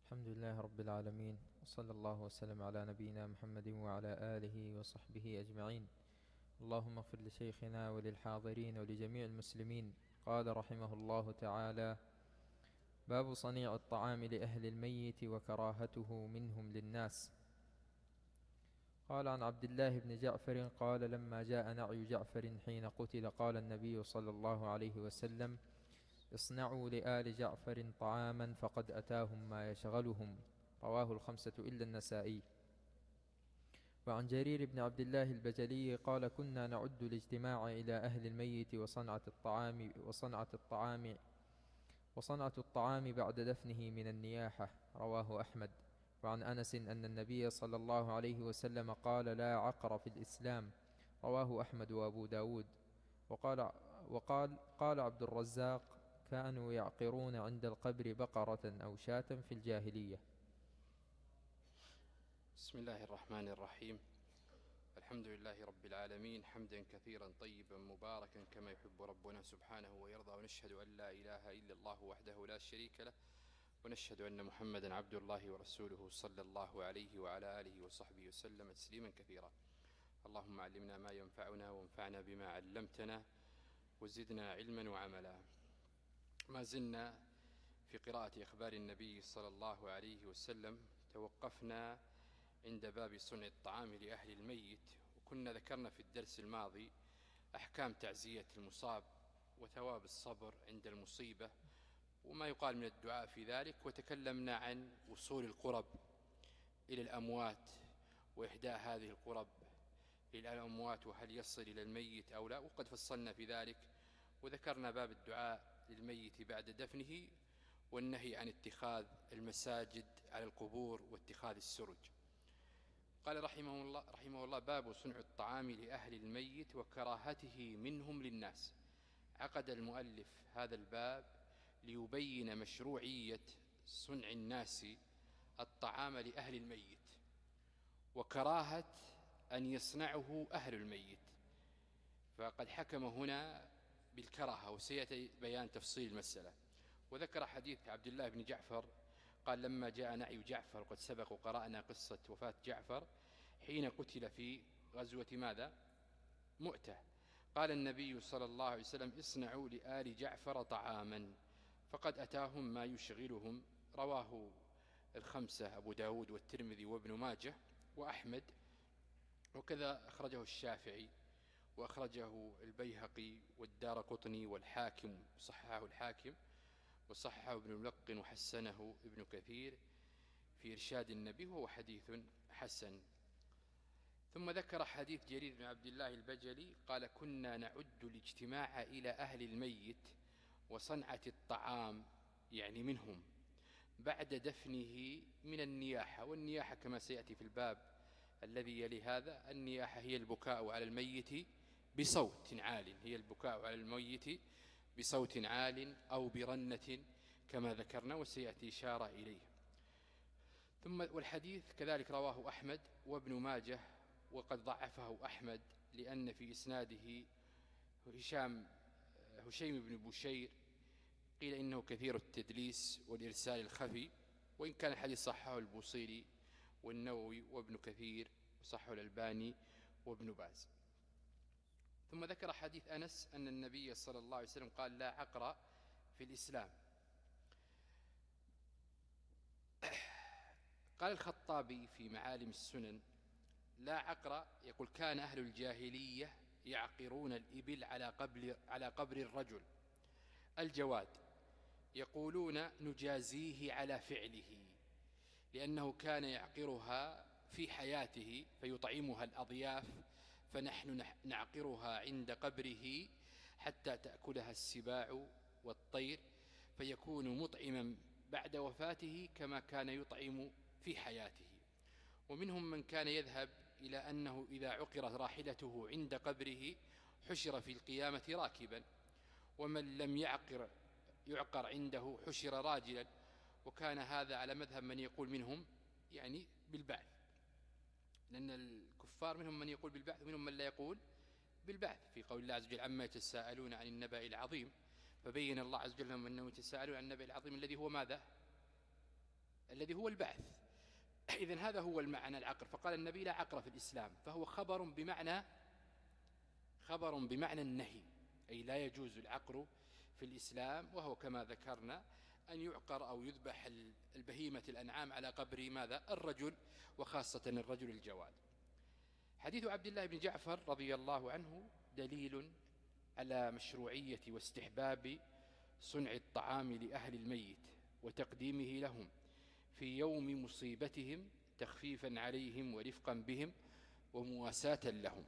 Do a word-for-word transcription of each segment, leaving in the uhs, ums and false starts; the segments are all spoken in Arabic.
الحمد لله رب العالمين، وصلى الله وسلم على نبينا محمد وعلى آله وصحبه أجمعين. اللهم اغفر لشيخنا وللحاضرين ولجميع المسلمين. قال رحمه الله تعالى: باب صنيع الطعام لأهل الميت وكراهته منهم للناس. قال عن عبد الله بن جعفر قال: لما جاء نعي جعفر حين قتل قال النبي صلى الله عليه وسلم: اصنعوا لآل جعفر طعاما فقد أتاهم ما يشغلهم. رواه الخمسة إلا النسائي. وعن جرير بن عبد الله البجلي قال: كنا نعد الاجتماع إلى أهل الميت وصنعة الطعام وصنعة الطعام وصنعة الطعام بعد دفنه من النياحة. رواه أحمد. وعن أنس أن النبي صلى الله عليه وسلم قال: لا عقر في الإسلام. رواه أحمد وأبو داود. وقال, وقال قال عبد الرزاق: كانوا يعقرون عند القبر بقرة أو شاة في الجاهلية. بسم الله الرحمن الرحيم. الحمد لله رب العالمين، حمدا كثيرا طيبا مباركا كما يحب ربنا سبحانه ويرضى، ونشهد أن لا إله إلا الله وحده لا شريك له، ونشهد أن محمدا عبد الله ورسوله صلى الله عليه وعلى آله وصحبه وسلم تسليما كثيرا. اللهم علمنا ما ينفعنا وانفعنا بما علمتنا وزدنا علما وعملا. ما زلنا في قراءة أخبار النبي صلى الله عليه وسلم. توقفنا عند باب صنع الطعام لأهل الميت، وكنا ذكرنا في الدرس الماضي أحكام تعزية المصاب وثواب الصبر عند المصيبة وما يقال من الدعاء في ذلك، وتكلمنا عن وصول القرب إلى الأموات وإهداء هذه القرب إلى الأموات وهل يصل إلى الميت أو لا، وقد فصلنا في ذلك وذكرنا باب الدعاء للميت بعد دفنه والنهي عن اتخاذ المساجد على القبور واتخاذ السرج. قال رحمه الله, رحمه الله: باب صنع الطعام لأهل الميت وكراهته منهم للناس. عقد المؤلف هذا الباب ليبين مشروعية صنع الناس الطعام لأهل الميت وكراهة أن يصنعه أهل الميت، فقد حكم هنا بالكراهة وسيأتي بيان تفصيل المسألة. وذكر حديث عبد الله بن جعفر قال: لما جاء نعي جعفر، قد سبق وقرأنا قصة وفاة جعفر حين قتل في غزوة ماذا؟ مؤتة. قال النبي صلى الله عليه وسلم: اصنعوا لآل جعفر طعاما فقد أتاهم ما يشغلهم. رواه الخمسة أبو داود والترمذي وابن ماجه وأحمد، وكذا أخرجه الشافعي وأخرجه البيهقي والدارقطني والحاكم، صححه الحاكم وصححه ابن الملقن وحسنه ابن كثير في إرشاد النبي، وهو حديث حسن. ثم ذكر حديث جرير بن عبد الله البجلي قال: كنا نعد الاجتماع إلى أهل الميت وصنعة الطعام، يعني منهم، بعد دفنه من النياحة. والنياحة كما سيأتي في الباب الذي يلي هذا، النياحة هي البكاء على الميت بصوت عال، هي البكاء على الميت بصوت عال أو برنة كما ذكرنا وسيأتي إشارة إليه. ثم والحديث كذلك رواه أحمد وابن ماجه، وقد ضعفه أحمد لأن في إسناده هشام هشيم بن بشير، قيل إنه كثير التدليس والإرسال الخفي، وإن كان الحديث صححه البوصيري والنووي وابن كثير وصححه الألباني وابن باز. ثم ذكر حديث أنس أن النبي صلى الله عليه وسلم قال: لا عقر في الإسلام. قال الخطابي في معالم السنن: لا عقر، يقول: كان أهل الجاهلية يعقرون الإبل على قبر, على قبر الرجل الجواد، يقولون نجازيه على فعله، لأنه كان يعقرها في حياته فيطعمها الأضياف، فنحن نعقرها عند قبره حتى تأكلها السباع والطير، فيكون مطعما بعد وفاته كما كان يطعم في حياته. ومنهم من كان يذهب إلى أنه إذا عقرت راحلته عند قبره حشر في القيامة راكبا، ومن لم يعقر يعقر عنده حشر راجلا، وكان هذا على مذهب من يقول منهم يعني بالبعث، لأن الكفار منهم من يقول بالبعث ومنهم من لا يقول بالبعث، في قول الله عز وجل: عما يتساءلون عن النبأ العظيم. فبين الله عز وجل أنهم يتساءلون عن النبأ العظيم الذي هو ماذا؟ الذي هو البعث. إذن هذا هو المعنى العقر. فقال النبي لا عقر في الإسلام، فهو خبر بمعنى خبر بمعنى النهي، أي لا يجوز العقر في الإسلام، وهو كما ذكرنا أن يعقر أو يذبح البهيمة الأنعام على قبر ماذا؟ الرجل، وخاصة الرجل الجواد. حديث عبد الله بن جعفر رضي الله عنه دليل على مشروعية واستحباب صنع الطعام لأهل الميت وتقديمه لهم في يوم مصيبتهم تخفيفا عليهم ورفقا بهم ومواساة لهم.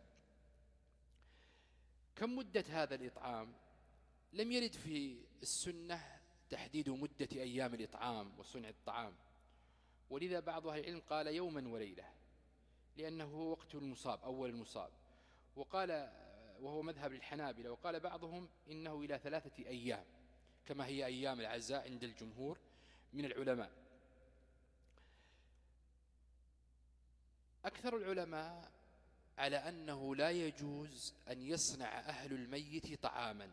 كم مدة هذا الإطعام؟ لم يرد في السنة تحديد مدة أيام الإطعام وصنع الطعام، ولذا بعض أهل العلم قال يوما وليلة لأنه هو وقت المصاب، أول المصاب، وقال وهو مذهب الحنابلة، وقال بعضهم إنه إلى ثلاثة أيام كما هي أيام العزاء عند الجمهور من العلماء. أكثر العلماء على أنه لا يجوز أن يصنع أهل الميت طعاما،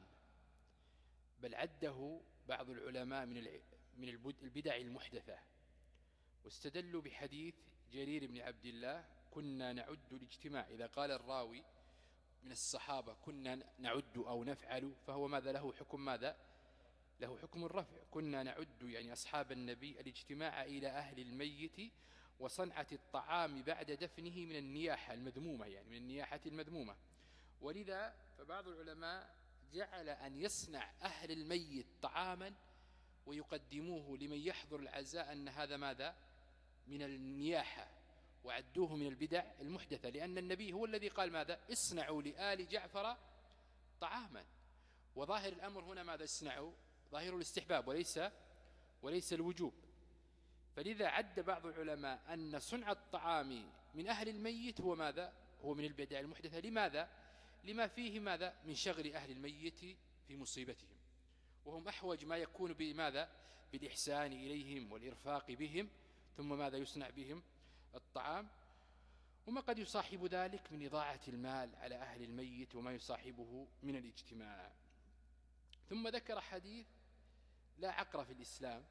بل عده بعض العلماء من من البدع المحدثة، واستدلوا بحديث جرير بن عبد الله كنا نعد الاجتماع، إذا قال الراوي من الصحابة كنا نعد أو نفعل فهو ماذا له حكم ماذا؟ له حكم الرفع. كنا نعد يعني أصحاب النبي الاجتماع إلى أهل الميت وصنعة الطعام بعد دفنه من النياحة المذمومة، يعني من النياحة المذمومة. ولذا فبعض العلماء جعل أن يصنع أهل الميت طعاما ويقدموه لمن يحضر العزاء أن هذا ماذا؟ من النياحة، وعدوه من البدع المحدثة، لأن النبي هو الذي قال ماذا؟ اصنعوا لآل جعفر طعاما. وظاهر الأمر هنا ماذا اصنعوا؟ ظاهر الاستحباب وليس وليس الوجوب. فلذا عد بعض العلماء أن صنع الطعام من أهل الميت هو ماذا؟ هو من البدع المحدثة. لماذا؟ لما فيه ماذا؟ من شغل أهل الميت في مصيبتهم، وهم أحوج ما يكون بماذا؟ بالإحسان إليهم والإرفاق بهم، ثم ماذا يصنع بهم؟ الطعام. وما قد يصاحب ذلك من إضاعة المال على أهل الميت وما يصاحبه من الاجتماع. ثم ذكر حديث لا عقر في الإسلام،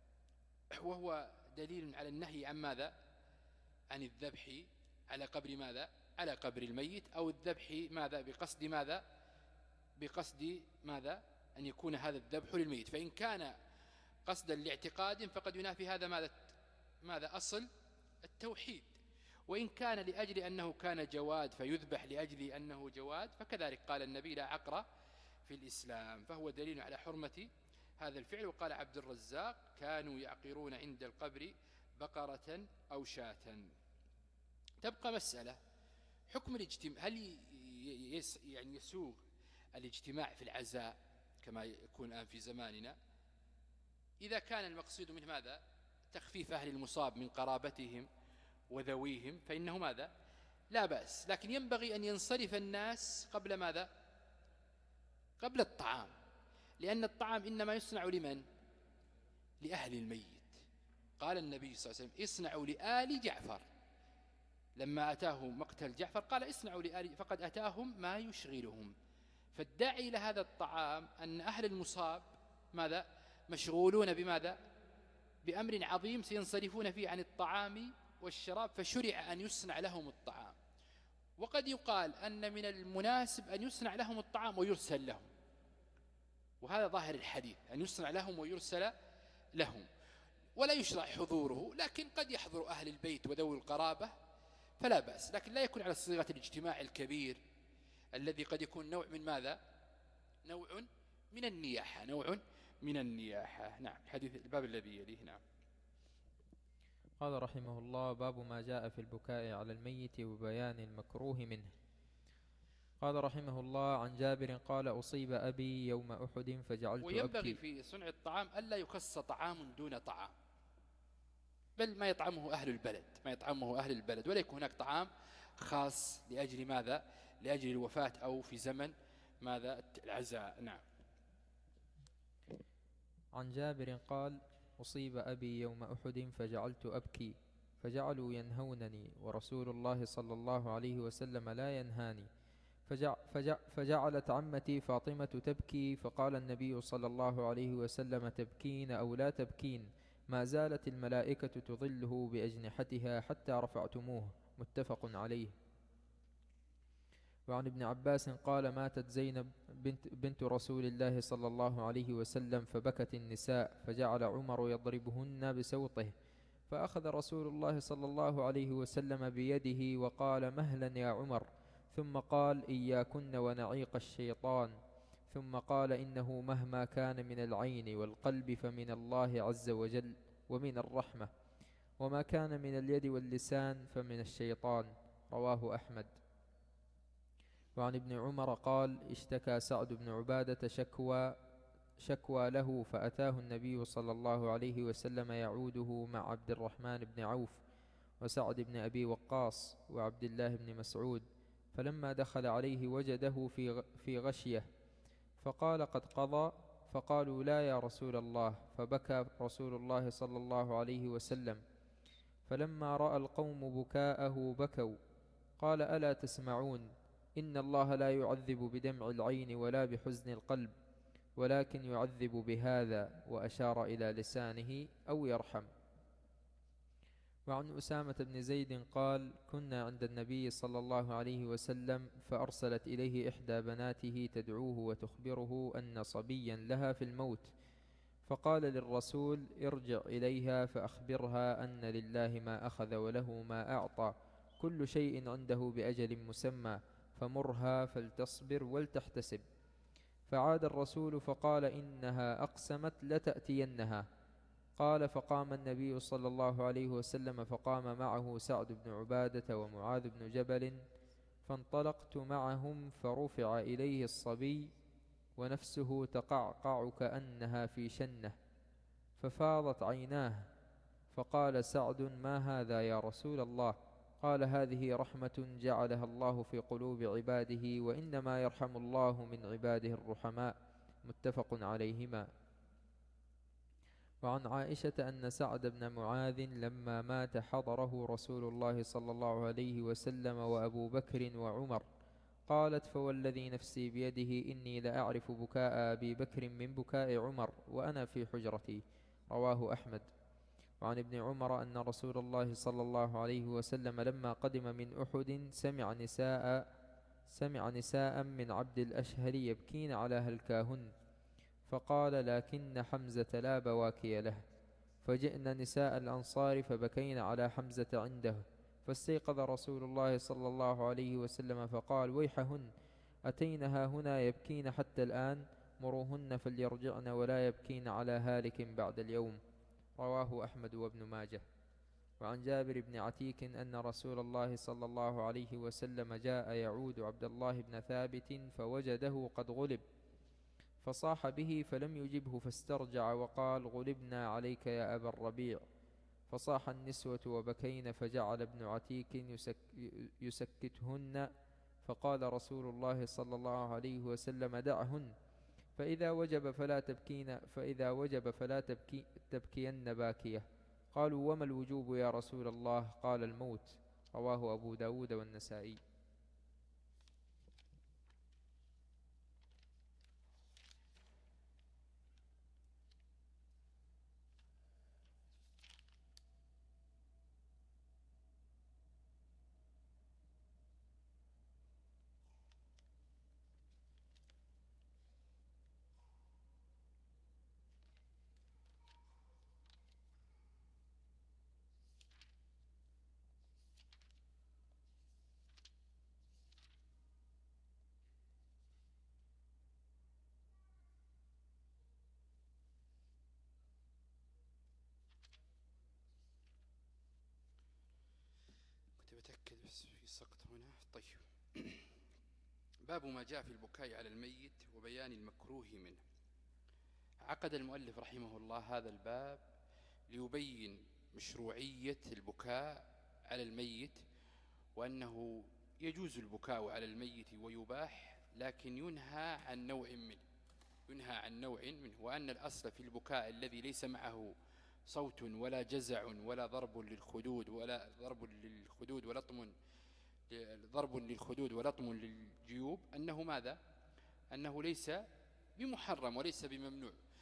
وهو دليل على النهي عن ماذا؟ عن الذبح على قبر ماذا؟ على قبر الميت، أو الذبح ماذا؟ بقصد ماذا؟ بقصد ماذا؟ أن يكون هذا الذبح للميت، فإن كان قصدا لاعتقاد فقد ينافي هذا ماذا؟ ماذا أصل التوحيد. وإن كان لأجل أنه كان جواد فيذبح لأجل أنه جواد، فكذلك قال النبي لا عقر في الإسلام، فهو دليل على حرمة هذا الفعل. وقال عبد الرزاق كانوا يعقرون عند القبر بقرة أو شاة. تبقى مسألة حكم الاجتماع، هل يعني يسوغ الاجتماع في العزاء كما يكون الآن في زماننا؟ إذا كان المقصود منه ماذا؟ تخفيف أهل المصاب من قرابتهم وذويهم فإنه ماذا؟ لا بأس، لكن ينبغي أن ينصرف الناس قبل ماذا؟ قبل الطعام، لأن الطعام إنما يصنع لمن؟ لأهل الميت. قال النبي صلى الله عليه وسلم اصنعوا لآل جعفر، لما أتاه مقتل جعفر قال اصنعوا لآل، فقد أتاهم ما يشغلهم. فالداعي إلى هذا الطعام أن أهل المصاب ماذا؟ مشغولون بماذا؟ بأمر عظيم سينصرفون فيه عن الطعام والشراب، فشرع أن يصنع لهم الطعام. وقد يقال أن من المناسب أن يصنع لهم الطعام ويرسل لهم، وهذا ظاهر الحديث، أن يصنع لهم ويرسل لهم، ولا يشرع حضوره، لكن قد يحضر أهل البيت وذوي القرابة فلا بأس، لكن لا يكون على صيغة الاجتماع الكبير الذي قد يكون نوع من ماذا؟ نوع من النياحة، نوع من النياحة. نعم. الحديث الباب الذي يليه. نعم. قال رحمه الله باب ما جاء في البكاء على الميت وبيان المكروه منه. قال رحمه الله عن جابر قال أصيب أبي يوم أحد فجعلت أبكي. وينبغي في صنع الطعام ألا يخص طعام دون طعام، بل ما يطعمه أهل البلد، ما يطعمه أهل البلد، ولا يكون هناك طعام خاص لأجل ماذا؟ لأجل الوفاة أو في زمن ماذا؟ العزاء. نعم. عن جابر قال أصيب أبي يوم أحد فجعلت أبكي فجعلوا ينهونني ورسول الله صلى الله عليه وسلم لا ينهاني، فجع فجع فجعلت عمتي فاطمة تبكي، فقال النبي صلى الله عليه وسلم تبكين أو لا تبكين؟ ما زالت الملائكة تظله بأجنحتها حتى رفعتموه. متفق عليه. وعن ابن عباس قال: ماتت زينب بنت, بنت رسول الله صلى الله عليه وسلم فبكت النساء، فجعل عمر يضربهن بسوطه، فأخذ رسول الله صلى الله عليه وسلم بيده وقال: مهلا يا عمر، ثم قال: إياكن ونعيق الشيطان، ثم قال: إنه مهما كان من العين والقلب فمن الله عز وجل ومن الرحمة، وما كان من اليد واللسان فمن الشيطان. رواه أحمد. وعن ابن عمر قال: اشتكى سعد بن عبادة شكوى شكوى له، فأتاه النبي صلى الله عليه وسلم يعوده مع عبد الرحمن بن عوف وسعد بن أبي وقاص وعبد الله بن مسعود، فلما دخل عليه وجده في غشية، فقال: قد قضى؟ فقالوا: لا يا رسول الله. فبكى رسول الله صلى الله عليه وسلم، فلما رأى القوم بكاءه بكوا. قال: ألا تسمعون؟ إن الله لا يعذب بدمع العين ولا بحزن القلب، ولكن يعذب بهذا، وأشار إلى لسانه، أو يرحم. وعن أسامة بن زيد قال: كنا عند النبي صلى الله عليه وسلم، فأرسلت إليه إحدى بناته تدعوه وتخبره أن صبيا لها في الموت، فقال للرسول: ارجع إليها فأخبرها أن لله ما أخذ وله ما أعطى، كل شيء عنده بأجل مسمى، فمرها فلتصبر ولتحتسب. فعاد الرسول فقال: إنها أقسمت لتأتينها. قال: فقام النبي صلى الله عليه وسلم، فقام معه سعد بن عبادة ومعاذ بن جبل، فانطلقت معهم، فرفع إليه الصبي ونفسه تقعقع كأنها في شنة، ففاضت عيناه، فقال سعد: ما هذا يا رسول الله؟ قال: هذه رحمة جعلها الله في قلوب عباده، وإنما يرحم الله من عباده الرحماء. متفق عليهما. وعن عائشة أن سعد بن معاذ لما مات حضره رسول الله صلى الله عليه وسلم وأبو بكر وعمر، قالت: فوالذي نفسي بيده إني لأعرف بكاء أبي بكر من بكاء عمر وأنا في حجرتي. رواه أحمد. وعن ابن عمر أن رسول الله صلى الله عليه وسلم لما قدم من أحد سمع نساء سمع نساء من عبد الأشهر يبكين على هلكاهن، فقال: لكن حمزة لا بواكي له. فجئنا نساء الأنصار فبكين على حمزة عنده، فاستيقظ رسول الله صلى الله عليه وسلم فقال: ويحهن، أتينها هنا يبكين حتى الآن، مروهن فليرجعن ولا يبكين على هالك بعد اليوم. رواه أحمد وابن ماجه. وعن جابر بن عتيك أن رسول الله صلى الله عليه وسلم جاء يعود عبد الله بن ثابت فوجده قد غلب، فصاح به فلم يجبه، فاسترجع وقال: غلبنا عليك يا أبا الربيع. فصاح النسوة وبكين، فجعل ابن عتيك يسك يسكتهن، فقال رسول الله صلى الله عليه وسلم: دعهن، فإذا وجب فلا تبكين فإذا وجب فلا تبكي تبكين باكية. قالوا: وما الوجوب يا رسول الله؟ قال: الموت. رواه أبو داود والنسائي. بتأكد بس في سقط هنا. طيب. باب ما جاء في البكاء على الميت وبيان المكروه منه. عقد المؤلف رحمه الله هذا الباب ليبين مشروعية البكاء على الميت، وأنه يجوز البكاء على الميت ويباح، لكن ينهى عن نوع منه ينهى عن نوع منه وأن الأصل في البكاء الذي ليس معه صوت ولا جزع ولا ضرب للخدود ولا ضرب للخدود ولطم ضرب للخدود ولطم للجيوب، أنه ماذا؟ أنه ليس بمحرم وليس بممنوع.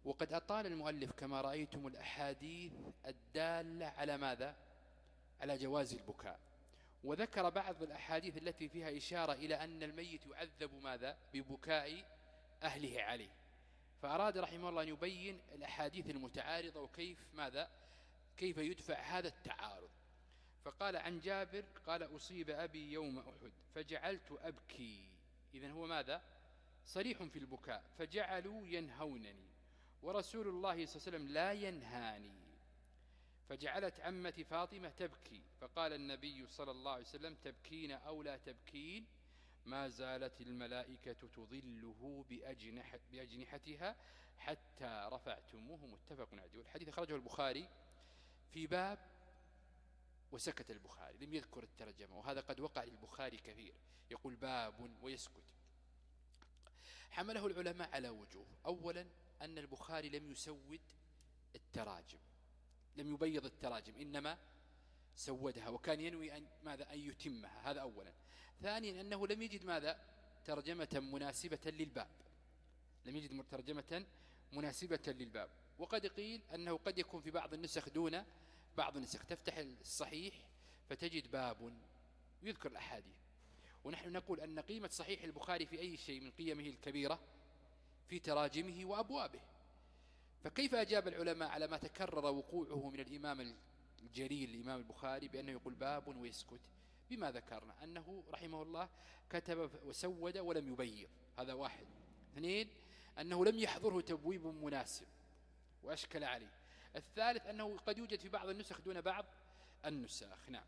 وقد أطال المؤلف كما رأيتم الأحاديث الدالة على ماذا؟ على جواز البكاء، وذكر بعض الأحاديث التي فيها إشارة إلى أن الميت يعذب ماذا؟ ببكاء أهله عليه. فأراد رحمه الله أن يبين الأحاديث المتعارضة وكيف ماذا؟ كيف يدفع هذا التعارض. فقال عن جابر قال أصيب أبي يوم أحد فجعلت أبكي، إذن هو ماذا؟ صريح في البكاء. فجعلوا ينهونني ورسول الله صلى الله عليه وسلم لا ينهاني، فجعلت عمتي فاطمة تبكي، فقال النبي صلى الله عليه وسلم تبكين أو لا تبكين ما زالت الملائكة تظله بأجنح بأجنحتها حتى رفعتموه، متفق عليه. والحديث أخرجه البخاري في باب وسكت البخاري، لم يذكر الترجمة، وهذا قد وقع للبخاري كثير، يقول باب ويسكت. حمله العلماء على وجوه. أولا أن البخاري لم يسود التراجم، لم يبيض التراجم، إنما سودها، وكان ينوي أن ماذا؟ أن يتمها، هذا أولا. ثانيا أنه لم يجد ماذا؟ ترجمة مناسبة للباب، لم يجد ترجمة مناسبة للباب. وقد قيل أنه قد يكون في بعض النسخ دون بعض النسخ، تفتح الصحيح فتجد باب يذكر الأحاديث. ونحن نقول أن قيمة صحيح البخاري في أي شيء من قيمه الكبيرة؟ في تراجمه وأبوابه. فكيف أجاب العلماء على ما تكرر وقوعه من الإمام الجليل الإمام البخاري بأنه يقول باب ويسكت؟ بما ذكرنا أنه رحمه الله كتب وسود ولم يبيض، هذا واحد. اثنين أنه لم يحضره تبويب مناسب وأشكل عليه. الثالث أنه قد يوجد في بعض النسخ دون بعض النسخ. نعم.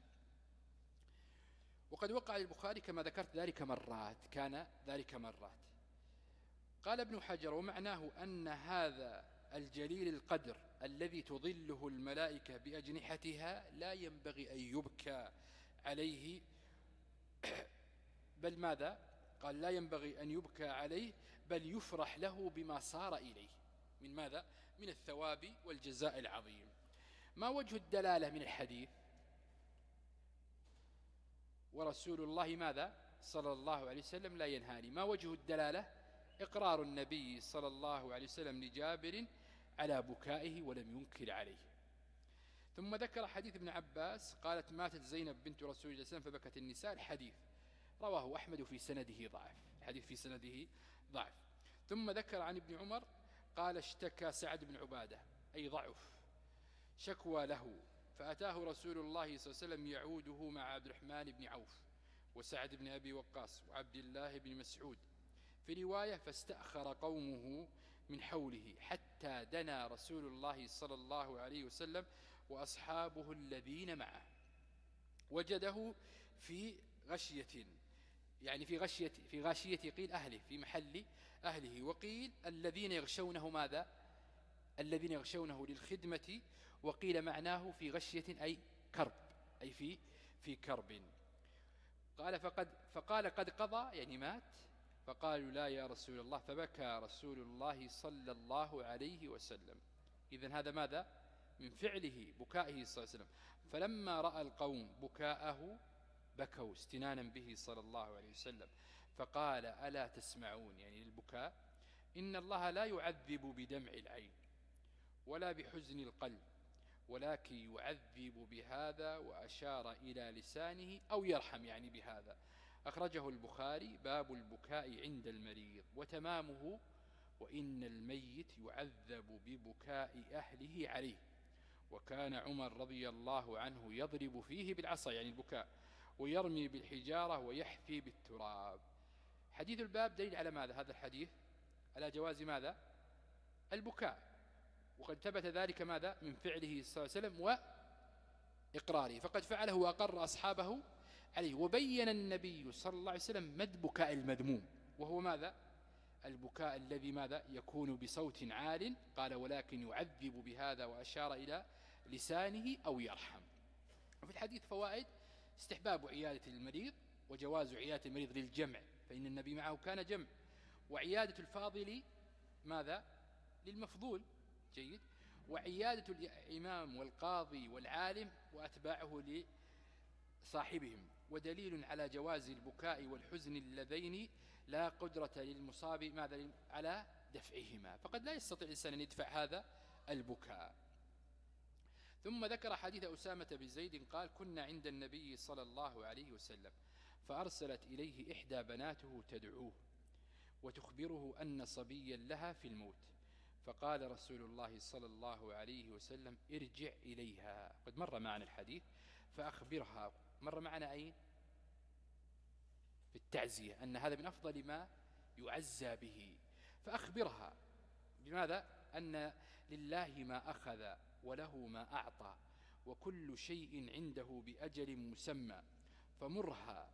وقد وقع البخاري كما ذكرت ذلك مرات، كان ذلك مرات. قال ابن حجر ومعناه أن هذا الجليل القدر الذي تظله الملائكة بأجنحتها لا ينبغي أن يبكى عليه، بل ماذا؟ قال لا ينبغي أن يبكى عليه بل يفرح له بما صار إليه من ماذا؟ من الثواب والجزاء العظيم. ما وجه الدلالة من الحديث؟ ورسول الله ماذا؟ صلى الله عليه وسلم لا ينهاني. ما وجه الدلالة؟ إقرار النبي صلى الله عليه وسلم لجابر على بكائه ولم ينكر عليه. ثم ذكر حديث ابن عباس قالت ماتت زينب بنت رسول الله صلى الله عليه وسلم فبكت النساء، الحديث رواه أحمد في سنده ضعف، الحديث في سنده ضعف. ثم ذكر عن ابن عمر قال اشتكى سعد بن عبادة أي ضعف شكوى له، فأتاه رسول الله صلى الله عليه وسلم يعوده مع عبد الرحمن بن عوف وسعد بن أبي وقاص وعبد الله بن مسعود. في رواية فاستأخر قومه من حوله حتى دنا رسول الله صلى الله عليه وسلم وأصحابه الذين معه، وجده في غشية، يعني في غشية في غاشية قيل أهله، في محل أهله، وقيل الذين يغشونه ماذا؟ الذين يغشونه للخدمة، وقيل معناه في غشية أي كرب، أي في في كرب. قال فقد فقال قد قضى يعني مات، فقالوا لا يا رسول الله، فبكى رسول الله صلى الله عليه وسلم. إذن هذا ماذا؟ من فعله بكائه صلى الله عليه وسلم. فلما رأى القوم بكاءه بكوا استنانا به صلى الله عليه وسلم، فقال ألا تسمعون يعني للبكاء؟ إن الله لا يعذب بدمع العين ولا بحزن القلب ولكن يعذب بهذا، وأشار إلى لسانه أو يرحم يعني بهذا. أخرجه البخاري باب البكاء عند المريض. وتمامه وإن الميت يعذب ببكاء أهله عليه، وكان عمر رضي الله عنه يضرب فيه بالعصا يعني البكاء، ويرمي بالحجارة ويحفي بالتراب. حديث الباب دليل على ماذا؟ هذا الحديث على جواز ماذا؟ البكاء، وقد ثبت ذلك ماذا؟ من فعله صلى الله عليه وسلم وإقراره، فقد فعله وأقر أصحابه عليه. وبين النبي صلى الله عليه وسلم مد بكاء المذموم، وهو ماذا؟ البكاء الذي ماذا؟ يكون بصوت عال. قال ولكن يعذب بهذا، وأشار إلى لسانه أو يرحم. وفي الحديث فوائد: استحباب عيادة المريض وجواز عيادة المريض للجمع، فإن النبي معه كان جمع. وعيادة الفاضل ماذا؟ للمفضول، جيد. وعيادة الإمام والقاضي والعالم وأتباعه لصاحبهم. ودليل على جواز البكاء والحزن اللذين لا قدرة للمصاب ماذا على دفعهما، فقد لا يستطيع الإنسان أن يدفع هذا البكاء. ثم ذكر حديث أسامة بن زيد قال: كنا عند النبي صلى الله عليه وسلم فأرسلت إليه إحدى بناته تدعوه وتخبره أن صبيا لها في الموت، فقال رسول الله صلى الله عليه وسلم: ارجع إليها. قد مر معنا الحديث. فأخبرها، مر معنا أين؟ في التعزية، أن هذا من أفضل ما يعزى به. فأخبرها بماذا؟ أن لله ما أخذ وله ما أعطى وكل شيء عنده بأجل مسمى، فمرها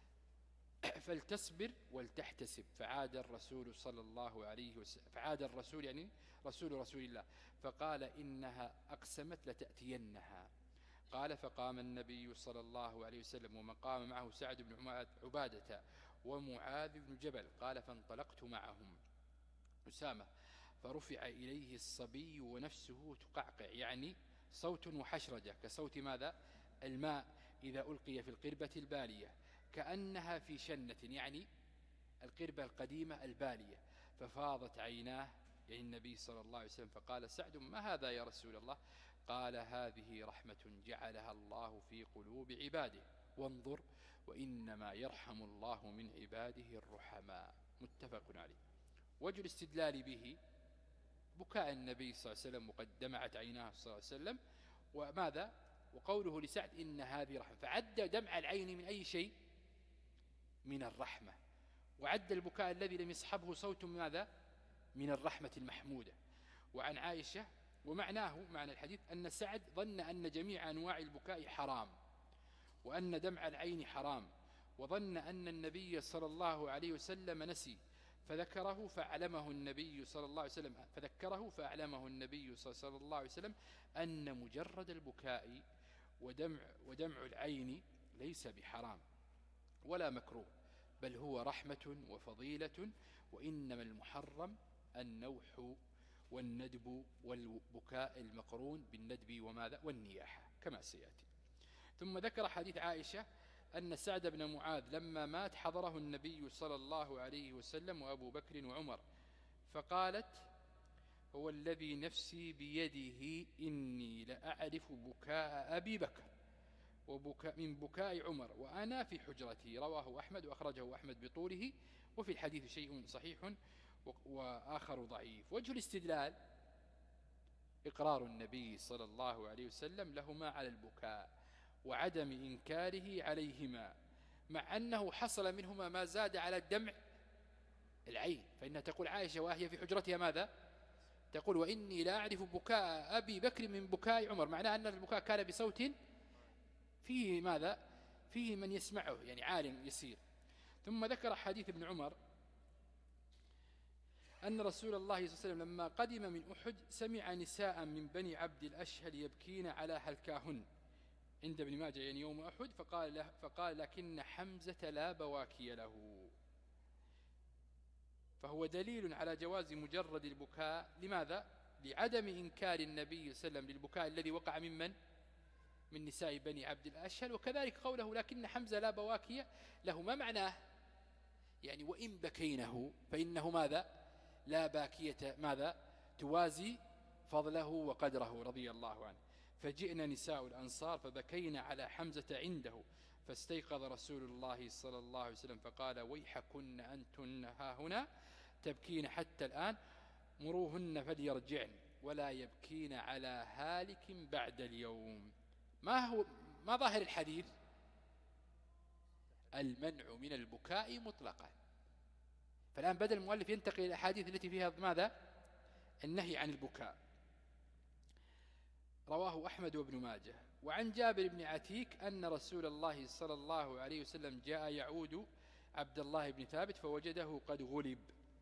فلتصبر ولتحتسب. فعاد الرسول صلى الله عليه وسلم فعاد الرسول يعني رسول رسول الله فقال: إنها أقسمت لتأتينها. قال: فقام النبي صلى الله عليه وسلم ومن قام معه سعد بن عبادة ومعاذ بن جبل. قال: فانطلقت معهم أسامة فرفع إليه الصبي ونفسه تقعقع، يعني صوت وحشرجة كصوت ماذا؟ الماء إذا ألقي في القربة البالية، كأنها في شنة، يعني القربة القديمة البالية. ففاضت عيناه، يعني النبي صلى الله عليه وسلم. فقال سعد: ما هذا يا رسول الله؟ قال: هذه رحمة جعلها الله في قلوب عباده، وانظر وإنما يرحم الله من عباده الرحماء. متفق عليه. وجه الاستدلال به بكاء النبي صلى الله عليه وسلم وقد دمعت عيناه صلى الله عليه وسلم، وماذا؟ وقوله لسعد: إن هذه رحمة، فعد دمع العين من أي شيء؟ من الرحمة. وعد البكاء الذي لم يصحبه صوت ماذا؟ من الرحمة المحمودة. وعن عائشة ومعناه معنى الحديث أن سعد ظن أن جميع أنواع البكاء حرام، وأن دمع العين حرام، وظن أن النبي صلى الله عليه وسلم نسي فذكره فأعلمه النبي صلى الله عليه وسلم فذكره فأعلمه النبي صلى الله عليه وسلم أن مجرد البكاء ودمع, ودمع العين ليس بحرام ولا مكروه، بل هو رحمة وفضيلة، وإنما المحرم النوح والندب والبكاء المقرون بالندب وماذا؟ والنياحة كما سيأتي. ثم ذكر حديث عائشة أن سعد بن معاذ لما مات حضره النبي صلى الله عليه وسلم وأبو بكر وعمر، فقالت: هو الذي نفسي بيده إني لأعرف بكاء أبي بكر وبكاء من بكاء عمر وأنا في حجرتي. رواه أحمد وأخرجه أحمد بطوله، وفي الحديث شيء صحيح وآخر ضعيف. وجه الاستدلال إقرار النبي صلى الله عليه وسلم لهما على البكاء وعدم إنكاره عليهما، مع أنه حصل منهما ما زاد على الدمع العين. فإنها تقول عائشة وهي في حجرتها ماذا؟ تقول: وإني لا أعرف بكاء أبي بكر من بكاء عمر، معناه أن البكاء كان بصوت فيه ماذا؟ فيه من يسمعه، يعني عال يسير. ثم ذكر حديث ابن عمر أن رسول الله صلى الله عليه وسلم لما قدم من أحد سمع نساء من بني عبد الأشهل يبكين على حلكاهن عند ابن ماجه، يعني يوم أحد، فقال, فقال: لكن حمزة لا بواكي له. فهو دليل على جواز مجرد البكاء. لماذا؟ لعدم إنكار النبي صلى الله عليه وسلم للبكاء الذي وقع ممن؟ من نساء بني عبد الأشهل. وكذلك قوله: لكن حمزة لا بواكي له، ما معناه؟ يعني وإن بكينه فإنه ماذا؟ لا باكية ماذا؟ توازي فضله وقدره رضي الله عنه. فجئنا نساء الأنصار فبكينا على حمزة عنده، فاستيقظ رسول الله صلى الله عليه وسلم فقال: ويحكن أنتن ها هنا تبكين حتى الآن، مروهن فليرجعن ولا يبكين على هالك بعد اليوم. ما هو ما ظاهر الحديث؟ المنع من البكاء مطلقا. فالآن بدل المؤلف ينتقل إلى الأحاديث التي فيها ماذا؟ النهي عن البكاء. رواه أحمد وابن ماجه. وعن جابر بن عتيك أن رسول الله صلى الله عليه وسلم جاء يعود عبد الله بن ثابت فوجده قد غلب،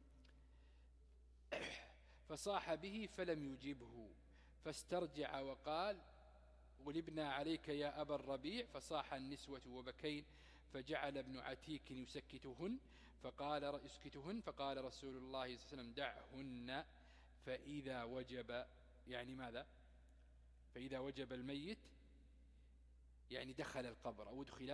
فصاح به فلم يجبه، فاسترجع وقال: غلبنا عليك يا أبا الربيع. فصاح النسوة وبكين، فجعل ابن عتيك يسكتهن فقال يسكتهن فقال رسول الله صلى الله عليه وسلم: دعهن فإذا وجب، يعني ماذا؟ فإذا وجب الميت، يعني دخل القبر أو ادخل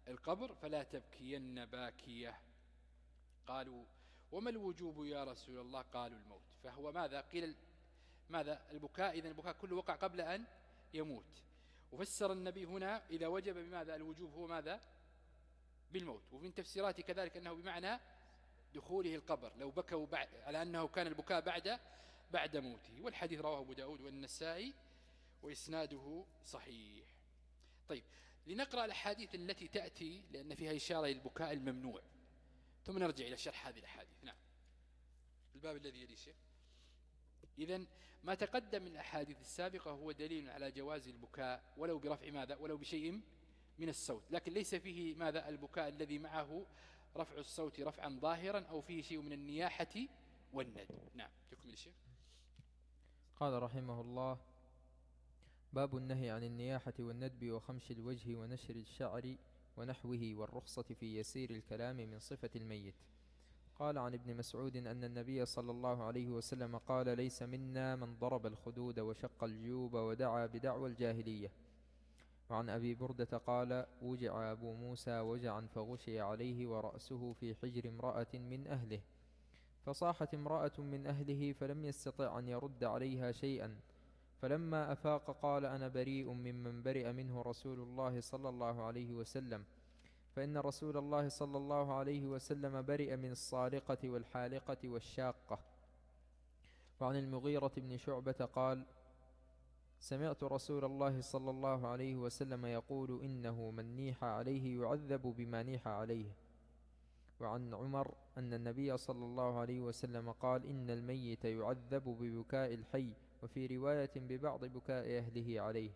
القبر فلا تبكين باكية. قالوا وما الوجوب يا رسول الله؟ قالوا الموت. فهو ماذا قيل؟ ماذا البكاء؟ إذن البكاء كله وقع قبل أن يموت. وفسر النبي هنا إذا وجب بماذا الوجوب هو ماذا؟ بالموت. ومن تفسيراته كذلك أنه بمعنى دخوله القبر، لو بكوا بعد على أنه كان البكاء بعد بعد موته. والحديث رواه أبو داود والنسائي وإسناده صحيح. طيب لنقرأ الأحاديث التي تأتي لأن فيها إشارة للبكاء الممنوع، ثم نرجع إلى شرح هذه الأحاديث. نعم الباب الذي يلي شيخ. إذن ما تقدم من الأحاديث السابقة هو دليل على جواز البكاء ولو برفع ماذا؟ ولو بشيء من الصوت، لكن ليس فيه ماذا؟ البكاء الذي معه رفع الصوت رفعا ظاهرا أو فيه شيء من النياحة والند. نعم تكمل الشيخ. قال رحمه الله: باب النهي عن النياحة والندب وخمش الوجه ونشر الشعر ونحوه والرخصة في يسير الكلام من صفة الميت. قال عن ابن مسعود أن النبي صلى الله عليه وسلم قال: ليس منا من ضرب الخدود وشق الجيوب ودعا بدعوى الجاهلية. وعن أبي بردة قال: وجع أبو موسى وجعا فغشي عليه ورأسه في حجر امرأة من أهله، فصاحت امرأة من أهله فلم يستطع أن يرد عليها شيئا، فلما أفاق قال: أنا بريء ممن برئ منه رسول الله صلى الله عليه وسلم، فإن رسول الله صلى الله عليه وسلم برئ من الصالقة والحالقة والشاقة. وعن المغيرة بن شعبة قال: سمعت رسول الله صلى الله عليه وسلم يقول: إنه من نيح عليه يعذب بما نيح عليه. وعن عمر أن النبي صلى الله عليه وسلم قال: إن الميت يعذب ببكاء الحي، وفي رواية ببعض بكاء أهله عليه.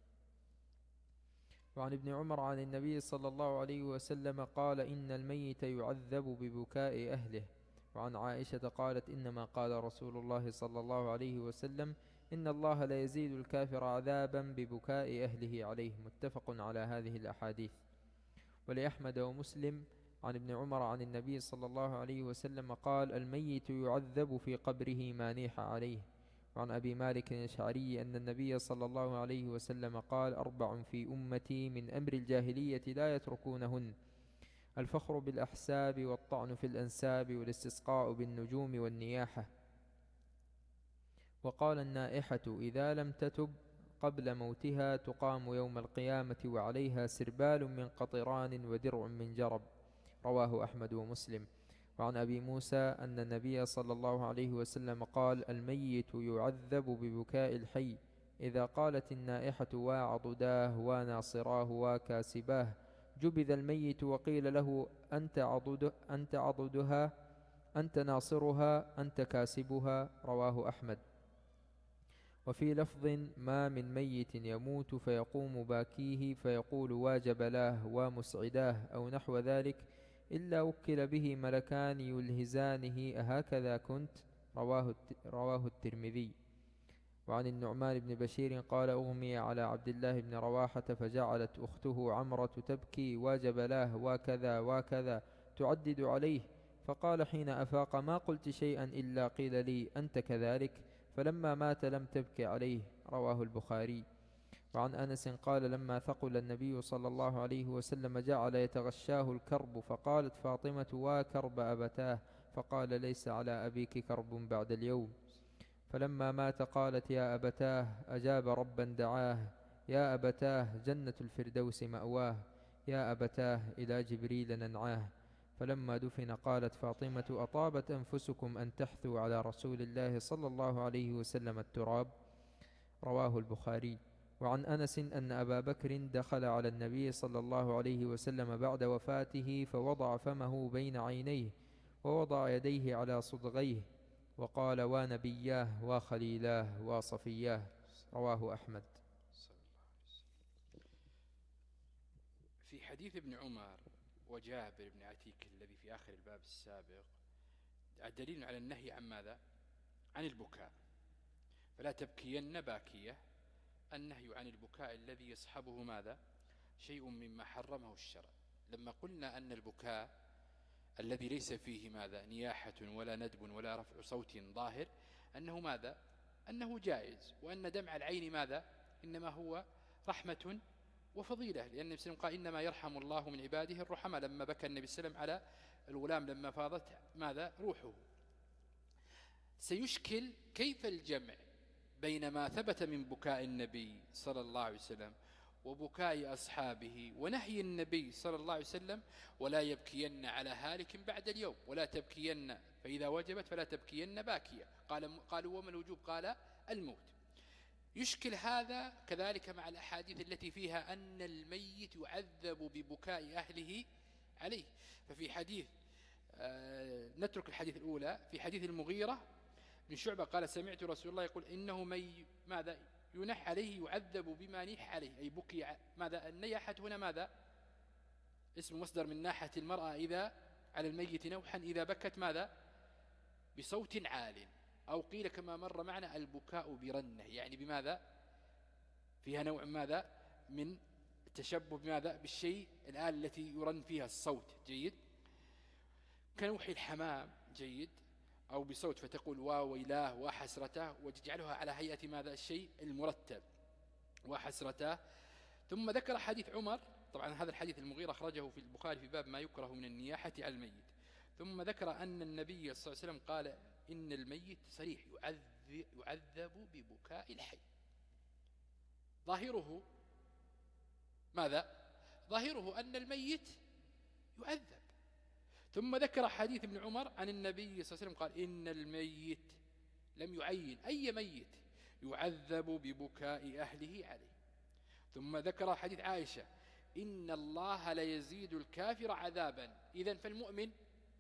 وعن ابن عمر عن النبي صلى الله عليه وسلم قال: إن الميت يعذب ببكاء أهله. وعن عائشة قالت: إنما قال رسول الله صلى الله عليه وسلم: إن الله لا يزيد الكافر عذابا ببكاء أهله عليه. متفق على هذه الأحاديث. ولأحمد ومسلم عن ابن عمر عن النبي صلى الله عليه وسلم قال: الميت يعذب في قبره ما نيح عليه. وعن أبي مالك الأشعري أن النبي صلى الله عليه وسلم قال: أربع في أمتي من أمر الجاهلية لا يتركونهن: الفخر بالأحساب والطعن في الأنساب والاستسقاء بالنجوم والنياحة. وقال: النائحة إذا لم تتب قبل موتها تقام يوم القيامة وعليها سربال من قطران ودرع من جرب. رواه أحمد ومسلم. وعن أبي موسى أن النبي صلى الله عليه وسلم قال: الميت يعذب ببكاء الحي، إذا قالت النائحة وعضداه وناصراه وكاسباه جبذ الميت وقيل له: أنت عضد أنت عضدها، أنت ناصرها، أنت كاسبها. رواه أحمد. وفي لفظ: ما من ميت يموت فيقوم باكيه فيقول: واجبلاه ومسعداه أو نحو ذلك، إلا وكل به ملكان يلهزانه أهكذا كنت. رواه رواه الترمذي. وعن النعمان بن بشير قال: أغمي على عبد الله بن رواحة فجعلت أخته عمرة تبكي: واجبلاه وكذا وكذا، تعدد عليه، فقال حين أفاق: ما قلت شيئا إلا قيل لي أنت كذلك، فلما مات لم تبك عليه. رواه البخاري. وعن أنس قال: لما ثقل النبي صلى الله عليه وسلم جعل يتغشاه الكرب، فقالت فاطمة: وكرب أبتاه، فقال: ليس على أبيك كرب بعد اليوم. فلما مات قالت: يا أبتاه، أجاب ربا دعاه، يا أبتاه جنة الفردوس مأواه، يا أبتاه إلى جبريل ننعاه. فلما دفن قالت فاطمة: أطابت أنفسكم أن تحثوا على رسول الله صلى الله عليه وسلم التراب. رواه البخاري. وعن أنس أن أبا بكر دخل على النبي صلى الله عليه وسلم بعد وفاته فوضع فمه بين عينيه ووضع يديه على صدغيه وقال: ونبياه وخليلاه وصفياه. رواه أحمد. في حديث ابن عمر وجابر بن عتيك الذي في آخر الباب السابق دليل على النهي عن ماذا؟ عن البكاء. فلا تبكين باكية، النهي عن البكاء الذي يصحبه ماذا؟ شيء مما حرمه الشرع. لما قلنا أن البكاء الذي ليس فيه ماذا؟ نياحة ولا ندب ولا رفع صوت ظاهر، أنه ماذا؟ أنه جائز، وأن دمع العين ماذا؟ إنما هو رحمة وفضيلة، لأن النبي صلى الله عليه وسلم قال إنما يرحم الله من عباده الرحمة، لما بكى النبي صلى الله عليه وسلم على الغلام لما فاضت ماذا روحه. سيشكل كيف الجمع بين ما ثبت من بكاء النبي صلى الله عليه وسلم وبكاء أصحابه ونهي النبي صلى الله عليه وسلم ولا يبكين على هالك بعد اليوم، ولا تبكين فإذا وجبت فلا تبكين باكية. قال قالوا وما الوجوب؟ قال الموت. يشكل هذا كذلك مع الأحاديث التي فيها أن الميت يعذب ببكاء أهله عليه. ففي حديث آه نترك الحديث الأولى، في حديث المغيرة بن شعبة قال سمعت رسول الله يقول إنه من ماذا ينح عليه يعذب بما نيح عليه، أي بكي ماذا النياحة هنا ماذا اسم مصدر من ناحة المرأة إذا على الميت نوحا إذا بكت ماذا بصوت عال، أو قيل كما مر معنا البكاء برنة، يعني بماذا فيها نوع ماذا من التشبه بماذا بالشيء الآلة التي يرن فيها الصوت. جيد. كنوح الحمام. جيد. أو بصوت فتقول واويلاه وحسرته، وتجعلها على هيئة ماذا الشيء المرتب وحسرته. ثم ذكر حديث عمر، طبعا هذا الحديث المغيرة أخرجه في البخاري في باب ما يكره من النياحة على الميت. ثم ذكر أن النبي صلى الله عليه وسلم قال إن الميت صريح يعذب, يعذب ببكاء الحي. ظاهره ماذا؟ ظاهره أن الميت يعذب. ثم ذكر حديث ابن عمر عن النبي صلى الله عليه وسلم قال إن الميت لم يعين أي ميت يعذب ببكاء أهله عليه. ثم ذكر حديث عائشة إن الله ليزيد الكافر عذابا. إذن فالمؤمن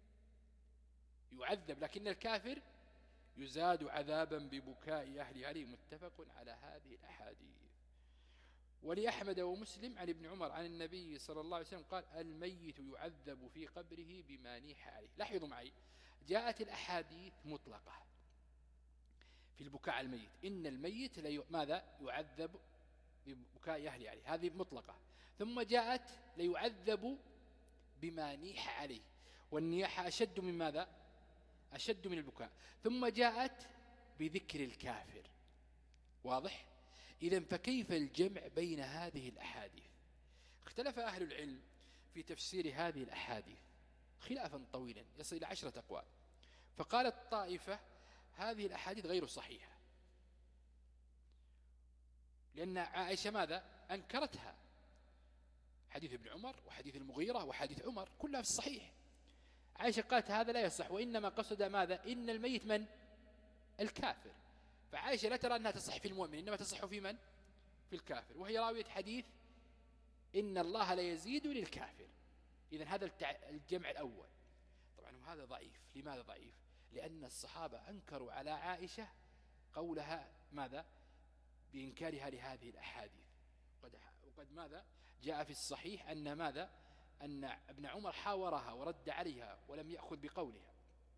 يعذب لكن الكافر يزاد عذابا ببكاء أهله عليه. متفق على هذه الأحاديث. ولأحمد ومسلم عن ابن عمر عن النبي صلى الله عليه وسلم قال الميت يعذب في قبره بما نيح عليه. لاحظوا معي جاءت الأحاديث مطلقة في البكاء على الميت، إن الميت لي ماذا يعذب ببكاء أهله عليه، هذه مطلقة. ثم جاءت ليعذب بما نيح عليه، والنياحة أشد من ماذا أشد من البكاء. ثم جاءت بذكر الكافر. واضح؟ إذن فكيف الجمع بين هذه الأحاديث؟ اختلف أهل العلم في تفسير هذه الأحاديث خلافا طويلا يصل إلى عشرة أقوال. فقالت طائفة هذه الأحاديث غير صحيحة، لأن عائشة ماذا أنكرتها، حديث ابن عمر وحديث المغيرة وحديث عمر كلها في الصحيح. عائشة قالت هذا لا يصح، وإنما قصد ماذا إن الميت من الكافر. فعائشة لا ترى أنها تصح في المؤمن، إنما تصح في من في الكافر، وهي راوية حديث إن الله لا يزيد للكافر. إذن هذا الجمع الأول. طبعا هذا ضعيف. لماذا ضعيف؟ لأن الصحابة أنكروا على عائشة قولها ماذا بإنكارها لهذه الأحاديث. وقد, وقد ماذا جاء في الصحيح أن ماذا أن ابن عمر حاورها ورد عليها ولم يأخذ بقولها.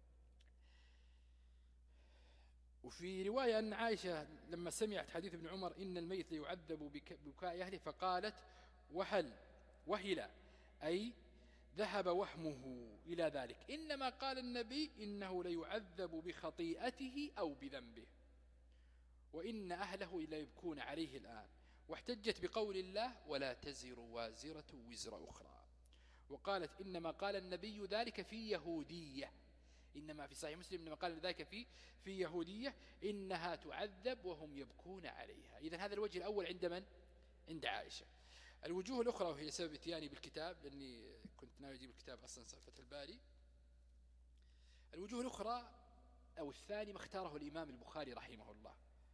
وفي رواية أن عائشة لما سمعت حديث ابن عمر إن الميت ليعذب ببكاء أهله فقالت وهل وهلا، أي ذهب وهمه إلى ذلك، إنما قال النبي إنه ليعذب بخطيئته أو بذنبه، وإن أهله ليبكون عليه الآن. واحتجت بقول الله ولا تزر وازرة وزر أخرى. وقالت إنما قال النبي ذلك في يهودية، إنما في صحيح مسلم إنما قال ذلك في في يهودية إنها تعذب وهم يبكون عليها. إذن هذا الوجه الأول عند من؟ عند عائشة. الوجوه الأخرى وهي سبب اتياني بالكتاب، لأني كنت ناوي أجيب الكتاب أصلا فتح الباري. الوجوه الأخرى أو الثاني ما اختاره الإمام البخاري رحمه الله.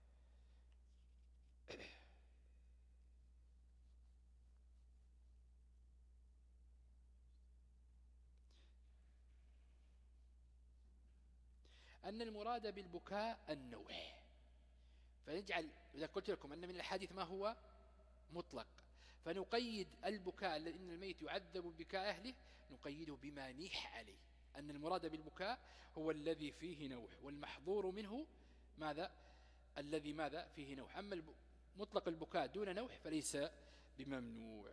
أن المراد بالبكاء النوح، فنجعل إذا قلت لكم أن من الحديث ما هو مطلق، فنقيد البكاء الذي إن الميت يعذب ببكاء أهله نقيده بما نيح عليه، أن المراد بالبكاء هو الذي فيه نوح، والمحظور منه ماذا الذي ماذا فيه نوح. أما مطلق البكاء دون نوح فليس بممنوع.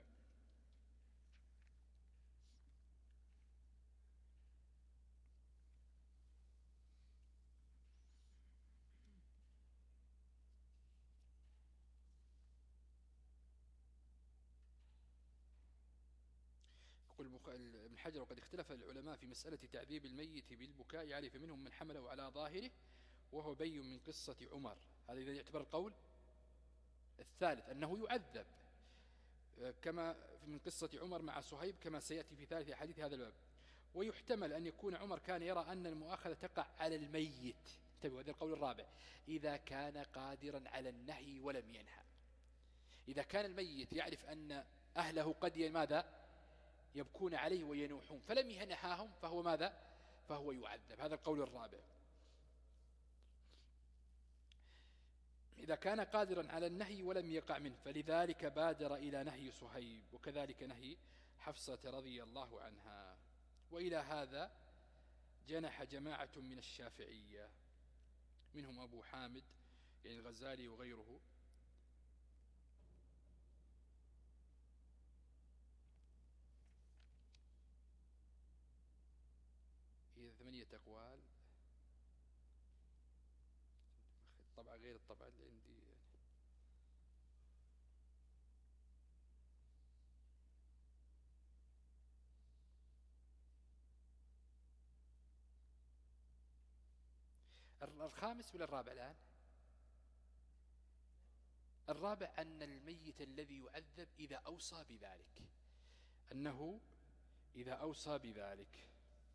ابن حجر وقد اختلف العلماء في مسألة تعذيب الميت بالبكاء عليه، فمنهم من حمله على ظاهره وهو بين من قصة عمر. هذا إذا يعتبر القول الثالث أنه يعذب كما من قصة عمر مع صهيب كما سيأتي في ثالث حديث هذا الباب. ويحتمل أن يكون عمر كان يرى أن المؤاخذة تقع على الميت، انتبهوا هذا القول الرابع، إذا كان قادرا على النهي ولم ينهى. إذا كان الميت يعرف أن أهله قد ماذا يبكون عليه وينوحون فلم ينهاهم فهو ماذا فهو يعذب. هذا القول الرابع. إذا كان قادرا على النهي ولم يقع منه، فلذلك بادر إلى نهي صهيب، وكذلك نهي حفصة رضي الله عنها. وإلى هذا جنح جماعة من الشافعية منهم أبو حامد يعني الغزالي وغيره، هي ثمانية أقوال، طبعا غير الطبعة اللي عندي يعني. الخامس ولا الرابع الآن؟ الرابع أن الميت الذي يعذب إذا أوصى بذلك، أنه إذا أوصى بذلك.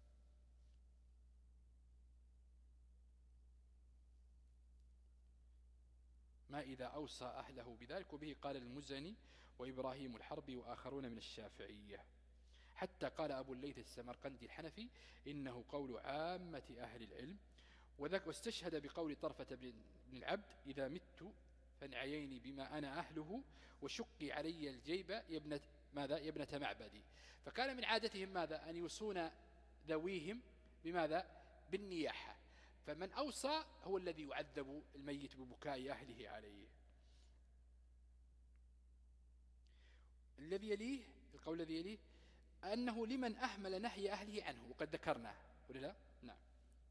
ما إذا أوصى أهله بذلك. وبه قال المزني وإبراهيم الحربي وآخرون من الشافعية، حتى قال أبو الليث السمرقندي الحنفي إنه قول عامة أهل العلم. واستشهد بقول طرفة بن العبد إذا مت فانعييني بما أنا أهله وشقي علي الجيب يا ابنة ماذا يا ابنة معبدي. فكان من عادتهم ماذا أن يوصون ذويهم بماذا بالنياحة، فمن أوصى هو الذي يعذب الميت ببكاء أهله عليه. الذي يليه القول الذي يليه أنه لمن أهمل نهي أهله عنه، وقد ذكرناه ولا لا؟ نعم.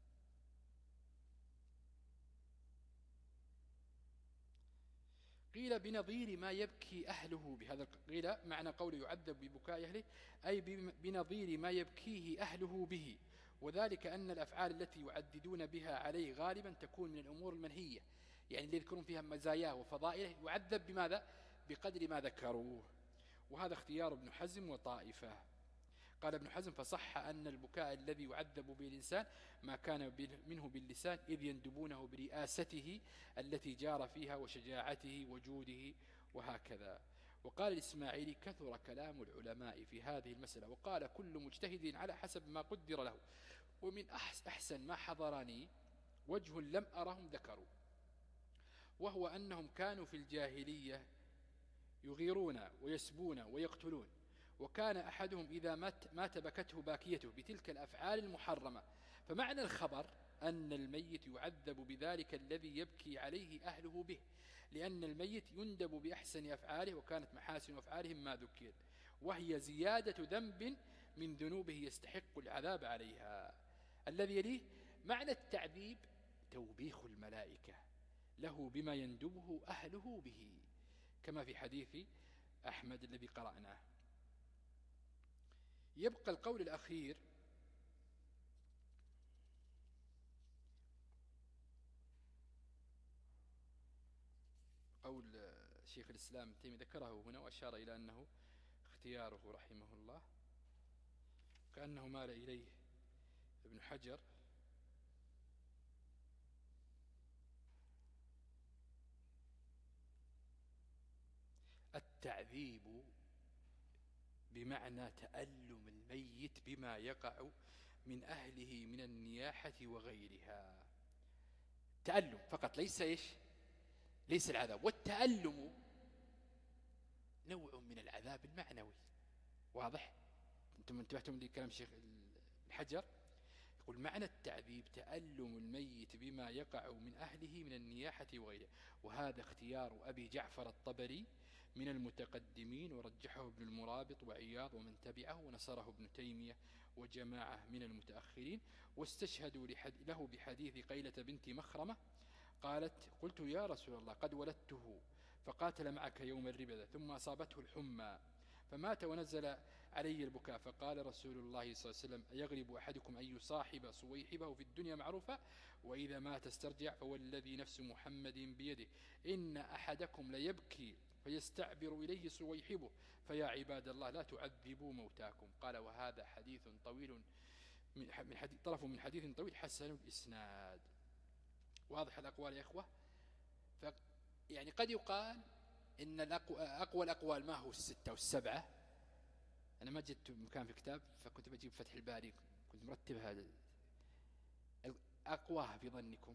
قيل بنظير ما يبكي أهله بهذا، قيل معنى قول يعذب ببكاء أهله أي بنظير ما يبكيه أهله به، وذلك أن الأفعال التي يعددون بها عليه غالبا تكون من الأمور المنهية، يعني اللي يذكرون فيها مزاياه وفضائله يعذب بماذا بقدر ما ذكروه. وهذا اختيار ابن حزم وطائفة. قال ابن حزم فصح أن البكاء الذي يعذب به الإنسان ما كان منه باللسان إذ يندبونه برئاسته التي جار فيها وشجاعته وجوده وهكذا. وقال الإسماعيلي كثر كلام العلماء في هذه المسألة، وقال كل مجتهد على حسب ما قدر له، ومن أحسن ما حضرني وجه لم أرهم ذكروا، وهو أنهم كانوا في الجاهلية يغيرون ويسبون ويقتلون، وكان أحدهم إذا مات, مات بكته باكيته بتلك الأفعال المحرمة. فمعنى الخبر أن الميت يعذب بذلك الذي يبكي عليه أهله به، لأن الميت يندب بأحسن أفعاله، وكانت محاسن أفعالهم ما ذكر، وهي زيادة ذنب من ذنوبه يستحق العذاب عليها. الذي يليه معنى التعذيب توبيخ الملائكة له بما يندبه أهله به، كما في حديث أحمد الذي قرأناه. يبقى القول الأخير قول شيخ الإسلام ابن تيمية، ذكره هنا وأشار إلى أنه اختياره رحمه الله، كأنه مال إليه ابن حجر. التعذيب بمعنى تألم الميت بما يقع من أهله من النياحة وغيرها. تألم فقط، ليس إيش ليس العذاب. والتألم نوع من العذاب المعنوي، واضح؟ أنتم انتبهتم لكلام شيخ الحجر، يقول معنى التعذيب تألم الميت بما يقع من أهله من النياحة وغيرها. وهذا اختيار أبي جعفر الطبري من المتقدمين، ورجحه ابن المرابط وعياض ومن تبعه، ونصره ابن تيمية وجماعة من المتأخرين، واستشهدوا له بحديث قيلة بنت مخرمة قالت قلت يا رسول الله قد ولدته فقاتل معك يوم الربذة ثم أصابته الحمى فمات ونزل علي البكاء، فقال رسول الله صلى الله عليه وسلم: أيغلب أحدكم أن يصاحب صويحبه في الدنيا معروفة وإذا مات استرجع؟ فوالذي نفس محمد بيده إن أحدكم ليبكي فيستعبر إليه صويحبه، فيا عباد الله لا تعذبوا موتاكم. قال: وهذا حديث طويل من حديث طرف من حديث طويل حسن الإسناد. واضح الأقوال يا إخوة؟ يعني قد يقال إن أقوى الأقوال ما هو الستة والسبعة. أنا ما جدت مكان في كتاب فكنت بجيب فتح الباري، كنت مرتب هذا أقواها في ظنكم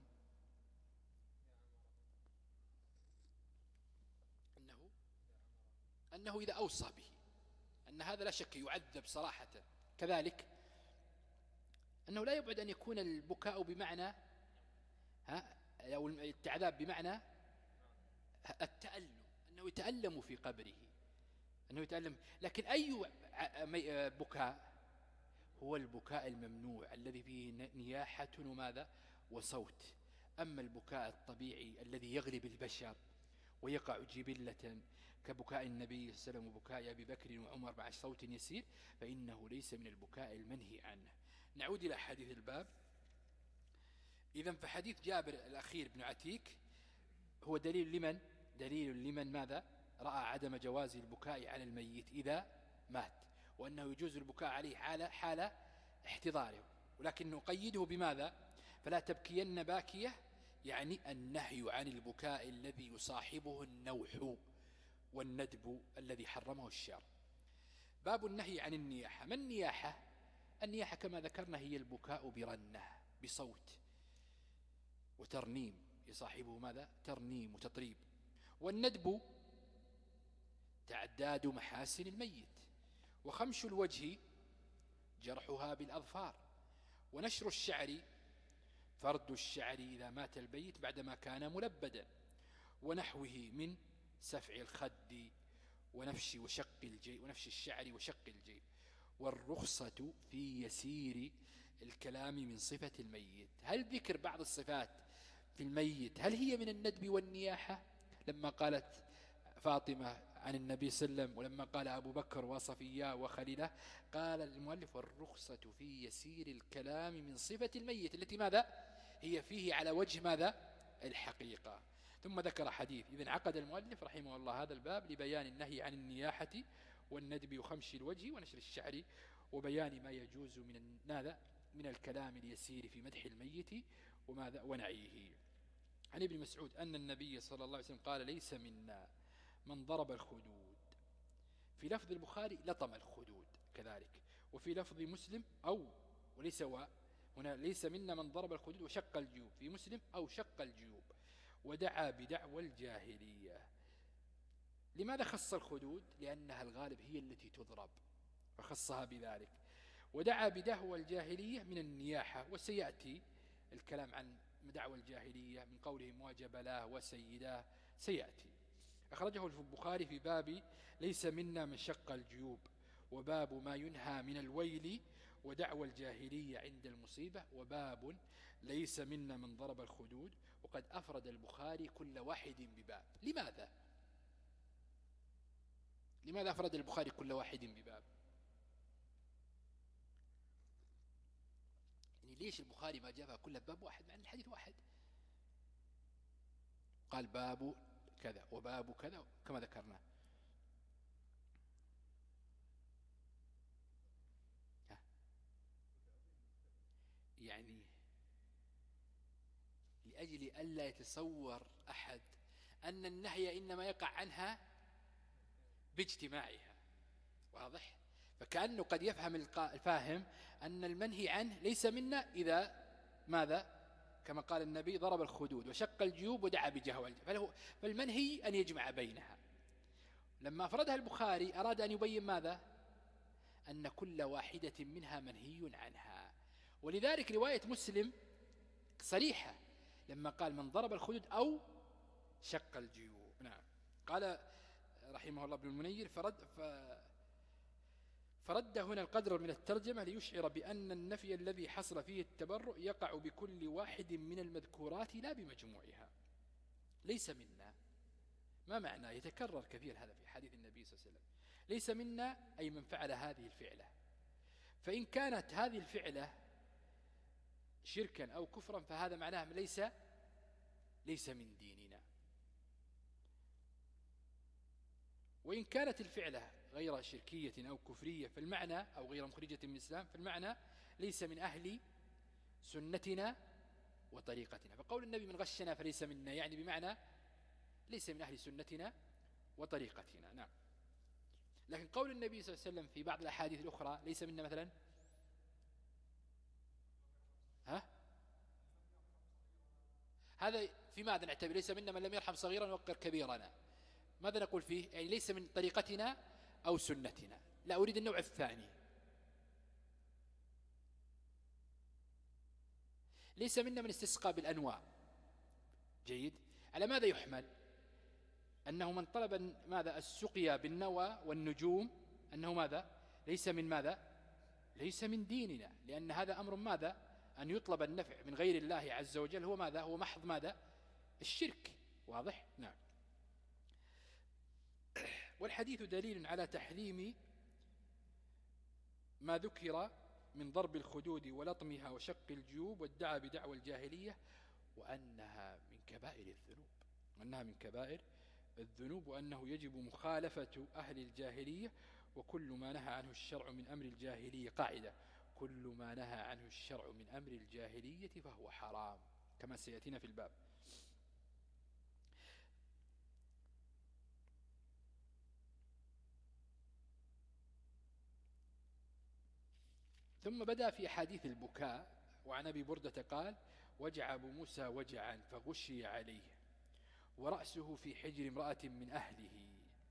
أنه أنه إذا أوصى به أن هذا لا شك يعذب صراحة. كذلك أنه لا يبعد أن يكون البكاء بمعنى ها أو التعذاب بمعنى التألم، أنه يتألم في قبره، أنه يتألم. لكن أي بكاء هو البكاء الممنوع الذي فيه نياحة وماذا وصوت. أما البكاء الطبيعي الذي يغلب البشر ويقع جبلة كبكاء النبي صلى الله عليه وسلم وبكاء أبي بكر وعمر مع صوت يسير فإنه ليس من البكاء المنهي عنه. نعود إلى حديث الباب. إذن فحديث جابر الأخير بن عتيك هو دليل لمن دليل لمن ماذا رأى عدم جواز البكاء على الميت إذا مات، وأنه يجوز البكاء عليه حال حال احتضاره، ولكن نقيده بماذا؟ فلا تبكين باكية، يعني النهي عن البكاء الذي يصاحبه النوح والندب الذي حرمه الشرع. باب النهي عن النياحة. ما النياحة؟ النياحة كما ذكرنا هي البكاء برنة بصوت وترنيم، يصاحبه ماذا؟ ترنيم وتطريب. والندب تعداد محاسن الميت، وخمش الوجه جرحها بالأظفار، ونشر الشعر فرد الشعر إذا مات البيت بعدما كان ملبدا، ونحوه من سفع الخد ونفش وشق الجيب ونفش الشعر وشق الجيب. والرخصة في يسير الكلام من صفة الميت. هل ذكر بعض الصفات في الميت هل هي من الندب والنياحة؟ لما قالت فاطمة عن النبي صلى الله عليه وسلم، ولما قال أبو بكر وصفية وخليله، قال المؤلف: والرخصة في يسير الكلام من صفة الميت التي ماذا هي فيه على وجه ماذا الحقيقة. ثم ذكر حديث. إذن عقد المؤلف رحمه الله هذا الباب لبيان النهي عن النياحة والندب وخمش الوجه ونشر الشعر، وبيان ما يجوز من ماذا من الكلام اليسير في مدح الميت وماذا ونعيه. عن ابن مسعود أن النبي صلى الله عليه وسلم قال: ليس منا من ضرب الخدود. في لفظ البخاري لطم الخدود كذلك، وفي لفظ مسلم أو وليس و هنا ليس منا من ضرب الخدود وشق الجيوب، في مسلم أو شق الجيوب، ودعا بدعوى الجاهلية. لماذا خص الخدود؟ لأنها الغالب هي التي تضرب فخصها بذلك. ودعا بدعوى الجاهلية من النياحة، وسيأتي الكلام عن دعوى الجاهلية من قولهم وجبلاه وسيداه سيأتي. أخرجه البخاري في باب ليس منا من شق الجيوب، وباب ما ينهى من الويل ودعوى الجاهلية عند المصيبة، وباب ليس منا من ضرب الخدود. وقد أفرد البخاري كل واحد بباب. لماذا؟ لماذا أفرد البخاري كل واحد بباب؟ يعني ليش البخاري ما جابها كلها باب واحد مع أن الحديث واحد؟ قال باب كذا وباب كذا كما ذكرنا. يعني لأجل ألا يتصور أحد أن النهي إنما يقع عنها باجتماعها. واضح؟ فكأنه قد يفهم الفاهم أن المنهي عنه ليس منا إذا ماذا كما قال النبي ضرب الخدود وشق الجيوب ودعا بجهوى، فالمنهي أن يجمع بينها. لما أفردها البخاري أراد أن يبين ماذا؟ أن كل واحدة منها منهي عنها. ولذلك رواية مسلم صريحة لما قال من ضرب الخدود أو شق الجيوب. نعم. قال رحمه الله ابن المنير فرد, فرد هنا القدر من الترجمة ليشعر بأن النفي الذي حصل فيه التبرؤ يقع بكل واحد من المذكورات لا بمجموعها. ليس منا ما معنى؟ يتكرر كثير هذا في حديث النبي صلى الله عليه وسلم. ليس منا أي من فعل هذه الفعلة. فإن كانت هذه الفعلة شركا أو كفرا فهذا معناه ليس ليس من ديننا. وإن كانت الفعلة غير شركية أو كفرية فالمعنى أو غير مخرجة من الإسلام فالمعنى ليس من أهل سنتنا وطريقتنا. فقول النبي من غشنا فليس منا يعني بمعنى ليس من أهل سنتنا وطريقتنا. نعم. لكن قول النبي صلى الله عليه وسلم في بعض الأحاديث الأخرى ليس منا مثلا ها هذا في ماذا نعتبر؟ ليس منا من لم يرحم صغيرا ويوقر كبيرنا. ماذا نقول فيه؟ يعني ليس من طريقتنا أو سنتنا. لا، أريد النوع الثاني. ليس منا من استسقى بالأنواع. جيد. على ماذا يحمل؟ أنه من طلب ماذا السقيا بالنوى والنجوم أنه ماذا ليس من ماذا ليس من ديننا، لأن هذا أمر ماذا أن يطلب النفع من غير الله عز وجل هو ماذا هو محض ماذا الشرك. واضح؟ نعم. والحديث دليل على تحريم ما ذكر من ضرب الخدود ولطمها وشق الجيوب وادعى بدعوى الجاهلية وأنها من كبائر الذنوب وأنها من كبائر الذنوب وأنه يجب مخالفة أهل الجاهلية وكل ما نهى عنه الشرع من أمر الجاهلية قاعدة كل ما نهى عنه الشرع من أمر الجاهلية فهو حرام كما سيأتينا في الباب. ثم بدأ في حديث البكاء. وعن أبي بردة قال وجع أبو موسى وجعا فغشي عليه ورأسه في حجر امرأة من أهله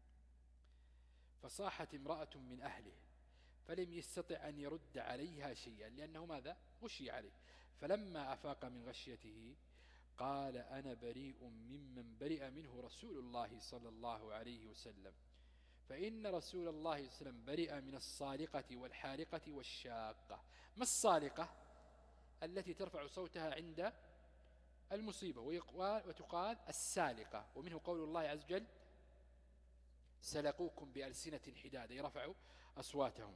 فصاحت امرأة من أهله فلم يستطع أن يرد عليها شيئا لأنه ماذا غشي عليه. فلما أفاق من غشيته قال أنا بريء ممن برئ منه رسول الله صلى الله عليه وسلم فإن رسول الله صلى الله عليه وسلم برئ من الصالقة والحالقة والشاقة. ما الصالقة؟ التي ترفع صوتها عند المصيبة وتقال السالقة. ومنه قول الله عز وجل سلقوكم بألسنة حداد يرفعوا أصواتهم.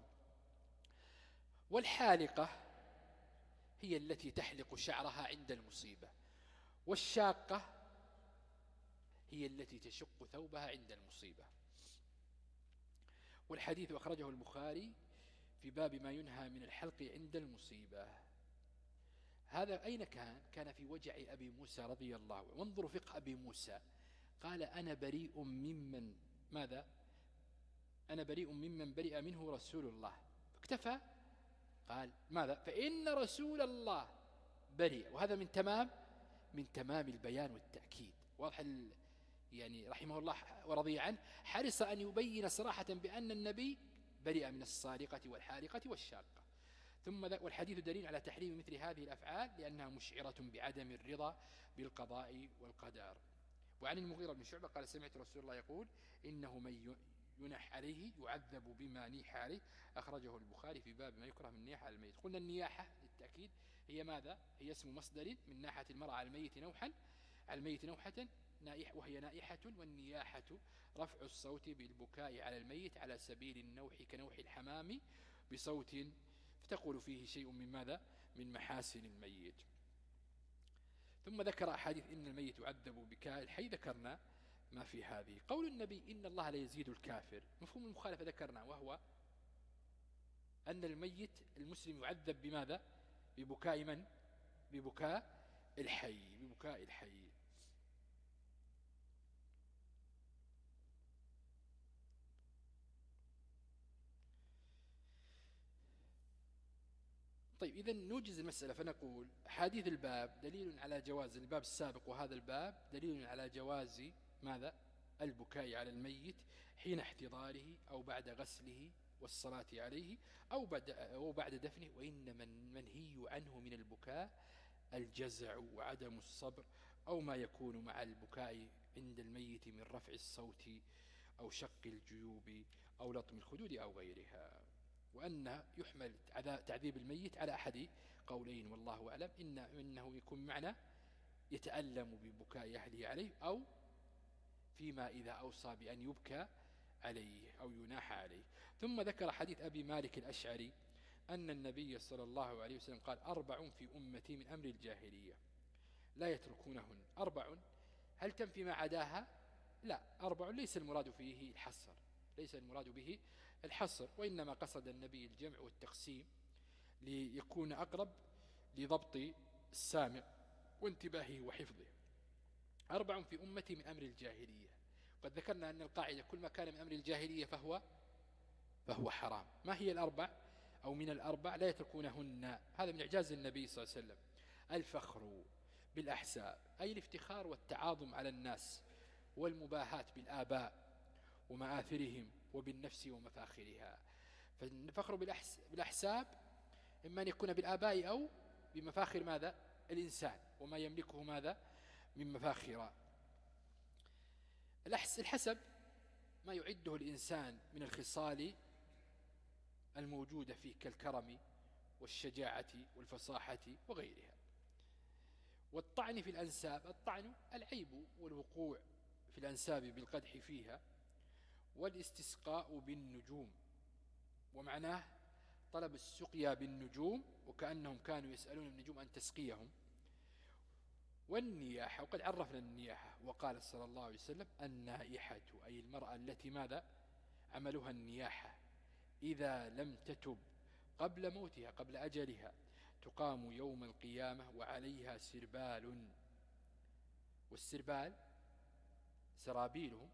والحالقة هي التي تحلق شعرها عند المصيبة والشاقة هي التي تشق ثوبها عند المصيبة. والحديث أخرجه البخاري في باب ما ينهى من الحلق عند المصيبة. هذا أين كان؟ كان في وجع أبي موسى رضي الله عنه. وانظروا فقه أبي موسى قال أنا بريء ممن ماذا أنا بريء ممن برئ منه رسول الله اكتفى. قال ماذا فإن رسول الله بريء. وهذا من تمام من تمام البيان والتأكيد. واضح يعني رحمه الله ورضي عنه حرص أن يبين صراحة بأن النبي برئ من الصالقة والحالقة والشاقة. ثم والحديث دليل على تحريم مثل هذه الأفعال لأنها مشعرة بعدم الرضا بالقضاء والقدر. وعن المغيرة بن شعبة قال سمعت رسول الله يقول إنه من ينح عليه يعذب بما نيح عليه. أخرجه البخاري في باب ما يكره من نياحة على الميت. قلنا النياحة للتأكيد هي ماذا هي اسم مصدر من ناحة المرأة على الميت نوحا على الميت نوحة نائح وهي نائحة. والنياحة رفع الصوت بالبكاء على الميت على سبيل النوح كنوح الحمام بصوت فتقول فيه شيء من ماذا من محاسن الميت. ثم ذكر أحاديث إن الميت يعذب بكاء الحي ذكرنا ما في هذه. قول النبي إن الله لا يزيد الكافر مفهوم المخالفة ذكرنا وهو أن الميت المسلم يعذب بماذا ببكاء من ببكاء الحي ببكاء الحي. طيب إذن نوجز المسألة فنقول حديث الباب دليل على جواز الباب السابق وهذا الباب دليل على جواز ماذا البكاء على الميت حين احتضاره أو بعد غسله والصلاة عليه أو بعد, أو بعد دفنه. وإنما المنهي عنه من البكاء الجزع وعدم الصبر أو ما يكون مع البكاء عند الميت من رفع الصوت أو شق الجيوب أو لطم الخدود أو غيرها. وأن يحمل تعذيب الميت على أحد قولين والله أعلم إن إنه يكون معنى يتألم ببكاء أهله عليه أو فيما إذا أوصى بأن يبكى عليه أو يناح عليه. ثم ذكر حديث أبي مالك الأشعري أن النبي صلى الله عليه وسلم قال أربع في أمتي من أمر الجاهلية لا يتركونهن. أربع هل تنفي ما عداها؟ لا، أربع ليس المراد فيه الحصر، ليس المراد به الحصر، وإنما قصد النبي الجمع والتقسيم ليكون أقرب لضبط السامع وانتباهه وحفظه. أربع في أمتي من أمر الجاهلية. قد ذكرنا أن القاعدة كل ما كان من أمر الجاهلية فهو فهو حرام. ما هي الأربع أو من الأربع؟ لا يتركونهن. هذا من إعجاز النبي صلى الله عليه وسلم. الفخر بالأحساب أي الافتخار والتعاظم على الناس، والمباهاة بالآباء ومآثرهم وبالنفس ومفاخرها. فالفخر بالأحساب إما أن يكون بالآباء أو بمفاخر ماذا؟ الإنسان وما يملكه ماذا؟ من مفاخر. الحسب ما يعده الإنسان من الخصال الموجودة فيه كالكرم والشجاعة والفصاحة وغيرها. والطعن في الأنساب، الطعن العيب والوقوع في الأنساب بالقدح فيها، والاستسقاء بالنجوم، ومعناه طلب السقيا بالنجوم وكأنهم كانوا يسألون النجوم أن تسقيهم. والنياحة، وقد عرفنا النياحة وقال صلى الله عليه وسلم النائحة أي المرأة التي ماذا عملها النياحة إذا لم تتب قبل موتها قبل أجلها تقام يوم القيامة وعليها سربال. والسربال سرابيلهم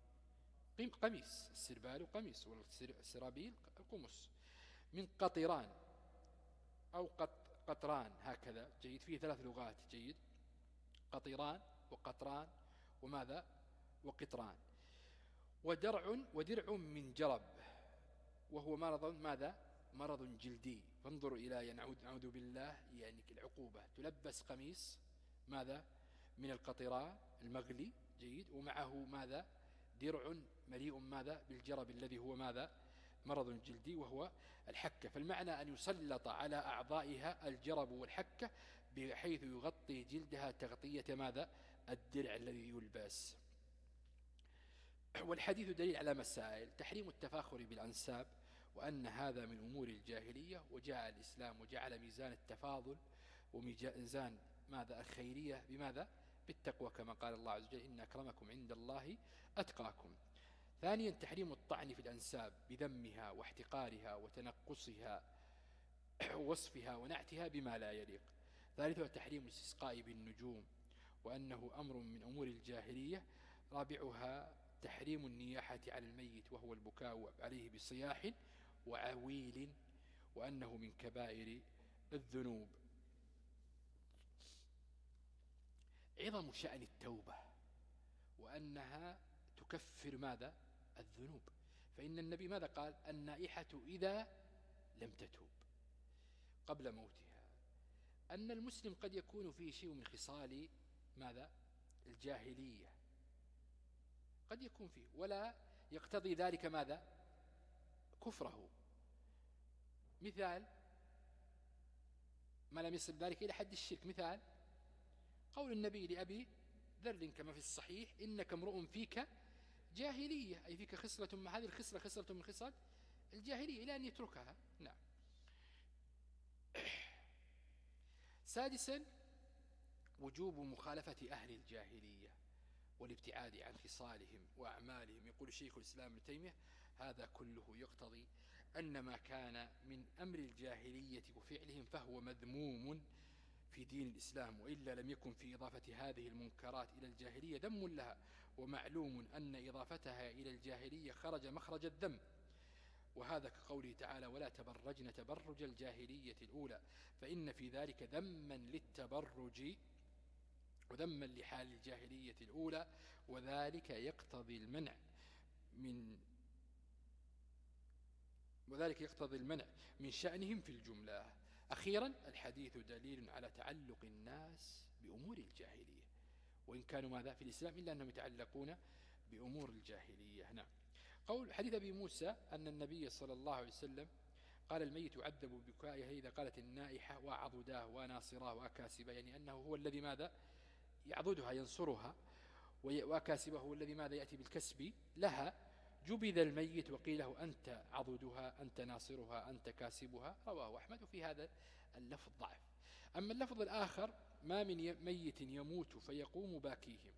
قميص، السربال قميص والسرابيل القمص من قطران أو قطران هكذا. جيد، فيه ثلاث لغات. جيد، قطران وقطران وماذا وقطران. ودرع ودرع من جرب وهو مرض ماذا مرض جلدي. فانظروا إلى نعود نعوذ بالله يعني العقوبة. تلبس قميص ماذا من القطران المغلي. جيد، ومعه ماذا درع مليء ماذا بالجرب الذي هو ماذا مرض جلدي وهو الحكة. فالمعنى أن يسلط على أعضائها الجرب والحكة بحيث يغطي جلدها تغطية ماذا الدرع الذي يلبس. والحديث دليل على مسائل: تحريم التفاخر بالأنساب وأن هذا من أمور الجاهلية، وجاء الإسلام وجعل ميزان التفاضل وميزان ماذا الخيرية بماذا بالتقوى كما قال الله عز وجل إن أكرمكم عند الله أتقاكم. ثانيا تحريم الطعن في الأنساب بذمها واحتقارها وتنقصها ووصفها ونعتها بما لا يليق. ثالثا تحريم الاستسقاء بالنجوم وأنه أمر من أمور الجاهلية. رابعها تحريم النياحة على الميت وهو البكاء عليه بصياح وعويل وأنه من كبائر الذنوب. عظم شأن التوبة وأنها تكفر ماذا الذنوب. فإن النبي ماذا قال؟ النائحة إذا لم تتوب قبل موتها. أن المسلم قد يكون فيه شيء من خصال ماذا الجاهلية، قد يكون فيه ولا يقتضي ذلك ماذا كفره. مثال ما لم يصل ذلك إلى حد الشرك. مثال قول النبي لأبي ذر كما في الصحيح إنك امرؤ فيك جاهلية، أي فيك خصلة، مع هذه الخصلة خصلة من خصال الجاهلية إلى أن يتركها. نعم. سادسا وجوب مخالفة أهل الجاهلية والابتعاد عن خصالهم وأعمالهم. يقول الشيخ الإسلام ابن تيمية هذا كله يقتضي أن ما كان من أمر الجاهلية وفعلهم فهو مذموم في دين الإسلام، وإلا لم يكن في إضافة هذه المنكرات إلى الجاهلية ذم لها. ومعلوم أن إضافتها إلى الجاهلية خرج مخرج الذم، وهذا كقوله تعالى ولا تبرجن تبرج الجاهلية الأولى، فإن في ذلك ذما للتبرج وذما لحال الجاهلية الأولى، وذلك يقتضي المنع من وذلك يقتضي المنع من شأنهم في الجملة. أخيرا الحديث دليل على تعلق الناس بأمور الجاهلية، وإن كانوا ماذا في الإسلام إلا أنهم يتعلقون بأمور الجاهلية. نعم. قول حديث أبي موسى أن النبي صلى الله عليه وسلم قال الميت يعذب ببكائه إذا قالت النائحة وعضداه وناصراه وأكاسبه، يعني أنه هو الذي ماذا يعضدها ينصرها، وأكاسبه هو الذي ماذا يأتي بالكسب لها جبذ الميت وقيل له أنت عضدها أنت ناصرها أنت كاسبها، رواه أحمد. وفي هذا اللفظ ضعف. أما اللفظ الآخر: ما من ميت يموت فيقوم باكيهم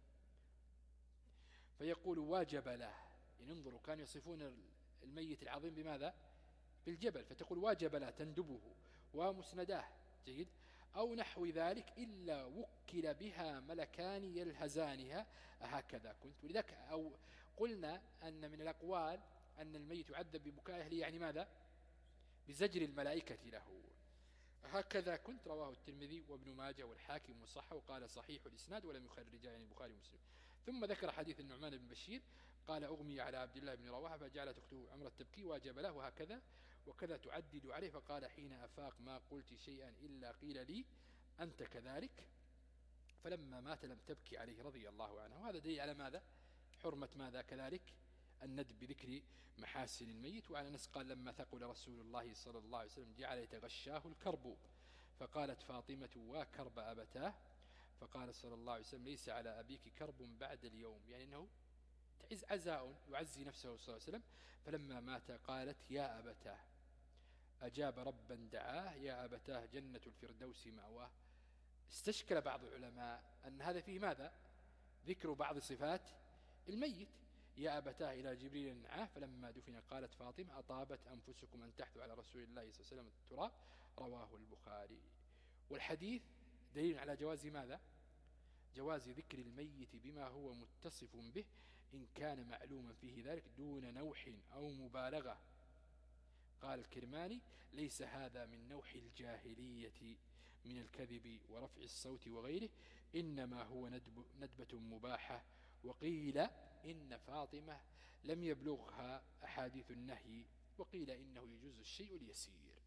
فيقول واجب له، يعني انظروا كانوا يصفون الميت العظيم بماذا؟ بالجبل، فتقول واجب له تندبه ومسنداه، جيد، أو نحو ذلك، إلا وكل بها ملكان يلهزانها هكذا كنت. ولذلك أو قلنا أن من الأقوال أن الميت يعذب ببكاء أهله، يعني ماذا؟ بزجر الملائكة له. هكذا كنت، رواه الترمذي وابن ماجه والحاكم وصححه وقال صحيح الإسناد ولم يخرجا، يعني البخاري ومسلم. ثم ذكر حديث النعمان بن بشير قال أغمي على عبد الله بن رواحة فجعلت أخته عمرة تبكي واجب له، وهكذا وكذا تعدد عليه، فقال حين أفاق ما قلت شيئا إلا قيل لي أنت كذلك، فلما مات لم تبكي عليه رضي الله عنه. وهذا دليل على ماذا؟ حرمة ماذا كذلك؟ الندب بذكر محاسن الميت. وعلى أنس قال لما ثقل رسول الله صلى الله عليه وسلم جعل يتغشاه الكرب، فقالت فاطمة وكرب أبتاه، فقال صلى الله عليه وسلم ليس على أبيك كرب بعد اليوم، يعني أنه تعز عزاء يعزي نفسه صلى الله عليه وسلم. فلما مات قالت يا أبتاه، أجاب ربا دعاه، يا أبتاه جنة الفردوس مأواه. استشكل بعض العلماء أن هذا فيه ماذا؟ ذكر بعض صفات الميت. يا أبتاه إلى جبريل نعاه، فلما دفن قالت فاطمة أطابت أنفسكم أن تحثوا على رسول الله صلى الله عليه وسلم التراب، رواه البخاري. والحديث دليل على جواز ماذا؟ جواز ذكر الميت بما هو متصف به إن كان معلوما فيه ذلك دون نوح أو مبالغة. قال الكرماني ليس هذا من نوح الجاهلية من الكذب ورفع الصوت وغيره، إنما هو ندب ندبة مباحة. وقيل إن فاطمة لم يبلغها أحاديث النهي، وقيل إنه يجوز الشيء اليسير.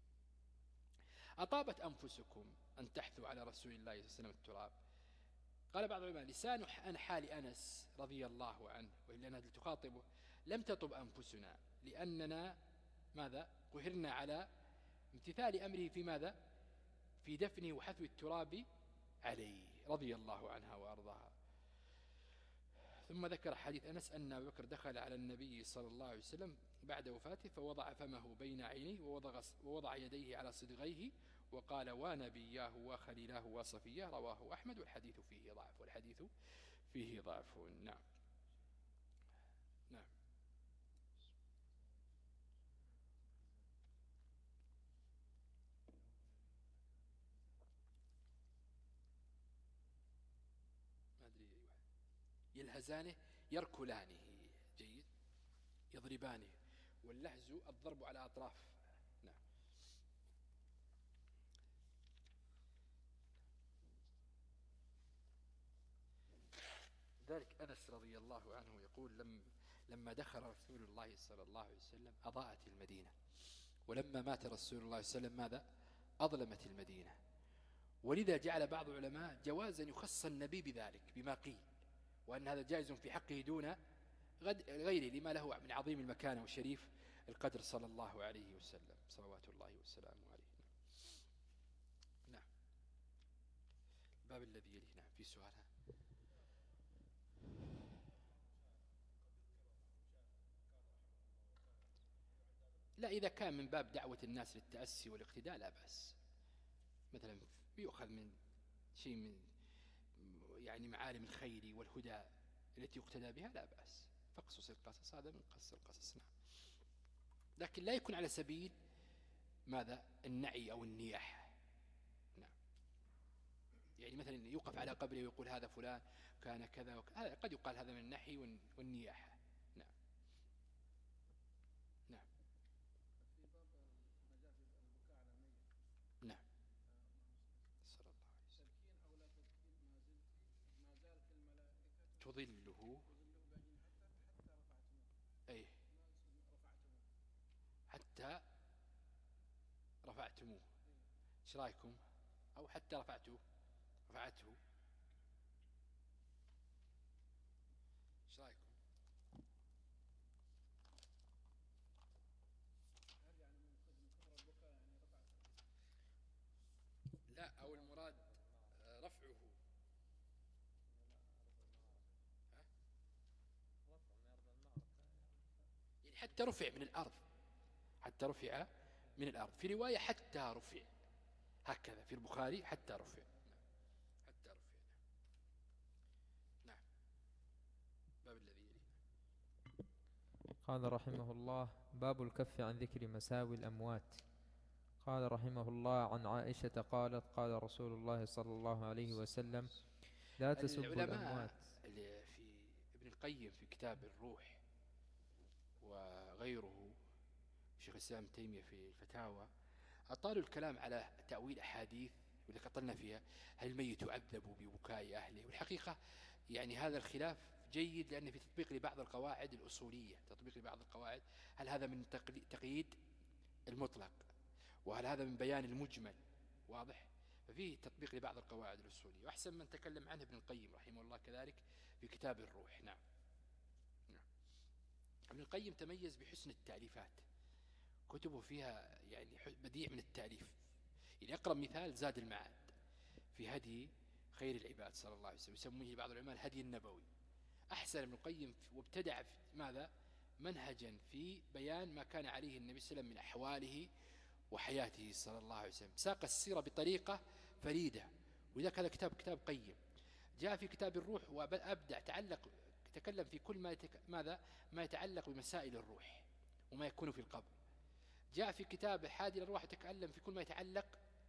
أطابت أنفسكم أن تحثوا على رسول الله صلى الله عليه وسلم التراب. قال بعض العلماء لسان عن حال أنس رضي الله عنه، وإلا أنها تخاطبه، لم تطب أنفسنا لأننا ماذا؟ قهرنا على امتثال أمره في ماذا؟ في دفنه وحثو التراب عليه، رضي الله عنها وأرضاها. ثم ذكر حديث أنس أن أبا بكر دخل على النبي صلى الله عليه وسلم بعد وفاته فوضع فمه بين عينيه ووضع يديه على صدغيه وقال ونبياه وخليلاه وصفياه، رواه أحمد. والحديث فيه ضعف والحديث فيه ضعف. نعم نعم. ما أدري أيوة. يلهزانه يركلانه، جيد، يضربانه، واللهز الضرب على أطراف. نعم. ذلك أنس رضي الله عنه يقول لم لما دخل رسول الله صلى الله عليه وسلم أضاءت المدينة، ولما مات رسول الله صلى الله عليه وسلم ماذا؟ أظلمت المدينة. ولذا جعل بعض العلماء جوازا يخص النبي بذلك بما قيل، وأن هذا جائز في حقه دون غيره لما له من عظيم المكانة وشريف القدر صلى الله عليه وسلم، صلوات الله وسلامه عليه. نعم. الباب الذي يليه. نعم. في سؤال؟ لا، إذا كان من باب دعوة الناس للتأسي والاقتداء لا بأس، مثلا يؤخذ من شيء من يعني معالم الخير والهدى التي يقتدى بها لا بأس، فقصص القصص هذا من قصص القصص. نعم. لكن لا يكون على سبيل ماذا؟ النعي أو النياح. نعم. يعني مثلا يوقف على قبره ويقول هذا فلان كان كذا وكذا، قد يقال هذا من النحي والنياح. نعم نعم نعم. صلى الله عليه وسلم. تظله أي حتى رفعتموه، ايش رايكم؟ أو حتى رفعته رفعته، ايش رايكم؟ لا، أو المراد رفعه. حتى رفع من الأرض، حتى رفع من الأرض. في رواية حتى رفع، هكذا في البخاري حتى رفع. حتى رفع. نعم. باب الذي يلي. قال رحمه الله: باب الكف عن ذكر مساوي الأموات. قال رحمه الله: عن عائشة قالت: قال رسول الله صلى الله عليه وسلم: لا تسبوا الأموات. اللي في ابن القيم في كتاب الروح وغيره، شيخ الإسلام تيمية في الفتاوى، أطالوا الكلام على تأويل أحاديث واللي قطلنا فيها: هل الميت يعذب ببكاء أهله؟ والحقيقة يعني هذا الخلاف جيد، لأن في تطبيق لبعض القواعد الأصولية، تطبيق لبعض القواعد، هل هذا من تقييد المطلق، وهل هذا من بيان المجمل؟ واضح؟ ففيه تطبيق لبعض القواعد الأصولية، وأحسن من تكلم عنه ابن القيم رحمه الله كذلك في كتاب الروح. نعم. نعم. ابن القيم تميز بحسن التأليفات، كتبه فيها يعني بديع من التأليف. يعني أقرب مثال زاد المعاد في هدي خير العباد صلى الله عليه وسلم، يسميه بعض العلماء الهدي النبوي. أحسن ابن القيم وابتدع في ماذا؟ منهجا في بيان ما كان عليه النبي صلى الله عليه وسلم من أحواله وحياته صلى الله عليه وسلم، ساق السيرة بطريقة فريدة، ولذلك هذا كتاب كتاب قيم. جاء في كتاب الروح وأبدع، تعلق تكلم في كل ما يتك... ماذا ما يتعلق بمسائل الروح وما يكون في القبر. جاء في كتاب حادي الأرواح يتكلم في كل ما يتعلق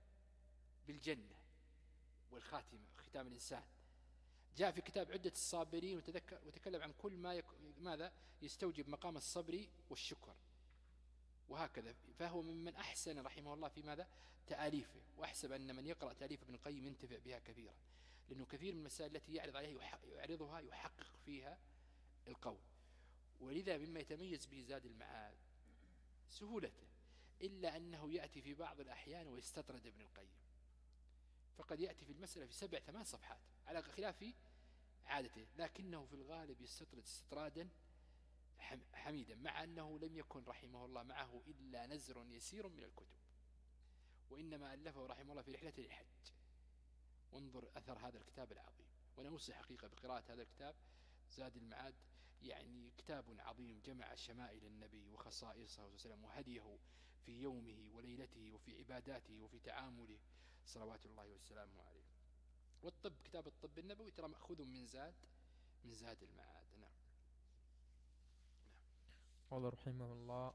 بالجنة والخاتمة، ختام الإنسان. جاء في كتاب عدة الصابرين وتذكر وتكلم عن كل ما يك... ماذا يستوجب مقام الصبر والشكر، وهكذا. فهو ممن أحسن رحمه الله في ماذا؟ تأليفه. وأحسب أن من يقرأ تأليف ابن القيم ينتفع بها كثيرا، لأنه كثير من المسائل التي يعرض عليها يعرضها يحقق فيها القول. ولذا مما يتميز به زاد المعاد سهولته، إلا أنه يأتي في بعض الأحيان ويستطرد ابن القيم، فقد يأتي في المسألة في سبع ثمان صفحات على خلاف عادته، لكنه في الغالب يستطرد استطرادا حميدا، مع أنه لم يكن رحمه الله معه إلا نزر يسير من الكتب، وإنما ألفه رحمه الله في رحلة الحج. وانظر أثر هذا الكتاب العظيم. وأنا أوصي حقيقة بقراءة هذا الكتاب زاد المعاد، يعني كتاب عظيم جمع شمائل النبي وخصائصه وسلم وهديه في يومه وليلته وفي عباداته وفي تعامله صلوات الله والسلام عليه. والطب، كتاب الطب النبوي ترى مأخوذ من زاد من زاد المعاد. نعم. قال رحمه الله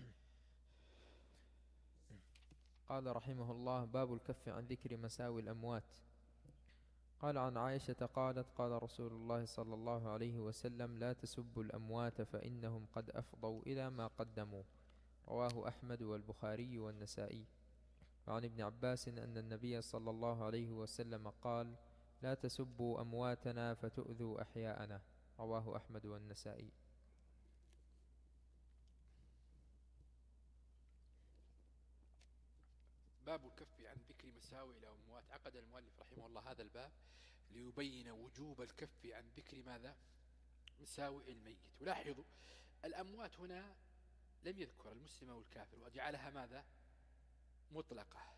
قال رحمه الله: باب الكف عن ذكر مساوي الأموات. قال: عن عائشة قالت: قال رسول الله صلى الله عليه وسلم: لا تسبوا الأموات فإنهم قد أفضوا إلى ما قدموا. رواه أحمد والبخاري والنسائي. وعن ابن عباس أن النبي صلى الله عليه وسلم قال: لا تسبوا أمواتنا فتؤذوا أحياءنا. رواه أحمد والنسائي. باب الكف عن ذكر مساوئ الأموات. عقد المؤلف رحمه الله هذا الباب ليبين وجوب الكف عن ذكر ماذا؟ مساوئ الميت. ولاحظوا الأموات هنا لم يذكر المسلم والكافر، وجعلها ماذا؟ مطلقة.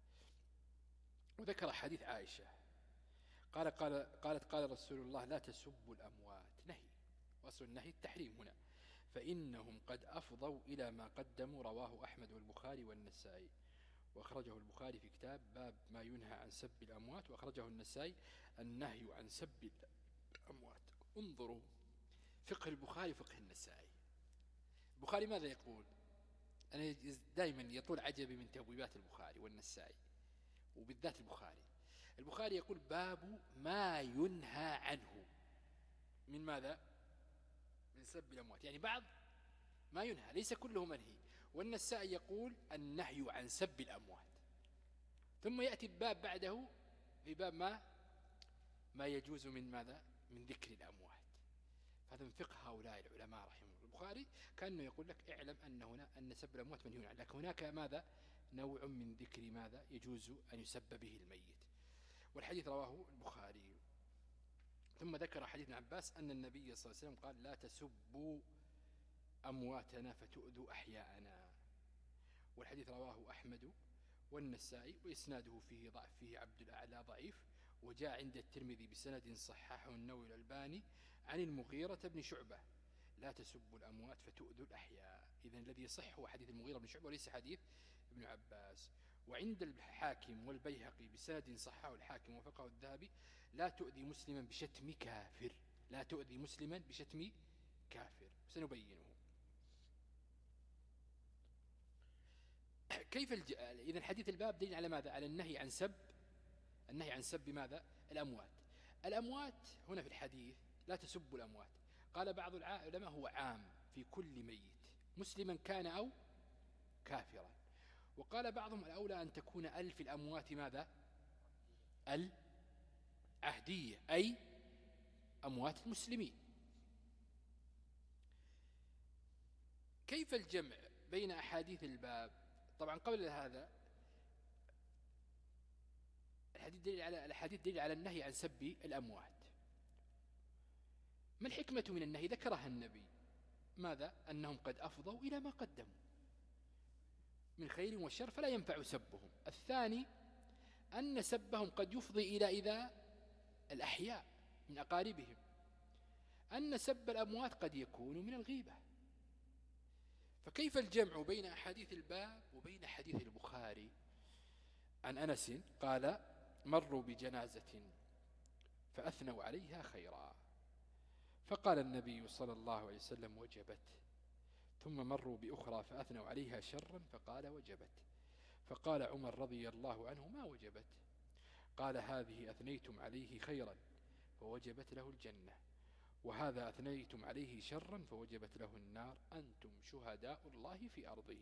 وذكر حديث عائشة قال قال قالت: قال رسول الله: لا تسبوا الأموات. نهي، وأصل النهي التحريم هنا. فإنهم قد أفضوا إلى ما قدموا. رواه أحمد والبخاري والنسائي، وأخرجه البخاري في كتاب باب ما ينهى عن سب الأموات، وأخرجه النسائي النهي عن سب الأموات. انظروا فقه البخاري وفقه النسائي. البخاري ماذا يقول؟ أنا دائما يطول عجبي من تبويبات البخاري والنسائي، وبالذات البخاري. البخاري يقول: باب ما ينهى عنه من ماذا؟ من سب الأموات، يعني بعض ما ينهى، ليس كله منهي. والنسائي يقول: النهي عن سب الأموات. ثم يأتي الباب بعده في باب ما ما يجوز من ماذا؟ من ذكر الأموات. هذا من فقه هؤلاء العلماء رحمه الله. البخاري كأنه يقول لك: اعلم أن هنا أن سب الأموات منهي عنه، لكن هناك ماذا؟ نوع من ذكر ماذا يجوز أن يسب به الميت. والحديث رواه البخاري. ثم ذكر حديث ابن عباس أن النبي صلى الله عليه وسلم قال: لا تسبوا أمواتنا فتؤذوا أحياءنا. والحديث رواه أحمد والنسائي، وإسناده فيه ضعف، فيه عبد الأعلى ضعيف. وجاء عند الترمذي بسند صححه النووي الألباني عن المغيرة بن شعبة: لا تسبوا الأموات فتؤذوا الأحياء. إذن الذي يصح هو حديث المغيرة بن شعبة وليس حديث ابن عباس. وعند الحاكم والبيهقي بسند صححه الحاكم وفقه الذهبي: لا تؤذي مسلما بشتم كافر، لا تؤذي مسلما بشتم كافر، سنبينه. كيف الج... إذن حديث الباب دليل على ماذا؟ على النهي عن سب، النهي عن سب ماذا؟ الأموات. الأموات هنا في الحديث لا تسبوا الأموات. قال بعض العلماء هو عام في كل ميت مسلما كان أو كافرا. وقال بعضهم الأولى أن تكون أل في الأموات ماذا؟ العهدية، أي أموات المسلمين. كيف الجمع بين أحاديث الباب؟ طبعا قبل هذا الحديث دليل على الحديث دليل على النهي عن سب الأموات. ما الحكمة من النهي؟ ذكرها النبي، ماذا؟ أنهم قد أفضوا إلى ما قدموا من خير وشر فلا ينفع سبهم. الثاني أن سبهم قد يفضي إلى إذا الأحياء من أقاربهم. أن سب الأموات قد يكون من الغيبة. فكيف الجمع بين أحاديث الباب وبين حديث البخاري عن أنس قال: مروا بجنازة فأثنوا عليها خيرا، فقال النبي صلى الله عليه وسلم: وجبت. ثم مروا بأخرى فأثنوا عليها شرا فقال: وجبت. فقال عمر رضي الله عنه: ما وجبت؟ قال: هذه أثنيتم عليه خيرا فوجبت له الجنة، وهذا أثنيتم عليه شرا فوجبت له النار، أنتم شهداء الله في أرضه.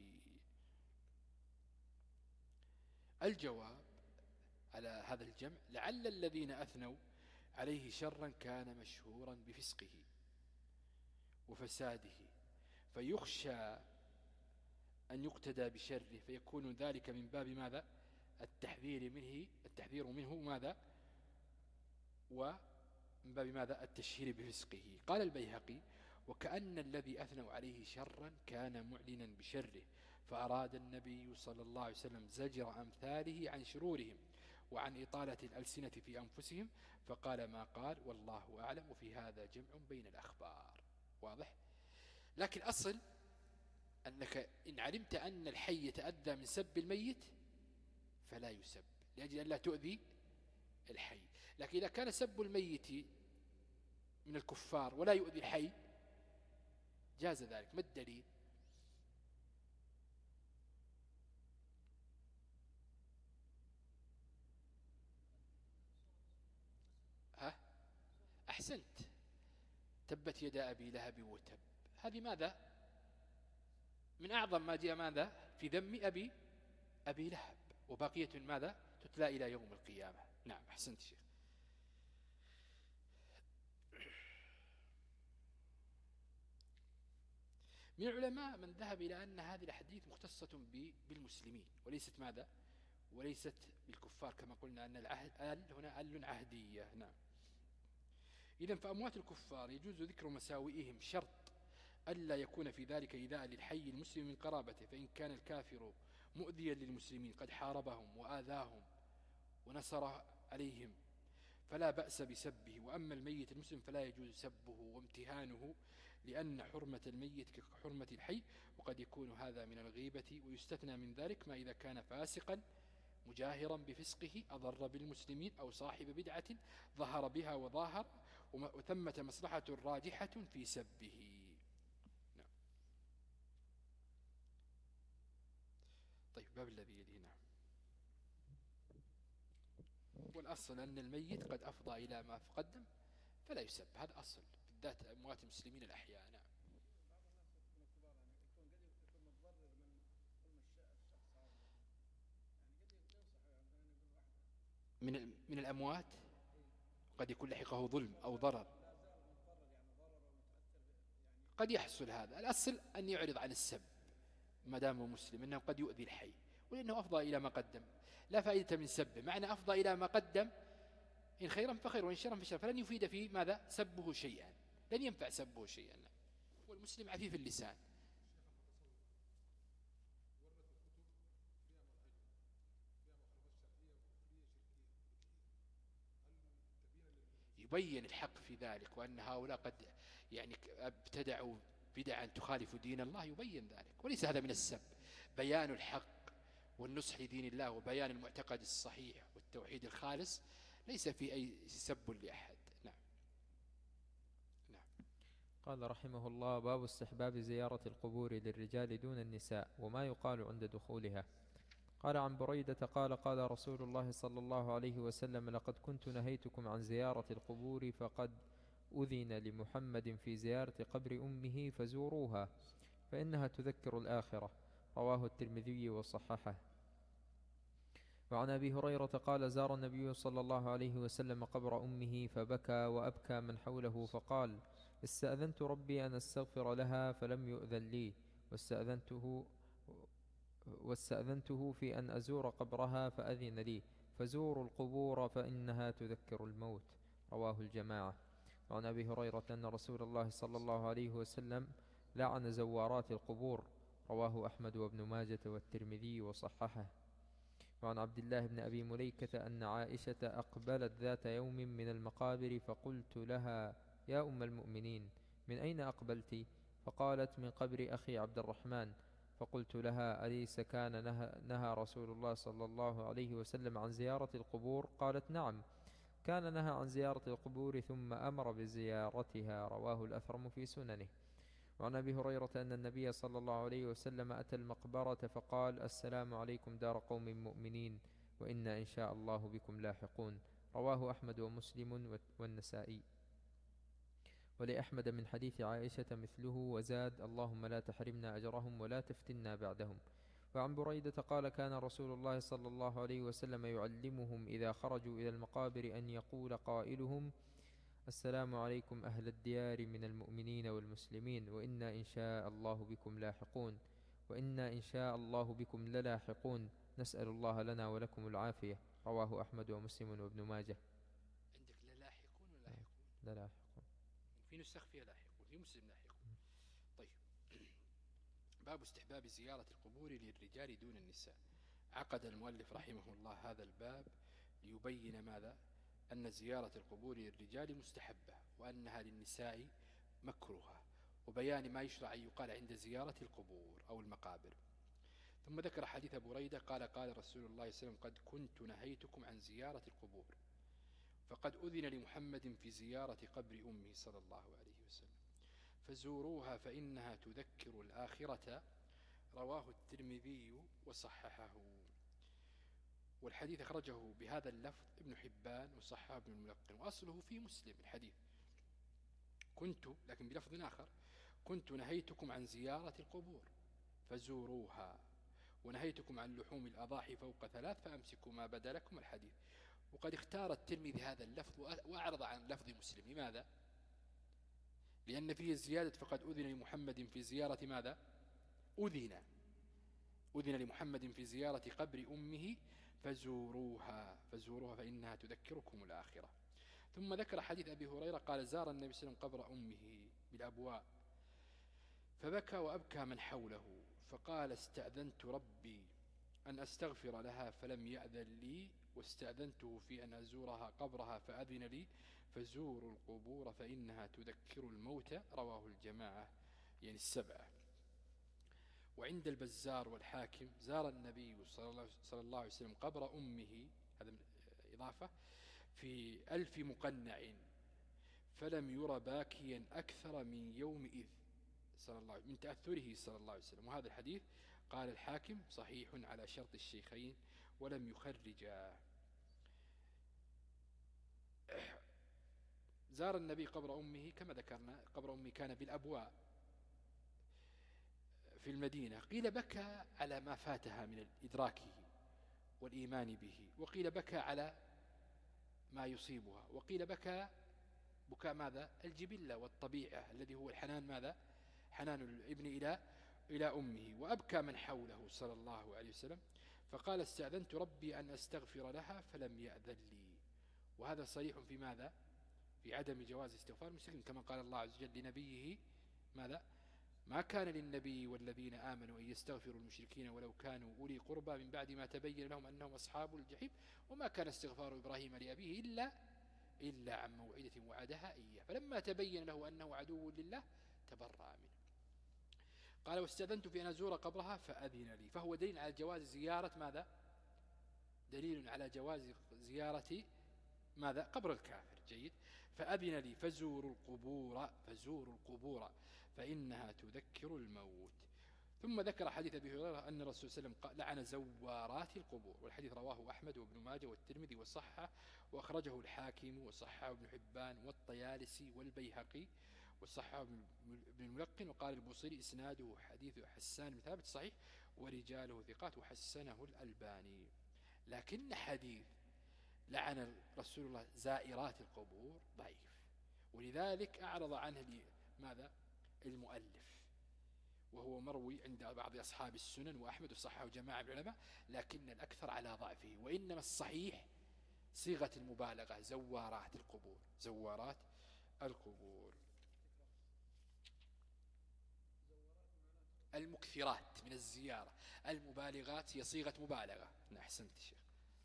الجواب على هذا الجمع: لعل الذين أثنوا عليه شرا كان مشهورا بفسقه وفساده، فيخشى أن يقتدى بشره، فيكون ذلك من باب ماذا؟ التحذير منه التحذير منه ماذا؟ ومن باب ماذا؟ التشهير بفسقه. قال البيهقي: وكأن الذي أثنوا عليه شرا كان معلنا بشره، فأراد النبي صلى الله عليه وسلم زجر أمثاله عن شرورهم وعن إطالة الألسنة في أنفسهم، فقال ما قال والله أعلم. وفي هذا جمع بين الأخبار. واضح؟ لكن أصل أنك إن علمت أن الحي يتأذى من سب الميت فلا يسب، لأجل أن لا تؤذي الحي. لكن إذا كان سب الميت من الكفار ولا يؤذي الحي جاز ذلك. ما الدليل؟ ها؟ أحسنت، تبت يدا أبي لهب وتب. هذه ماذا؟ من أعظم ما جاء ماذا؟ في ذم أبي أبي لهب، وبقية ماذا؟ تتلى إلى يوم القيامة. نعم أحسنت شيخ. من العلماء من ذهب إلى أن هذه الأحاديث مختصة بالمسلمين وليست ماذا؟ وليست بالكفار، كما قلنا أن العهد هنا أل عهدية. نعم. إذن فأموات الكفار يجوز ذكر مساوئهم، شرط ألا يكون في ذلك إيذاء للحي المسلم من قرابته، فإن كان الكافر مؤذيا للمسلمين قد حاربهم وآذاهم ونصر عليهم فلا بأس بسبه. وأما الميت المسلم فلا يجوز سبه وامتهانه، لأن حرمة الميت كحرمة الحي، وقد يكون هذا من الغيبة. ويستثنى من ذلك ما إذا كان فاسقا مجاهرا بفسقه أضر بالمسلمين، أو صاحب بدعة ظهر بها وظاهر، وثمة مصلحة راجحة في سبه. نعم. طيب باب الذي يليه. نعم. والأصل أن الميت قد أفضى إلى ما قدم فلا يسب، هذا أصل بالذات أموات المسلمين الأحياء. نعم. من من الأموات قد يكون لحقه ظلم أو ضرر، قد يحصل هذا. الأصل أن يعرض عن السب ما دام مسلم، إنه قد يؤذي الحي، ولأنه أفضى إلى ما قدم، لا فائدة من سبه. معنى أفضى إلى ما قدم، إن خيرا فخير وإن شرا فشر، فلن يفيد في ماذا؟ سبه شيئا، لن ينفع سبه شيئا. والمسلم عفيف اللسان. يبين الحق في ذلك، وأن هؤلاء قد يعني ابتدعوا بدعا تخالف دين الله، يبين ذلك. وليس هذا من السب، بيان الحق والنصح لدين الله وبيان المعتقد الصحيح والتوحيد الخالص ليس في أي سب لأحد. نعم. نعم. قال رحمه الله: باب استحباب زيارة القبور للرجال دون النساء وما يقال عند دخولها. قال عن بريدة قال: قال رسول الله صلى الله عليه وسلم: لقد كنت نهيتكم عن زيارة القبور فقد أذن لمحمد في زيارة قبر أمه فزوروها فإنها تذكر الآخرة. رواه الترمذي وصححه. وعن أبي هريرة قال: زار النبي صلى الله عليه وسلم قبر أمه فبكى وأبكى من حوله فقال: استأذنت ربي أن أستغفر لها فلم يؤذن لي، واستأذنته واستأذنته في أن أزور قبرها فأذن لي، فزوروا القبور فإنها تذكر الموت. رواه الجماعة. وعن أبي هريرة أن رسول الله صلى الله عليه وسلم لعن زوارات القبور. رواه أحمد وابن ماجة والترمذي وصححه. وعن عبد الله بن أبي مليكة أن عائشة أقبلت ذات يوم من المقابر فقلت لها: يا أم المؤمنين، من أين أقبلت؟ فقالت: من قبر أخي عبد الرحمن. فقلت لها: أليس كان نهى, نهى رسول الله صلى الله عليه وسلم عن زيارة القبور؟ قالت: نعم، كان نهى عن زيارة القبور ثم أمر بزيارتها. رواه الأثرم في سننه. وعن أبي هريرة أن النبي صلى الله عليه وسلم أتى المقبرة فقال: السلام عليكم دار قوم مؤمنين وإنا إن شاء الله بكم لاحقون. رواه أحمد ومسلم والنسائي. ولأحمد من حديث عائشة مثله وزاد: اللهم لا تحرمنا أجرهم ولا تفتنا بعدهم. وعن بريدة قال: كان رسول الله صلى الله عليه وسلم يعلمهم إذا خرجوا إلى المقابر أن يقول قائلهم: السلام عليكم أهل الديار من المؤمنين والمسلمين وإنا إن شاء الله بكم لاحقون، وإنا إن شاء الله بكم للاحقون، نسأل الله لنا ولكم العافية. رواه أحمد ومسلم وابن ماجه. عندك للاحقون ولاحقون؟ للاحقون. في نسخ فيها لاحقون، في مسلم لاحقون. طيب. باب استحباب زيارة القبور للرجال دون النساء. عقد المؤلف رحمه الله هذا الباب ليبين ماذا؟ أن زيارة القبور للرجال مستحبة وأنها للنساء مكروهة، وبيان ما يشرع أن يقال عند زيارة القبور أو المقابر. ثم ذكر حديث بريدة قال: قال رسول الله صلى الله عليه وسلم: قد كنت نهيتكم عن زيارة القبور فقد أذن لمحمد في زيارة قبر أمه صلى الله عليه وسلم فزوروها فإنها تذكر الآخرة. رواه الترمذي وصححه. والحديث أخرجه بهذا اللفظ ابن حبان وصححه ابن الملقن، وأصله في مسلم الحديث. كنت، لكن بلفظ آخر: كنت نهيتكم عن زيارة القبور فزوروها، ونهيتكم عن لحوم الأضاحي فوق ثلاث فأمسكوا ما بدا لكم. الحديث. وقد اختار الترمذي هذا اللفظ وأعرض عن لفظ مسلم. لماذا؟ لأن فيه زيادة: فقد أذن لمحمد في زيارة ماذا؟ أذن أذن لمحمد في زيارة قبر أمه فزوروها فزوروها فإنها تذكركم الآخرة. ثم ذكر حديث أبي هريرة قال: زار النبي صلى الله عليه وسلم قبر أمه بالأبواء فبكى وأبكى من حوله فقال: استأذنت ربي أن أستغفر لها فلم يأذن لي، واستأذنته في أن أزورها قبرها فأذن لي، فزوروا القبور فإنها تذكر الموت. رواه الجماعة، يعني السبعة. وعند البزار والحاكم: زار النبي صلى الله عليه وسلم قبر أمه، هذا إضافة، في ألف مقنع فلم ير باكيا أكثر من يومئذ صلى الله عليه وسلم من تأثره صلى الله عليه وسلم. وهذا الحديث قال الحاكم صحيح على شرط الشيخين ولم يخرجا. زار النبي قبر أمه كما ذكرنا، قبر أمه كان بالأبواء في المدينة. قيل بكى على ما فاتها من إدراكه والإيمان به، وقيل بكى على ما يصيبها، وقيل بكى بكاء ماذا؟ الجبلة والطبيعة الذي هو الحنان ماذا؟ حنان الابن إلى إلى أمه. وأبكى من حوله صلى الله عليه وسلم فقال: استأذنت ربي أن أستغفر لها فلم يأذن لي. وهذا صريح في ماذا؟ في عدم جواز استغفار المسلمين، كما قال الله عز وجل لنبيه ماذا؟ ما كان للنبي والذين آمنوا أن يستغفروا المشركين ولو كانوا أولي قربى من بعد ما تبين لهم أنهم أصحاب الجحيم، وما كان استغفار إبراهيم لأبيه إلا إلا عن موعدة وعدها إياه، فلما تبين له أنه عدو لله تبرأ منه. قال واستأذنت في أن أزور قبرها فأذن لي، فهو دليل على جواز زيارة ماذا؟ دليل على جواز زيارة ماذا؟ قبر الكافر. جيد. فأذن لي فزوروا القبور فزوروا القبور فإنها تذكر الموت. ثم ذكر حديث أبي هريرة أن الرسول صلى الله عليه وسلم لعن زوارات القبور، والحديث رواه أحمد وابن ماجه والترمذي وصححه، وأخرجه الحاكم وصححه ابن حبان والطيالسي والبيهقي وصححه ابن الملقن، وقال البوصيري إسناده حديث حسان بن ثابت صحيح ورجاله ثقات وحسنه الألباني. لكن حديث لعن رسول الله زائرات القبور ضعيف، ولذلك أعرض عنه ماذا؟ المؤلف، وهو مروي عند بعض أصحاب السنن وأحمد وصححه جماعة من العلماء، لكن الأكثر على ضعفه، وإنما الصحيح صيغة المبالغة زوارات القبور زوارات القبور المكثرات من الزيارة. المبالغات هي صيغة مبالغة. أحسنت شيخ.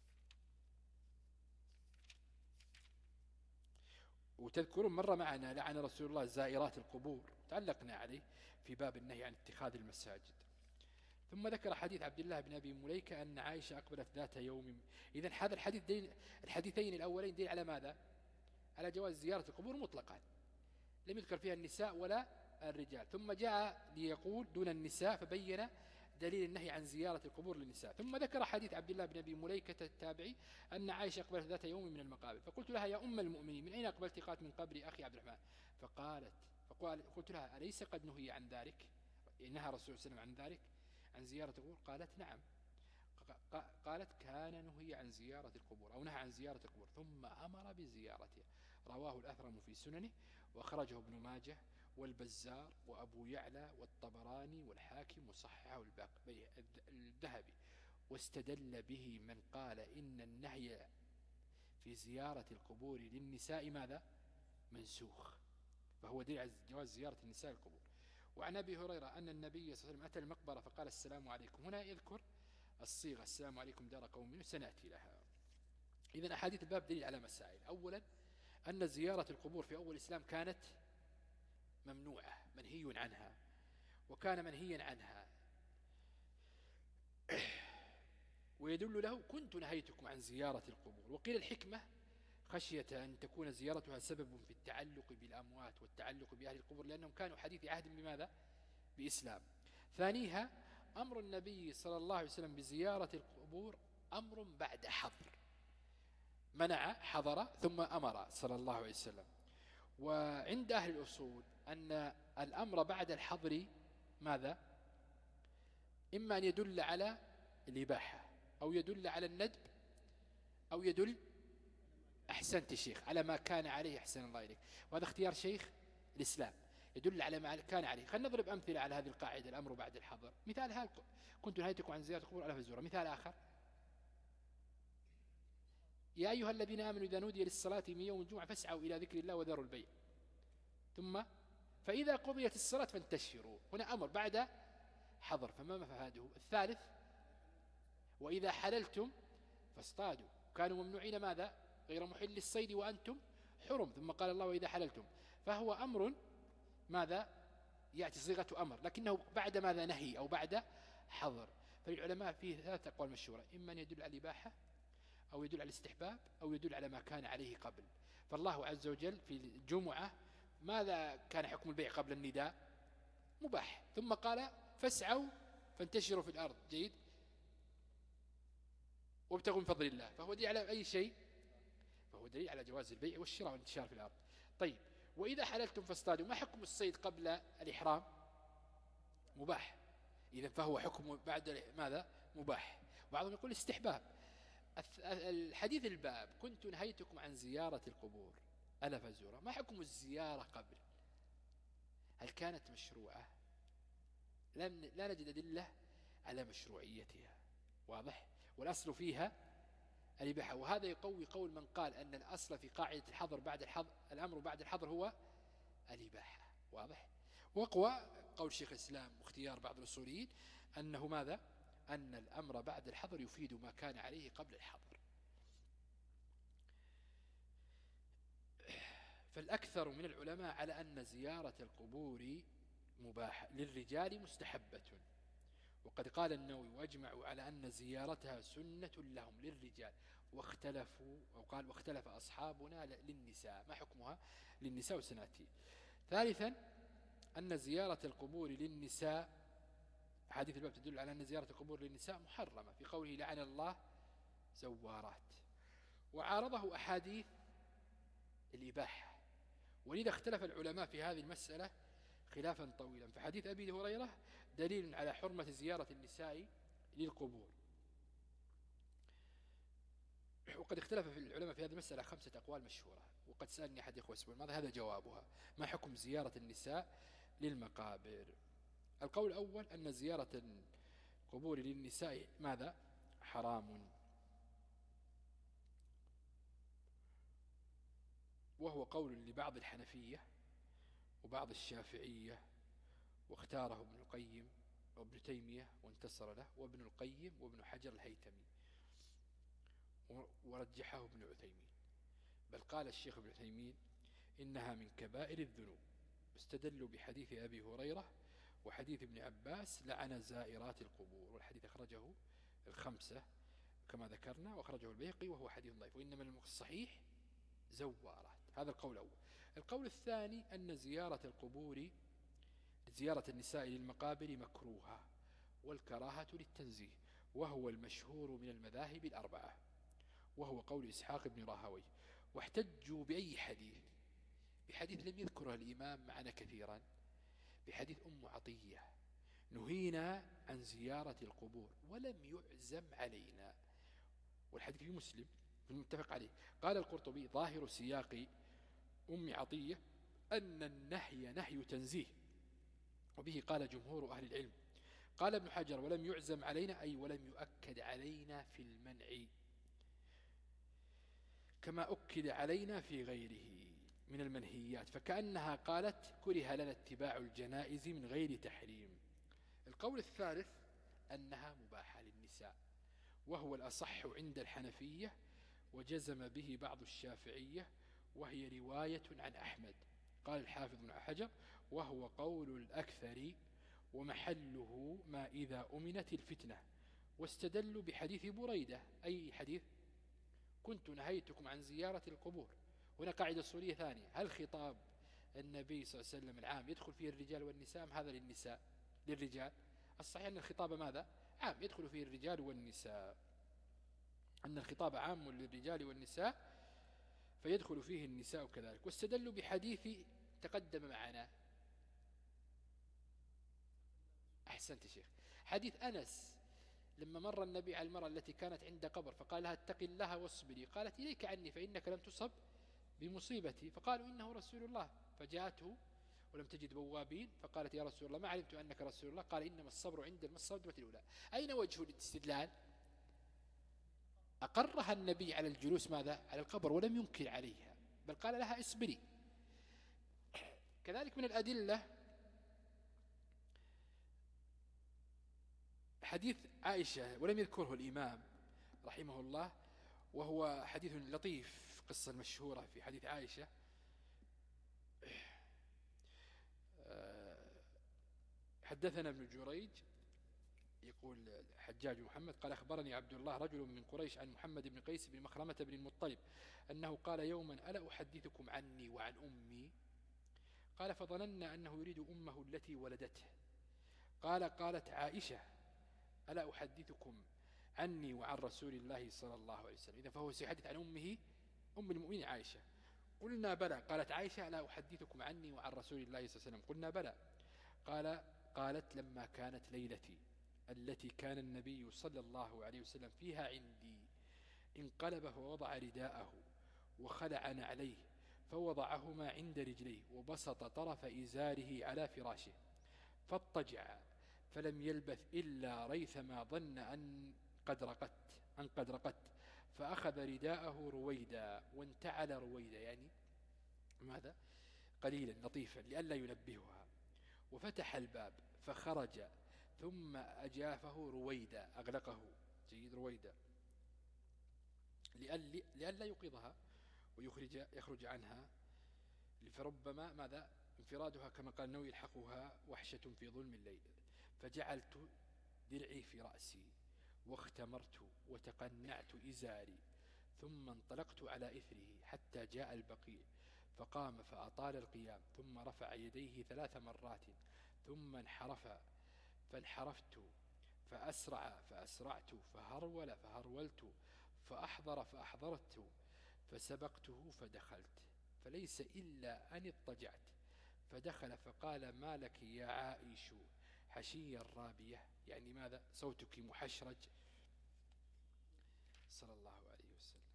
وتذكرون مرة معنا لعن رسول الله زائرات القبور، تعلقنا عليه في باب النهي عن اتخاذ المساجد. ثم ذكر حديث عبد الله بن أبي مليكة أن عائشة أقبلت ذات يوم. إذن هذا الحديث دين الحديثين الأولين دين على ماذا؟ على جواز زيارة القبور مطلقا، لم يذكر فيها النساء ولا الرجال. ثم جاء ليقول دون النساء فبين دليل النهي عن زيارة القبور للنساء. ثم ذكر حديث عبد الله بن أبي مليكة التابعي أن عائشة أقبلت ذات يوم من المقابر، فقلت لها يا أم المؤمنين من أين أقبلت؟ قالت من قبر أخي عبد الرحمن. فقالت فقال قلت لها أليس قد نهي عن ذلك؟ نهى الرسول صلى الله عليه وسلم عن ذلك، عن زيارة القبور؟ قالت نعم. قالت كان نهي عن زيارة القبور أو نهى عن زيارة القبور ثم أمر بزيارتها. رواه الأثرم في سننه، وأخرجه ابن ماجه والبزار وأبو يعلى والطبراني والحاكم وصححه الذهبي. واستدل به من قال إن النهي في زيارة القبور للنساء ماذا؟ منسوخ، فهو دليل على جواز زيارة النساء القبور. وعن أبي هريرة أن النبي صلى الله عليه وسلم أتى المقبرة فقال السلام عليكم. هنا يذكر الصيغة السلام عليكم دار قوم، سنأتي لها. إذن أحاديث الباب دليل على مسائل. أولا أن زيارة القبور في أول الإسلام كانت ممنوعة منهي عنها، وكان منهيا عنها ويدل له كنت نهيتكم عن زيارة القبور. وقيل الحكمة خشية أن تكون زيارتها سبب في التعلق بالأموات والتعلق بأهل القبور، لأنهم كانوا حديث عهد بماذا؟ بإسلام. ثانيها أمر النبي صلى الله عليه وسلم بزيارة القبور أمر بعد حظر، منع حضر ثم أمر صلى الله عليه وسلم. وعند أهل الأصول أن الأمر بعد الحظر ماذا؟ إما أن يدل على الإباحة أو يدل على الندب أو يدل أحسنت شيخ على ما كان عليه أحسن الله إليك، وهذا اختيار شيخ الإسلام، يدل على ما كان عليه. خلينا نضرب أمثلة على هذه القاعدة الأمر بعد الحظر. مثال هل كنت نهيتكم عن زيارة القبور ألا فزورها. مثال آخر يا أيها الذين آمنوا إذا نودي للصلاة من يوم الجمعة فاسعوا إلى ذكر الله وذروا البيع. ثم فإذا قضيت الصلاة فانتشروا، هنا أمر بعد حظر، فما مفاده؟ الثالث وإذا حللتم فاصطادوا، كانوا ممنوعين ماذا؟ غير محل الصيد وأنتم حرم. ثم قال الله وإذا حللتم، فهو أمر ماذا؟ يأتي صيغة أمر لكنه بعد ماذا؟ نهي أو بعد حظر. فالعلماء فيه ثلاث أقوال مشهورة، إما أن يدل على الإباحة أو يدل على الاستحباب أو يدل على ما كان عليه قبل. فالله عز وجل في الجمعة ماذا كان حكم البيع قبل النداء؟ مباح. ثم قال فاسعوا فانتشروا في الأرض، جيد، وابتغوا من فضل الله، فهو دليل على أي شيء؟ فهو دليل على جواز البيع والشراء والانتشار في الأرض. طيب وإذا حللتم فاصطادوا، ما حكم الصيد قبل الإحرام؟ مباح. إذن فهو حكم بعد ماذا؟ مباح. بعضهم يقول استحباب. الحديث الباب كنت نهيتكم عن زيارة القبور ألا فزورها، ما حكم الزيارة قبل؟ هل كانت مشروعة؟ لم لا نجد أدلة على مشروعيتها، واضح؟ والأصل فيها الإباحة. وهذا يقوي قول من قال أن الأصل في قاعدة الحظر بعد الحظر الأمر بعد الحظر هو الإباحة، واضح؟ وقوى قول شيخ الإسلام واختيار بعض الأصوليين أنه ماذا؟ أن الأمر بعد الحظر يفيد ما كان عليه قبل الحظر. فالأكثر من العلماء على أن زيارة القبور مباحة للرجال مستحبة، وقد قال النووي وأجمعوا على أن زيارتها سنة لهم للرجال، واختلفوا أو قال واختلف أصحابنا للنساء، ما حكمها للنساء وسنأتي. ثالثا أن زيارة القبور للنساء، حديث الباب تدل على أن زيارة القبور للنساء محرمة في قوله لعن الله زوارات، وعارضه أحاديث الإباحة، ولذا اختلف العلماء في هذه المسألة خلافا طويلا. فحديث أبي هريرة دليل على حرمة زيارة النساء للقبور. وقد اختلف في العلماء في هذه المسألة خمسة أقوال مشهورة، وقد سألني أحد إخوة الأسبوع الماضي هذا جوابها: ما حكم زيارة النساء للمقابر؟ القول الأول أن زيارة القبور للنساء ماذا؟ حرام، وهو قول لبعض الحنفية وبعض الشافعية، واختاره ابن القيم وابن تيمية وانتصر له، وابن القيم وابن حجر الهيتمي، ورجحه ابن عثيمين. بل قال الشيخ ابن عثيمين إنها من كبائر الذنوب، استدلوا بحديث أبي هريرة وحديث ابن عباس لعن زائرات القبور، والحديث أخرجه الخمسة كما ذكرنا، وأخرجه البيهقي وهو حديث ضعيف، وإنما الصحيح زوارات. هذا القول الأول. القول الثاني أن زيارة القبور زيارة النساء للمقابر مكروهة، والكراهة للتنزيه، وهو المشهور من المذاهب الأربعة، وهو قول إسحاق بن راهويه. واحتجوا بأي حديث؟ بحديث لم يذكره الإمام معنا كثيرا، بحديث أم عطية: نهينا عن زيارة القبور ولم يعزم علينا، والحديث في مسلم المتفق عليه. قال القرطبي: ظاهر سياق أم عطية أن النهي نهي تنزيه، وبه قال جمهور أهل العلم. قال ابن حجر: ولم يعزم علينا أي ولم يؤكد علينا في المنع، كما أكد علينا في غيره من المنهيات، فكأنها قالت: كره لنا اتباع الجنائز من غير تحريم. القول الثالث أنها مباحة للنساء، وهو الأصح عند الحنفية، وجزم به بعض الشافعية، وهي رواية عن أحمد. قال الحافظ بن حجر: وهو قول الأكثر، ومحله ما إذا أمنت الفتنة. واستدلوا بحديث بريدة، أي حديث؟ كنت نهيتكم عن زيارة القبور. هنا قاعدة أصولية ثانية: هل خطاب النبي صلى الله عليه وسلم العام يدخل فيه الرجال والنساء، أم هذا للنساء للرجال؟ الصحيح أن الخطاب ماذا؟ عام، يدخل فيه الرجال والنساء، أن الخطاب عام للرجال والنساء فيدخل فيه النساء كذلك. واستدلوا بحديث تقدم معنا، أحسنت شيخ، حديث أنس لما مر النبي على المرأة التي كانت عند قبر فقال لها: اتق الله واصبري، قالت: إليك عني فإنك لم تصب بمصيبتي. فقالوا: إنه رسول الله. فجاءته ولم تجد بوابين، فقالت: يا رسول الله ما علمت أنك رسول الله. قال: إنما الصبر عند الصدمة الأولى. أين وجه الاستدلال؟ أقرها النبي على الجلوس ماذا؟ على القبر، ولم ينكر عليها، بل قال لها: اصبري. كذلك من الأدلة حديث عائشة ولم يذكره الإمام رحمه الله، وهو حديث لطيف، قصة مشهورة في حديث عائشة. حدثنا ابن جريج يقول حجاج محمد قال: أخبرني عبد الله رجل من قريش عن محمد بن قيس بن مخرمة بن المطلب أنه قال يوما: ألا أحدثكم عني وعن أمي؟ قال: فظننا أنه يريد أمه التي ولدته. قال: قالت عائشة: ألا أحدثكم عني وعن رسول الله صلى الله عليه وسلم؟ إذا فهو سيحدث عن أمه أم المؤمنين عائشة. قلنا: بلى. قالت عائشة: ألا أحدثكم عني وعن رسول الله صلى الله عليه وسلم؟ قلنا: بلى. قال قالت: لما كانت ليلتي التي كان النبي صلى الله عليه وسلم فيها عندي، انقلب فوضع رداءه وخلع نعليه فوضعهما عند رجليه، وبسط طرف إزاره على فراشه، فاضطجع فلم يلبث إلا ريثما ظن أن قد رقدت أن قد رقدت فأخذ رداءه رويدا وانتعل رويدا، يعني ماذا؟ قليلا لطيفا لئلا ينبهها، وفتح الباب فخرج ثم أجافه رويدا، أغلقه جيد رويدا لئلا يوقظها ويخرج يخرج عنها فربما ماذا انفرادها كما قال النووي يلحقها وحشة في ظلم الليل. فجعلت درعي في رأسي واختمرت وتقنعت إزاري ثم انطلقت على إثره حتى جاء البقيع فقام فأطال القيام ثم رفع يديه ثلاث مرات ثم انحرف فانحرفت فأسرع فأسرعت فهرول فهرولت فأحضر فأحضرت فسبقته فدخلت فليس إلا أن اضطجعت فدخل فقال ما لك يا عائش حشي الرابية يعني ماذا صوتك محشرج صلى الله عليه وسلم.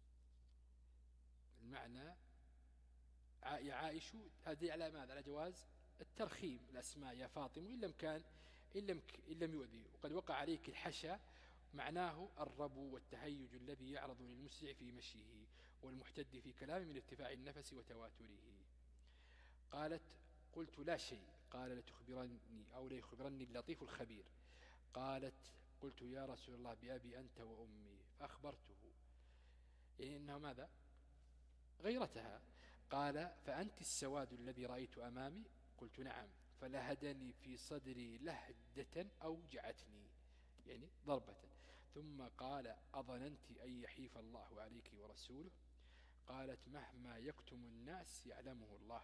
المعنى يا عائش هذه على ماذا على جواز الترخيم الأسماء يا فاطمة إن لم كان إن لم, إن لم يؤذي. وقد وقع عليك الحشا معناه الربو والتهيج الذي يعرض للمسرع في مشيه والمحتد في كلامه من ارتفاع النفس وتواتره. قالت قلت لا شيء قال لتخبرني أو ليخبرني اللطيف الخبير. قالت قلت يا رسول الله بأبي أنت وأمي فأخبرته يعني إنه ماذا غيرتها. قال فأنت السواد الذي رأيت أمامي قلت نعم فلهدني في صدري لهدة أوجعتني يعني ضربة. ثم قال أظننت أن يحيف الله عليك ورسوله. قالت مهما يكتم الناس يعلمه الله.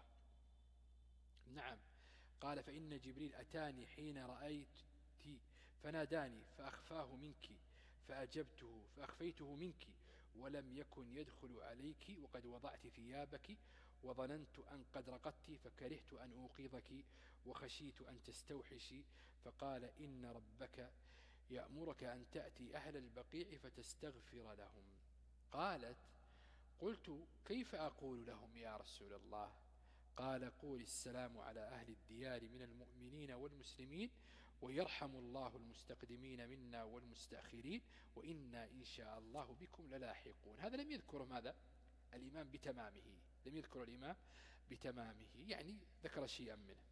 نعم. قال فإن جبريل أتاني حين رأيت فناداني فأخفاه منك فأجبته فأخفيته منك ولم يكن يدخل عليك وقد وضعت ثيابك وظننت أن قد رقدت فكرهت أن أوقظك وخشيت أن تستوحشي. فقال إن ربك يأمرك أن تأتي أهل البقيع فتستغفر لهم. قالت قلت كيف أقول لهم يا رسول الله؟ قال قول السلام على أهل الديار من المؤمنين والمسلمين ويرحم الله المستقدمين منا والمستأخرين وإنا إن شاء الله بكم للاحقون. هذا لم يذكر ماذا الإمام بتمامه لم يذكر الإمام بتمامه يعني ذكر شيئا منه.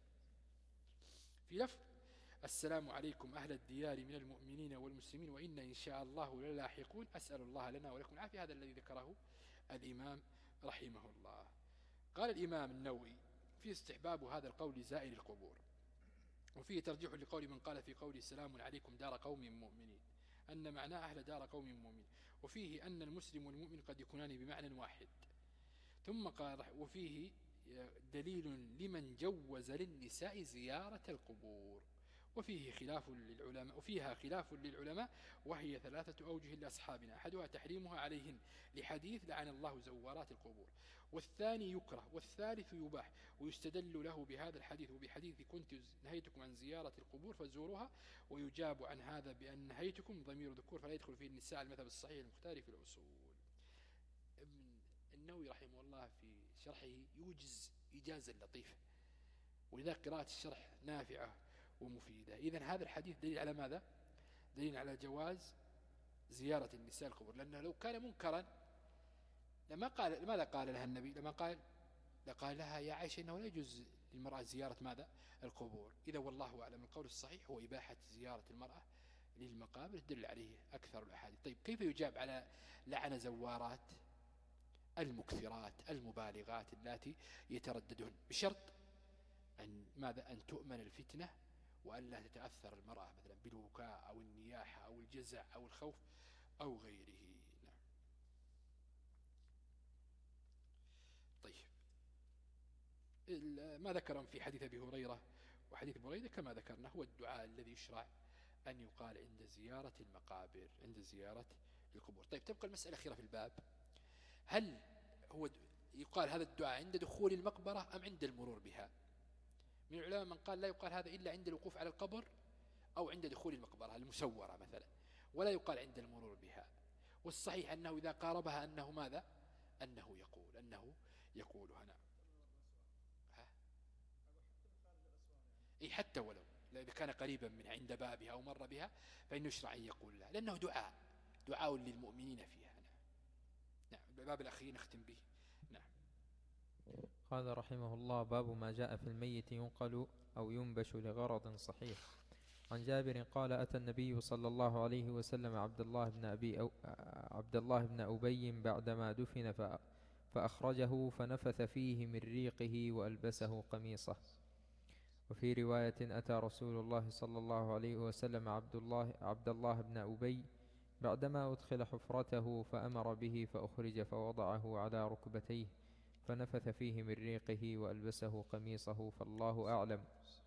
في لفظ السلام عليكم أهل الديار من المؤمنين والمسلمين وإنا إن شاء الله للاحقون أسأل الله لنا ولكم العافية. هذا الذي ذكره الإمام رحمه الله. قال الإمام النووي في استحباب هذا القول زائر القبور وفيه ترجيح لقول من قال في قوله سلام عليكم دار قوم مؤمنين أن معناه أهل دار قوم مؤمنين وفيه أن المسلم والمؤمن قد يكونان بمعنى واحد. ثم قال وفيه دليل لمن جوز للنساء زيارة القبور وفيه خلاف للعلماء وفيها خلاف للعلماء وهي ثلاثة أوجه لأصحابنا أحدها تحريمها عليهن لحديث لعن الله زوارات القبور والثاني يكره والثالث يباح ويستدل له بهذا الحديث وبحديث كنت نهيتكم عن زيارة القبور فزوروها ويجاب عن هذا بأن نهيتكم ضمير ذكور فلا يدخل فيه النساء المذهب الصحيح المختار في الأصول. ابن النووي رحمه الله في شرحه يوجز إجازة لطيفة ولذا قراءة الشرح نافعة ومفيدة. إذن هذا الحديث دليل على ماذا؟ دليل على جواز زيارة النساء القبور لأنه لو كان منكرا لما قال ماذا قال لها النبي لما قال لقال لها يا عائشة إنه لا يجوز للمرأة زيارة ماذا القبور. إذا والله أعلم القول الصحيح هو إباحة زيارة المرأة للمقابر تدل عليه أكثر الأحاديث. طيب كيف يجاب على لعن زوارات المكثرات المبالغات التي يترددون بشرط أن ماذا أن تؤمن الفتنة وأن لا تتأثر المرأة مثلا بالبكاء أو النياحة أو الجزع أو الخوف أو غيره. نعم. طيب ما ذكرهم في حديث أبي هريرة وحديث بريدة كما ذكرنا هو الدعاء الذي يشرع أن يقال عند زيارة المقابر عند زيارة القبور. طيب تبقى المسألة الأخيرة في الباب هل هو يقال هذا الدعاء عند دخول المقبرة أم عند المرور بها؟ من العلماء من قال لا يقال هذا إلا عند الوقوف على القبر أو عند دخول المقبرة المسورة مثلا ولا يقال عند المرور بها. والصحيح أنه إذا قاربها أنه ماذا أنه يقول أنه يقولها. نعم. إيه حتى ولو إذا كان قريبا من عند بابها أو مر بها فإنه يشرع أن يقول لها لأنه دعاء دعاء للمؤمنين فيها. نعم. نعم. الباب الأخير نختم به. نعم. قال رحمه الله باب ما جاء في الميت ينقل أو ينبش لغرض صحيح. عن جابر قال أتى النبي صلى الله عليه وسلم عبد الله بن أبي أو عبد الله بن أبي بعدما دفن فأخرجه فنفث فيه من ريقه وألبسه قميصه. وفي رواية أتى رسول الله صلى الله عليه وسلم عبد الله, عبد الله بن أبي بعدما أدخل حفرته فأمر به فأخرج فوضعه على ركبتيه فنفث فيه من ريقه وألبسه قميصه، فالله أعلم.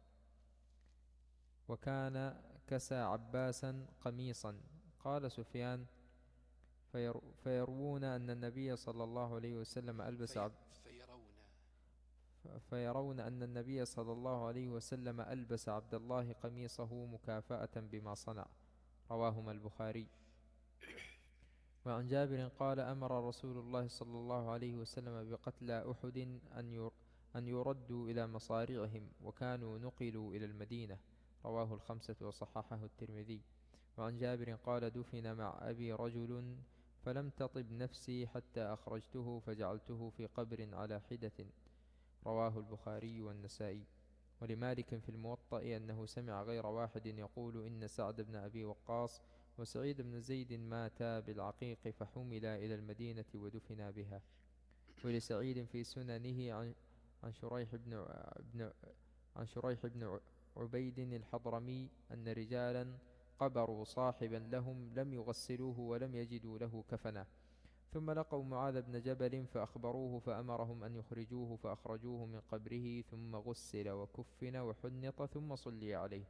وكان كسى عباسا قميصا. قال سفيان: فير فيروون أن النبي صلى الله عليه وسلم ألبس عب فيرون فيرون أن النبي صلى الله عليه وسلم ألبس عبد الله قميصه مكافأة بما صنع. رواهما البخاري. وعن جابر قال: أمر رسول الله صلى الله عليه وسلم بقتلى أحد أن يردوا إلى مصارعهم، وكانوا نقلوا إلى المدينة. رواه الخمسة وصححه الترمذي. وعن جابر قال: دفن مع أبي رجل فلم تطب نفسي حتى أخرجته فجعلته في قبر على حدة. رواه البخاري والنسائي. ولمالك في الموطأ أنه سمع غير واحد يقول إن سعد بن أبي وقاص وسعيد بن زيد ماتا بالعقيق فحملا إلى المدينة ودفنا بها. ولسعيد في سننه عن عن شريح بن بن عن شريح بن عبيد الحضرمي أن رجالا قبروا صاحبا لهم لم يغسلوه ولم يجدوا له كفنا، ثم لقوا معاذ بن جبل فأخبروه فأمرهم أن يخرجوه فأخرجوه من قبره ثم غسل وكفن وحنط ثم صلي عليه.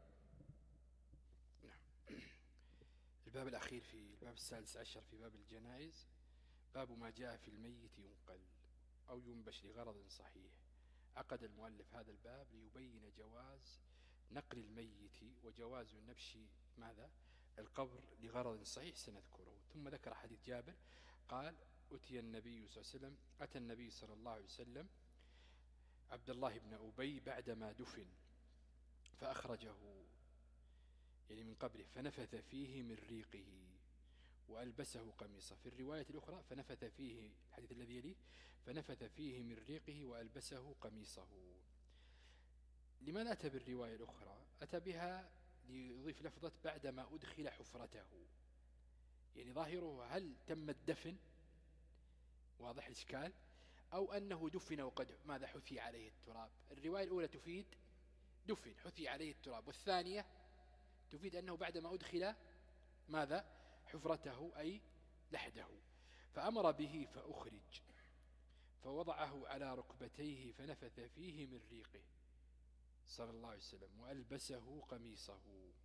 الباب الأخير في الباب السادس عشر في باب الجنائز، باب ما جاء في الميت ينقل أو ينبش لغرض صحيح. عقد المؤلف هذا الباب ليبين جواز نقل الميت وجواز نبش ماذا القبر لغرض صحيح سنذكره. ثم ذكر حديث جابر قال: أتي النبي صلى الله عليه وسلم أتى النبي صلى الله عليه وسلم عبد الله بن أبي بعدما دفن فأخرجه يعني من قبره فنفث فيه من ريقه وألبسه قميصه. في الرواية الأخرى فنفث فيه الحديث الذي يليه فنفث فيه من ريقه وألبسه قميصه. لماذا أتى بالرواية الأخرى؟ أتى بها ليضيف لفظة بعدما أدخل حفرته، يعني ظاهره هل تم الدفن، واضح الإشكال، أو أنه دفن وقد ماذا حثي عليه التراب. الرواية الأولى تفيد دفن حثي عليه التراب، والثانية تفيد أنه بعدما أدخل ماذا حفرته أي لحده. فأمر به فأخرج فوضعه على ركبتيه فنفث فيه من ريقه صلى الله عليه وسلم وألبسه قميصه.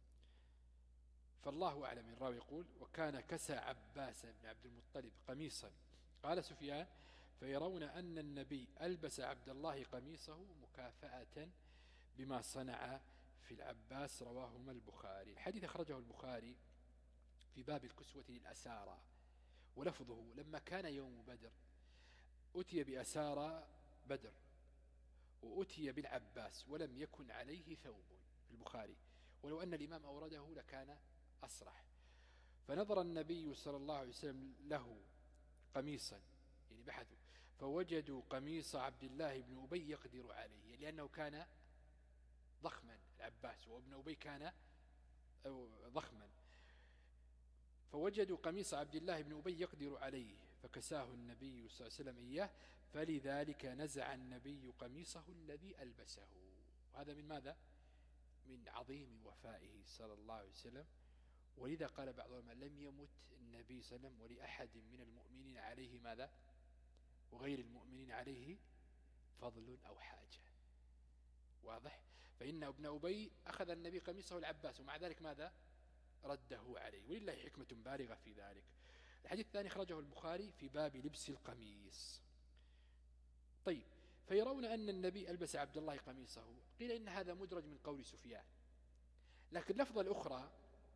فالله أعلم. الراوي يقول: وكان كسى عباس بن عبد المطلب قميصا. قال سفيان: فيرون أن النبي ألبس عبد الله قميصه مكافأة بما صنع في العباس. رواهما البخاري. الحديث أخرجه البخاري في باب الكسوة للأسارى، ولفظه: لما كان يوم بدر أتي بأسارى بدر وأتي بالعباس ولم يكن عليه ثوب. في البخاري، ولو أن الإمام أورده لكان أصرح. فنظر النبي صلى الله عليه وسلم له قميصا، يعني بحثوا فوجدوا قميص عبد الله بن أبي يقدر عليه، لأنه كان ضخما العباس وابن أبي كان ضخما. فوجدوا قميص عبد الله بن أبي يقدر عليه فكساه النبي صلى الله عليه وسلم إياه، فلذلك نزع النبي قميصه الذي ألبسه. وهذا من ماذا؟ من عظيم وفائه صلى الله عليه وسلم. ولذا قال بعض العلماء: لم يمت النبي صلى الله عليه وسلم ولأحد من المؤمنين عليه ماذا وغير المؤمنين عليه فضل أو حاجة. واضح؟ فإن ابن أبي أخذ النبي قميصه العباس ومع ذلك ماذا رده عليه، ولله حكمة بالغة في ذلك. الحديث الثاني خرجه البخاري في باب لبس القميص. طيب، فيرون أن النبي ألبس عبد الله قميصه. قيل إن هذا مدرج من قول سفيان، لكن اللفظة الأخرى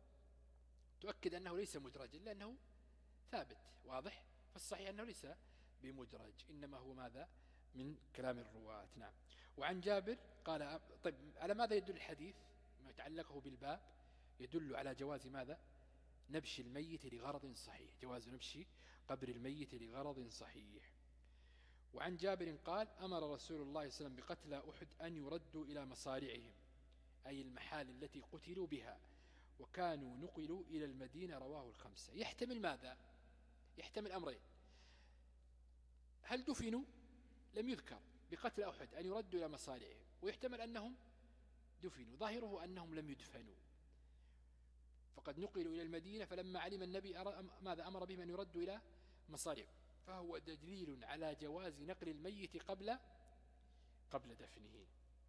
تؤكد أنه ليس مدرجا لأنه ثابت. واضح؟ فالصحيح أنه ليس بمدرج، إنما هو ماذا من كلام الرواة. نعم. وعن جابر قال: طيب، على ماذا يدل الحديث ما يتعلقه بالباب؟ يدل على جواز ماذا نبش الميت لغرض صحيح، جواز نبش قبر الميت لغرض صحيح. وعن جابر قال: أمر رسول الله صلى الله عليه وسلم بقتلى أحد أن يردوا إلى مصارعهم، أي المحال التي قتلوا بها، وكانوا نقلوا إلى المدينة. رواه الخمسة. يحتمل ماذا؟ يحتمل أمرين: هل دفنوا؟ لم يذكر بقتل أحد أن يردوا إلى مصارعهم، ويحتمل أنهم دفنوا، ظاهره أنهم لم يدفنوا، فقد نقلوا إلى المدينة، فلما علم النبي ماذا أمر بهم أن يردوا إلى مصارعهم، فهو دليل على جواز نقل الميت قبل قبل دفنه،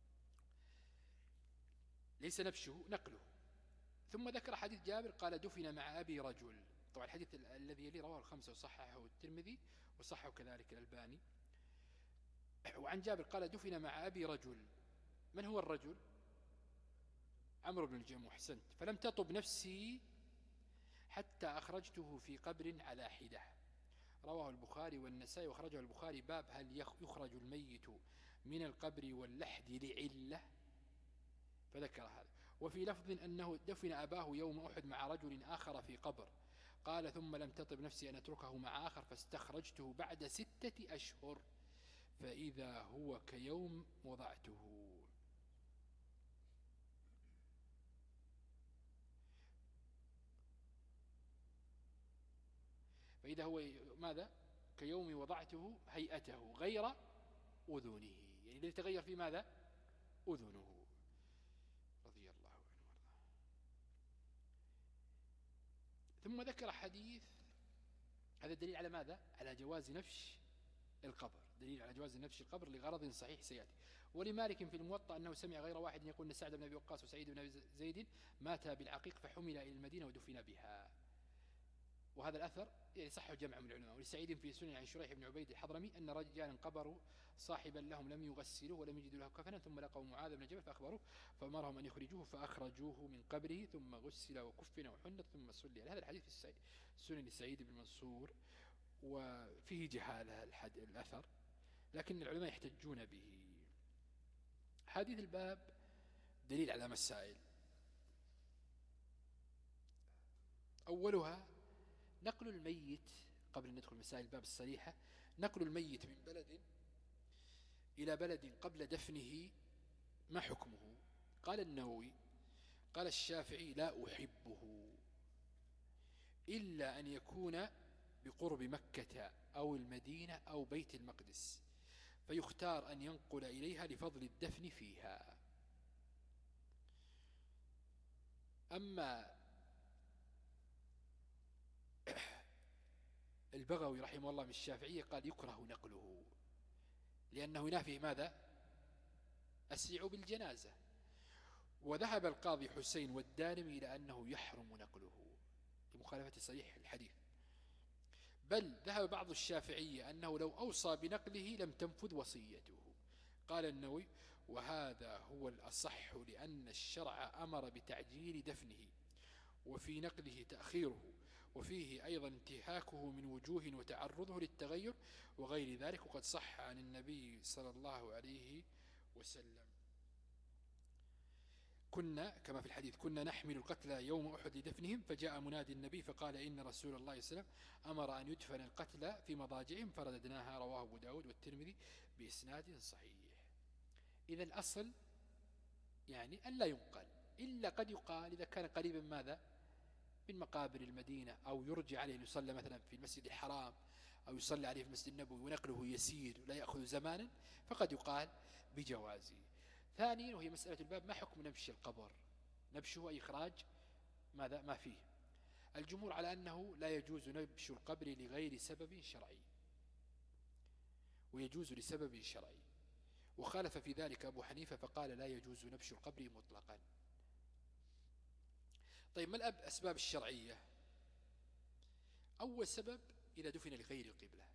ليس نبشه، نقله. ثم ذكر حديث جابر قال دفن مع أبي رجل، طبعا الحديث الذي يلي رواه الخمسة وصححه الترمذي وصححه كذلك الألباني. وعن جابر قال دفن مع أبي رجل. من هو الرجل؟ عمرو بن الجموح. حسنت. فلم تطب نفسي حتى أخرجته في قبر على حدة. رواه البخاري والنسائي وخرجه البخاري باب هل يخرج الميت من القبر واللحد لعلة، فذكر هذا. وفي لفظ أنه دفن أباه يوم أحد مع رجل آخر في قبر، قال ثم لم تطب نفسي أن أتركه مع آخر فاستخرجته بعد ستة أشهر فإذا هو كيوم وضعته. فإذا هو ماذا؟ كيوم وضعته هيئته غير أذنه، يعني الذي تغير في ماذا؟ أذنه، رضي الله عنه وارضاه. ثم ذكر حديث، هذا دليل على ماذا؟ على جواز نفش القبر، دليل على جواز نفش القبر لغرض صحيح سيأتي. ولمالك في الموطأ أنه سمع غير واحد يقول أن سعد بن أبي وقاص وسعيد بن أبي زيد ماتا بالعقيق فحمل إلى المدينة ودفن بها. وهذا الأثر يعني صح جمع من العلماء. ولسعيد في سنن عن شريح بن عبيد الحضرمي أن رجالا قبروا صاحبا لهم لم يغسلوه ولم يجدوا له كفنا، ثم لقوا معاذ بن جبل فأخبروه فأمرهم أن يخرجوه فأخرجوه من قبره ثم غسل وكفن وحنط ثم صلي. هذا الحديث في سنن سعيد بن منصور وفيه جهالة الأثر، لكن العلماء يحتجون به. حديث الباب دليل على مسائل، أولها نقل الميت، قبل أن ندخل مسائل الباب الصريحة، نقل الميت من بلد إلى بلد قبل دفنه ما حكمه؟ قال النووي قال الشافعي لا أحبه إلا أن يكون بقرب مكة أو المدينة أو بيت المقدس، فيختار أن ينقل إليها لفضل الدفن فيها. أما البغوي رحمه الله من الشافعية قال يكره نقله لأنه ينافي ماذا؟ أسرع بالجنازة. وذهب القاضي حسين والدارمي إلى أنه يحرم نقله لمخالفة صحيح الحديث، بل ذهب بعض الشافعية أنه لو أوصى بنقله لم تنفذ وصيته. قال النووي وهذا هو الأصح لأن الشرع أمر بتعجيل دفنه وفي نقله تأخيره، وفيه أيضا انتهاكه من وجوه وتعرضه للتغير وغير ذلك. وقد صح عن النبي صلى الله عليه وسلم كنا كما في الحديث كنا نحمل القتلى يوم أحد لدفنهم فجاء منادي النبي فقال إن رسول الله صلى الله عليه وسلم أمر أن يدفن القتلى في مضاجعهم فرددناها. رواه أبو داود والترمذي بإسناد صحيح. إذا الأصل يعني أن لا ينقل، إلا قد يقال إذا كان قريبا ماذا من مقابر المدينة أو يرجع عليه يصلى مثلا في المسجد الحرام أو يصلى عليه في المسجد النبوي ونقله يسير لا يأخذ زمانا فقد يقال بجوازه. ثانيا وهي مسألة الباب ما حكم نبش القبر؟ نبشه أي إخراج ماذا ما فيه. الجمهور على أنه لا يجوز نبش القبر لغير سبب شرعي ويجوز لسبب شرعي، وخالف في ذلك أبو حنيفة فقال لا يجوز نبش القبر مطلقا. طيب ما الأسباب الشرعية؟ أول سبب إذا دفن لغير القبلة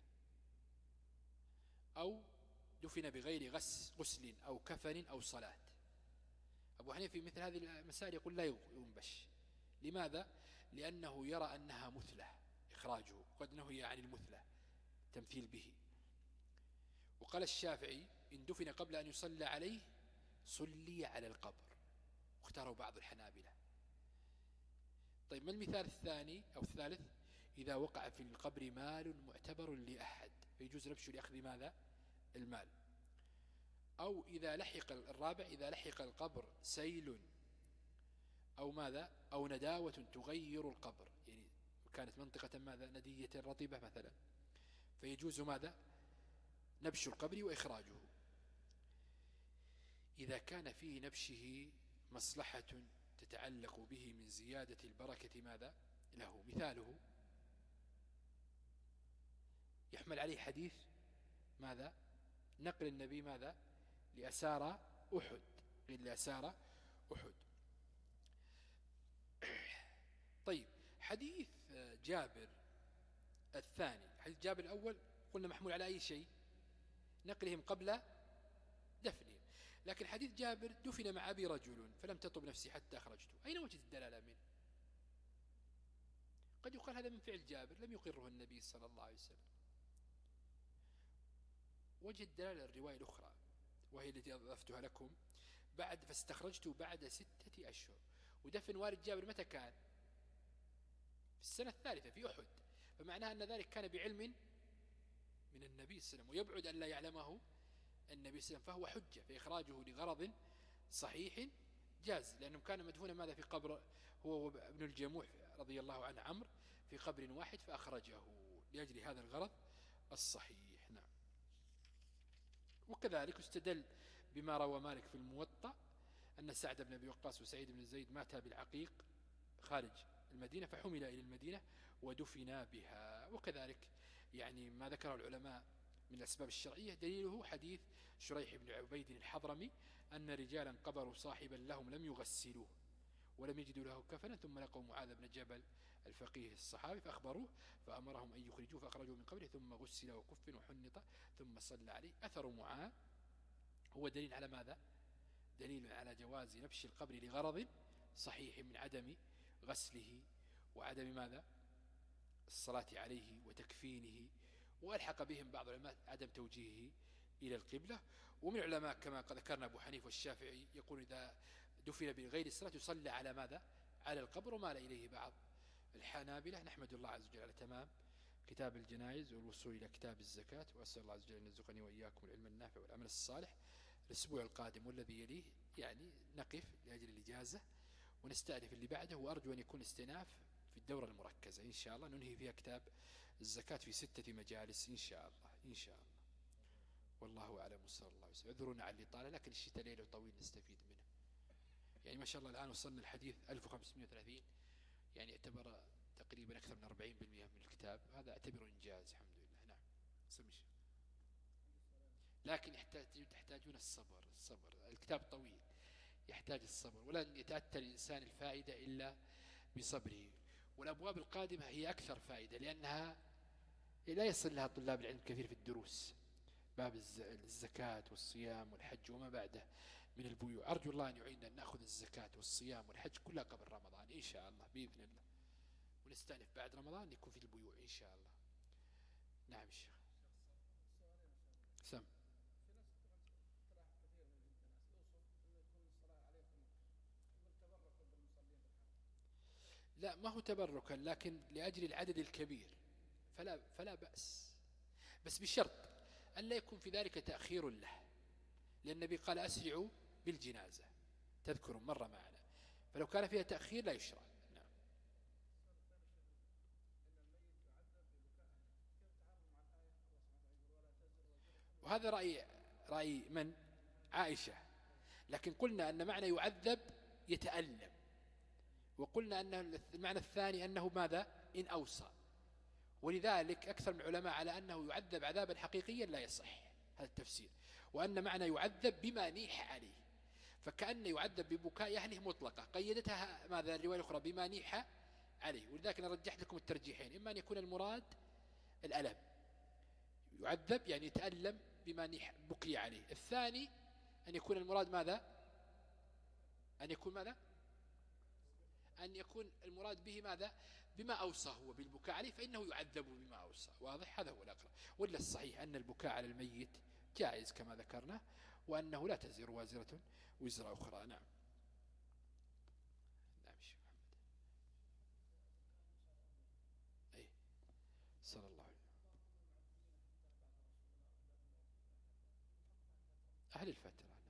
أو دفن بغير غسل أو كفن أو صلاة. أبو حنيفة في مثل هذه المسائل يقول لا ينبش. لماذا؟ لأنه يرى أنها مثلة إخراجه، قد نهي عن المثلة تمثيل به. وقال الشافعي إن دفن قبل أن يصلى عليه صلي على القبر، واختاره بعض الحنابلة. طيب ما المثال الثاني أو الثالث؟ إذا وقع في القبر مال معتبر لأحد فيجوز نبشه لأخذ ماذا؟ المال. أو إذا لحق الرابع إذا لحق القبر سيل أو ماذا أو نداوة تغير القبر، يعني كانت منطقة ماذا ندية رطبة مثلا، فيجوز ماذا نبش القبر وإخراجه. إذا كان فيه نبشه مصلحة تتعلق به من زيادة البركة ماذا له؟ مثاله يحمل عليه حديث ماذا؟ نقل النبي ماذا؟ لأسارى أحد، قيل لأسارى أحد. طيب حديث جابر الثاني، حديث جابر الأول قلنا محمول على أي شيء؟ نقلهم قبل دفنهم. لكن حديث جابر دفن مع أبي رجل فلم تطب نفسي حتى أخرجته، أين وجد الدلالة منه؟ قد يقال هذا من فعل جابر لم يقره النبي صلى الله عليه وسلم. وجه الدلالة الرواية الأخرى وهي التي أضفتها لكم، بعد فاستخرجته بعد ستة أشهر. ودفن والد جابر متى كان؟ في السنة الثالثة في أحد، فمعناها أن ذلك كان بعلم من النبي صلى الله عليه وسلم، ويبعد أن لا يعلمه النبي صلى الله عليه وسلم، فهو حجة في إخراجه لغرض صحيح جاز، لأنه كان مدفونا ماذا في قبر هو ابن الجموح رضي الله عنه عمرو في قبر واحد فأخرجه لأجل هذا الغرض الصحيح. نعم. وكذلك استدل بما روى مالك في الموطأ أن سعد بن أبي وقاص وسعيد بن زيد ماتا بالعقيق خارج المدينة فحمل إلى المدينة ودفنا بها. وكذلك يعني ما ذكره العلماء من الأسباب الشرعية دليله حديث شريح بن عبيد الحضرمي أن رجالا قبروا صاحبا لهم لم يغسلوه ولم يجدوا له كفنا، ثم لقوا معاذ بن جبل الفقيه الصحابي فأخبروه فأمرهم أن يخرجوه فأخرجوه من قبره ثم غسل وكف وحنط ثم صلى عليه. أثر معاذ هو دليل على ماذا؟ دليل على جواز نبش القبر لغرض صحيح من عدم غسله وعدم ماذا؟ الصلاة عليه وتكفينه. وألحق بهم بعض العلماء عدم توجيهه إلى القبلة. ومن العلماء كما ذكرنا أبو حنيفة والشافعي يقول إذا دفن بغير الصلاة يصلى على ماذا؟ على القبر. ومال إليه بعض الحنابلة. نحمد الله عز وجل على تمام كتاب الجنائز والوصول إلى كتاب الزكاة، وأسأل الله عز وجل أن يرزقني وإياكم العلم النافع والعمل الصالح. الأسبوع القادم والذي يليه يعني نقف لأجل الإجازة ونستأنف اللي بعده، وأرجو أن يكون استئناف في الدورة المركزة إن شاء الله ننهي فيها كتاب الزكاة في ستة مجالس إن شاء الله إن شاء الله. والله أعلم وصلى الله عليه وسلم. اعذرونا على الإطالة لكن الشتاء ليله طويل نستفيد منه. يعني ما شاء الله الآن وصلنا الحديث ألف وخمسمائة وثلاثين، يعني اعتبر تقريبا أكثر من أربعين بالمئة من الكتاب، هذا اعتبره إنجاز الحمد لله. نعم سمش. لكن تحتاجون الصبر. الصبر الكتاب طويل يحتاج الصبر، ولن يتأتى الإنسان الفائدة إلا بصبره. والأبواب القادمة هي أكثر فائدة لأنها لا يصل لها طلاب العلم كثير في الدروس، باب الزكاة والصيام والحج وما بعده من البيوع. أرجو الله أن يعيننا أن نأخذ الزكاة والصيام والحج كلها قبل رمضان إن شاء الله بإذن الله، ونستأنف بعد رمضان يكون في البيوع إن شاء الله. نعم الشيخ سم. لا ما هو تبركا، لكن لأجل العدد الكبير فلا, فلا بأس، بس بشرط أن لا يكون في ذلك تأخير له، لأن النبي قال أسرعوا بالجنازة تذكروا مرة معنا، فلو كان فيها تأخير لا يشرع. نعم. وهذا رأي رأي من؟ عائشة. لكن قلنا أن معنى يعذب يتألم، وقلنا أن المعنى الثاني أنه ماذا؟ إن أوصى. ولذلك أكثر من العلماء على أنه يعذب عذابا حقيقيا لا يصح هذا التفسير، وأن معنى يعذب بما نيح عليه، فكأن يعذب ببكاء يعني مطلقة، قيدتها ماذا الرواية الأخرى بما نيح عليه. ولذلك أنا رجحت لكم الترجيحين، إما أن يكون المراد الألم يعذب يعني يتألم بما نيح بكي عليه، الثاني أن يكون المراد ماذا؟ أن يكون ماذا؟ أن يكون المراد به ماذا؟ بما أوصى هو بالبكاء عليه فإنه يعذب بما أوصى. واضح؟ هذا هو الأقرب. ولا الصحيح أن البكاء على الميت جائز كما ذكرنا، وأنه لا تزر وازرة وزر أخرى. نعم. نعم شيخ محمد. أي صلى الله عليه وسلم. أهل الفترة. نعم.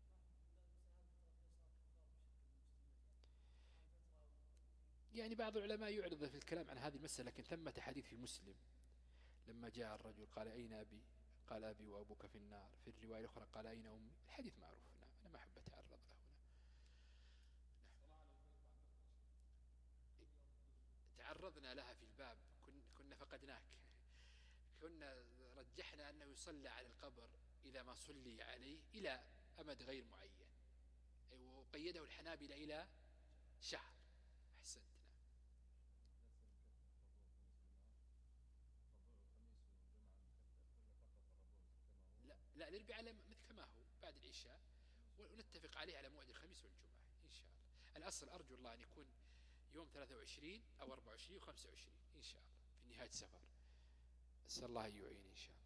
يعني بعض العلماء يعرض في الكلام عن هذه المسألة، لكن ثمة حديث في مسلم لما جاء الرجل قال أين أبي؟ قال أبي وأبوك في النار. في الرواية الأخرى قال أين أمي. الحديث معروف. نعم أنا ما أحب أتعرض له هنا. تعرضنا لها في الباب، كنا فقدناك، كنا رجحنا أنه يصلى على القبر إذا ما صلي عليه إلى أمد غير معين، وقيده الحنابلة إلى شهر. أحسنت. لا لا الأربعاء مثل كما هو بعد العشاء، ونتفق عليه على موعد الخميس والجمعة إن شاء الله. الأصل أرجو الله أن يكون يوم ثلاثة وعشرين أو أربعة وعشرين وخمسة وعشرين إن شاء الله في نهاية سفر. أسأل الله أن يعين إن شاء الله.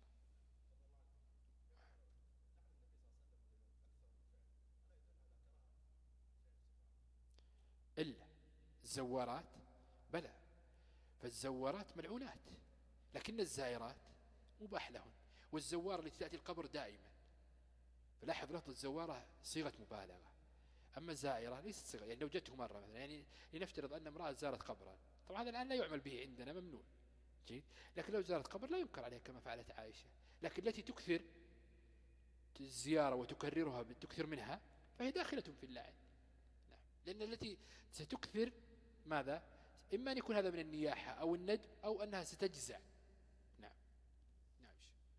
إلا الزوارات بلى، فالزوارات ملعونات، لكن الزائرات مباح لهن. والزوار التي تأتي القبر دائما، فلاحظ لفظ الزوارة صيغة مبالغة، أما الزائرة ليست صيغة. يعني لو جته مرة مثلا، يعني لنفترض أن امرأة زارت قبرا، طبعا هذا الآن لا يعمل به عندنا، ممنوع جيد، لكن لو زارت قبر لا ينكر عليها كما فعلت عائشة. لكن التي تكثر الزيارة وتكررها تكثر منها فهي داخلة في اللعن. نعم. لأن التي ستكثر ماذا؟ إما أن يكون هذا من النياحة أو الندب أو أنها ستجزع. نعم. نعم.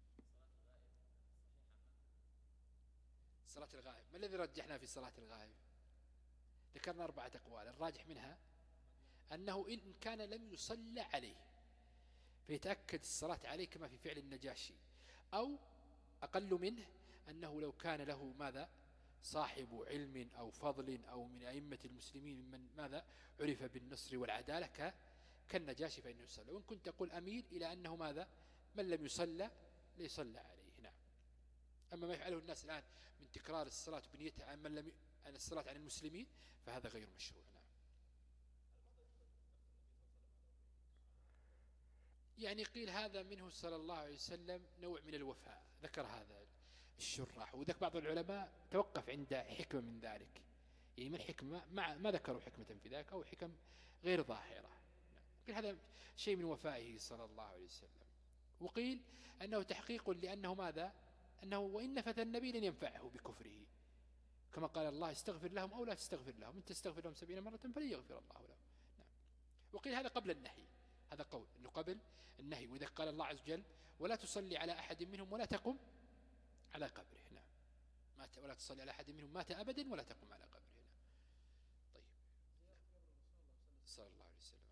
صلاة الغائب، ما الذي رجحنا في صلاة الغائب؟ ذكرنا أربعة أقوال، الراجح منها أنه إن كان لم يصلى عليه فيتأكد الصلاة عليه كما في فعل النجاشي، أو أقل منه أنه لو كان له ماذا صاحب علم أو فضل أو من أئمة المسلمين من ماذا عرف بالنصر والعدالة كالنجاشي فإنه يصلى. وإن كنت أقول أميل إلى أنه ماذا من لم يصلى ليصلى عليه. نعم. أما ما يفعله الناس الآن من تكرار الصلاة بنيتها عن من لم ي... عن الصلاة عن المسلمين فهذا غير مشروع. نعم. يعني قيل هذا منه صلى الله عليه وسلم نوع من الوفاء، ذكر هذا الشراح، وذلك بعض العلماء توقف عند حكمة من ذلك، يعني من حكمة ما, ما ذكروا حكمة في ذلك أو حكم غير ظاهرة. قيل هذا شيء من وفائه صلى الله عليه وسلم. وقيل أنه تحقيق لأنه ماذا أنه وإن فتى النبي لن ينفعه بكفره، كما قال الله استغفر لهم أو لا تستغفر لهم، إن تستغفر لهم سبعين مرة فلن يغفر الله لهم. نعم. وقيل هذا قبل النهي، هذا قول أنه قبل النهي. وإذا قال الله عز وجل ولا تصلي على أحد منهم ولا تقم على قبره. نعم. مات ولا تصلي على أحد منهم مات أبدا ولا تقم على قبره. نعم. طيب. صلى الله عليه وسلم.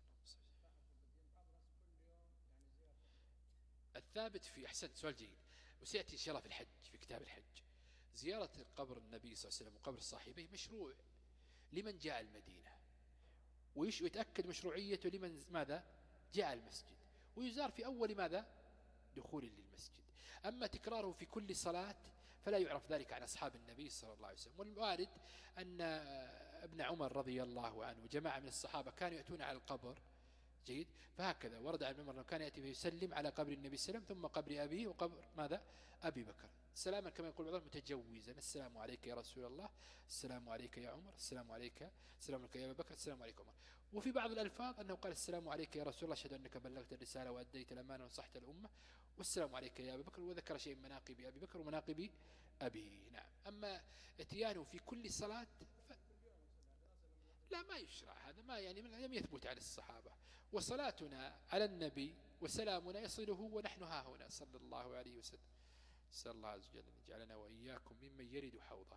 الثابت في أحسن سؤال جيد، وسيأتي إن شاء الله في الحج في كتاب الحج، زيارة قبر النبي صلى الله عليه وسلم وقبر صاحبيه مشروع لمن جاء المدينة، ويتأكد مشروعيته لمن ماذا جاء المسجد، ويزار في أول ماذا دخول للمسجد. أما تكراره في كل صلاة فلا يعرف ذلك عن أصحاب النبي صلى الله عليه وسلم. والوارد أن ابن عمر رضي الله عنه وجماعة من الصحابة كانوا يأتون على القبر جيد، فهكذا ورد عن ابن عمر كان يأتي فيسلم على قبر النبي صلى الله عليه وسلم ثم قبر أبيه وقبر ماذا أبي بكر سلاما كما يقول بعضهم متجوزا، السلام عليك يا رسول الله، السلام عليك يا عمر، السلام عليك السلام عليك يا أبي بكر، السلام عليك عمر. وفي بعض الألفاظ أنه قال السلام عليك يا رسول الله أشهد أنك بلغت الرسالة وأديت الأمانة ونصحت الأمة، والسلام عليك يا أبي بكر، وذكر شيء من مناقب أبي بكر ومناقب أبيه. نعم. أما اتيانه في كل صلاة ف... لا ما يشرع هذا، ما يعني لم يثبت عن الصحابة. وصلاتنا على النبي وسلامنا يصله ونحن ها هنا صلى الله عليه وسلم. نسأل الله عز وجل أن يجعلنا وإياكم ممن يرد حوضه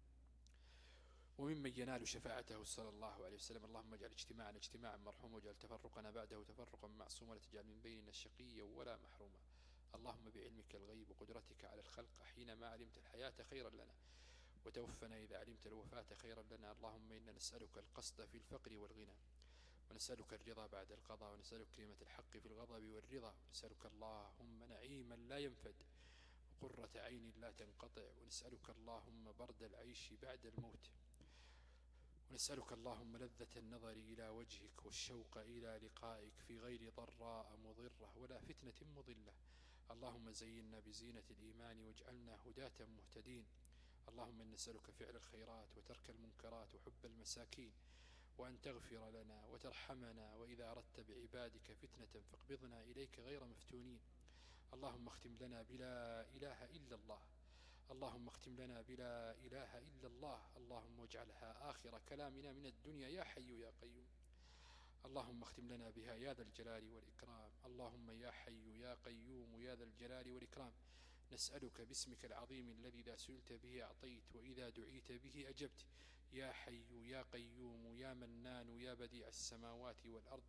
وممن ينال شفاعته صلى الله عليه وسلم. اللهم اجعل اجتماعنا اجتماعا مرحوما واجعل تفرقنا بعده تفرقا معصوما، ولا تجعل من بيننا شقيا ولا محروما. اللهم بعلمك الغيب وقدرتك على الخلق حينما علمت الحياة خيرا لنا وتوفنا إذا علمت الوفاة خيرا لنا. اللهم إنا نسألك القصد في الفقر والغنى، ونسألك الرضا بعد القضاء، ونسألك كلمة الحق في الغضب والرضا، ونسألك اللهم نعيما لا ينفد وقرة عين لا تنقطع، ونسألك اللهم برد العيش بعد الموت، ونسألك اللهم لذة النظر إلى وجهك والشوق إلى لقائك في غير ضراء مضرة ولا فتنة مضلة. اللهم زينا بزينة الإيمان واجعلنا هداة مهتدين. اللهم إن نسألك فعل الخيرات وترك المنكرات وحب المساكين، وأن تغفر لنا وترحمنا، وإذا أردت بعبادك فتنة فاقبضنا إليك غير مفتونين. اللهم اختم لنا بلا إله إلا الله. اللهم اختم لنا بلا إله إلا الله. اللهم واجعلها آخر كلامنا من الدنيا يا حي يا قيوم. اللهم اختم لنا بها يا ذا الجلال والإكرام. اللهم يا حي يا قيوم يا ذا الجلال والإكرام، نسألك باسمك العظيم الذي إذا سئلت به أعطيت وإذا دعيت به أجبت، يا حي يا قيوم يا منان يا بديع السماوات والأرض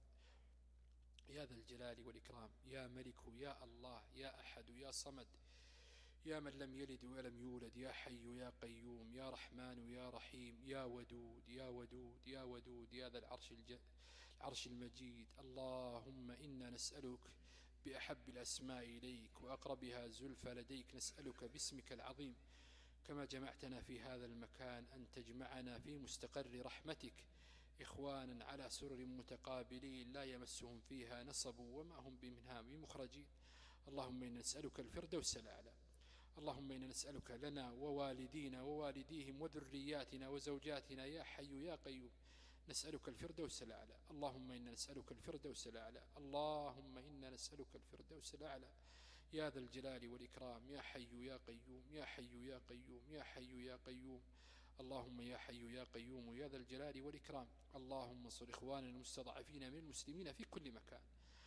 يا ذا الجلال والإكرام، يا ملك يا الله يا أحد يا صمد يا من لم يلد ولم يولد، يا حي يا قيوم يا رحمن يا رحيم يا ودود يا ودود يا ودود يا ذا العرش الج... العرش المجيد. اللهم إنا نسألك بأحب الأسماء إليك وأقربها زلفى لديك، نسألك باسمك العظيم كما جمعتنا في هذا المكان أن تجمعنا في مستقر رحمتك إخوانا على سرر متقابلين لا يمسهم فيها نصب وما هم منها بمخرجين. اللهم إنا نسألك الفردوس الأعلى. اللهم إنا نسألك لنا ووالدينا ووالديهم وذرياتنا وزوجاتنا يا حي يا قيوم، نسألك الفردوس الأعلى. اللهم إنا نسألك الفردوس الأعلى. اللهم إنا نسألك الفردوس الأعلى يا ذا الجلال والإكرام، يا حي يا قيوم يا حي يا قيوم يا حي يا قيوم. اللهم يا حي يا قيوم يا ذا الجلال والإكرام. اللهم انصر إخواننا المستضعفين من المسلمين في كل مكان.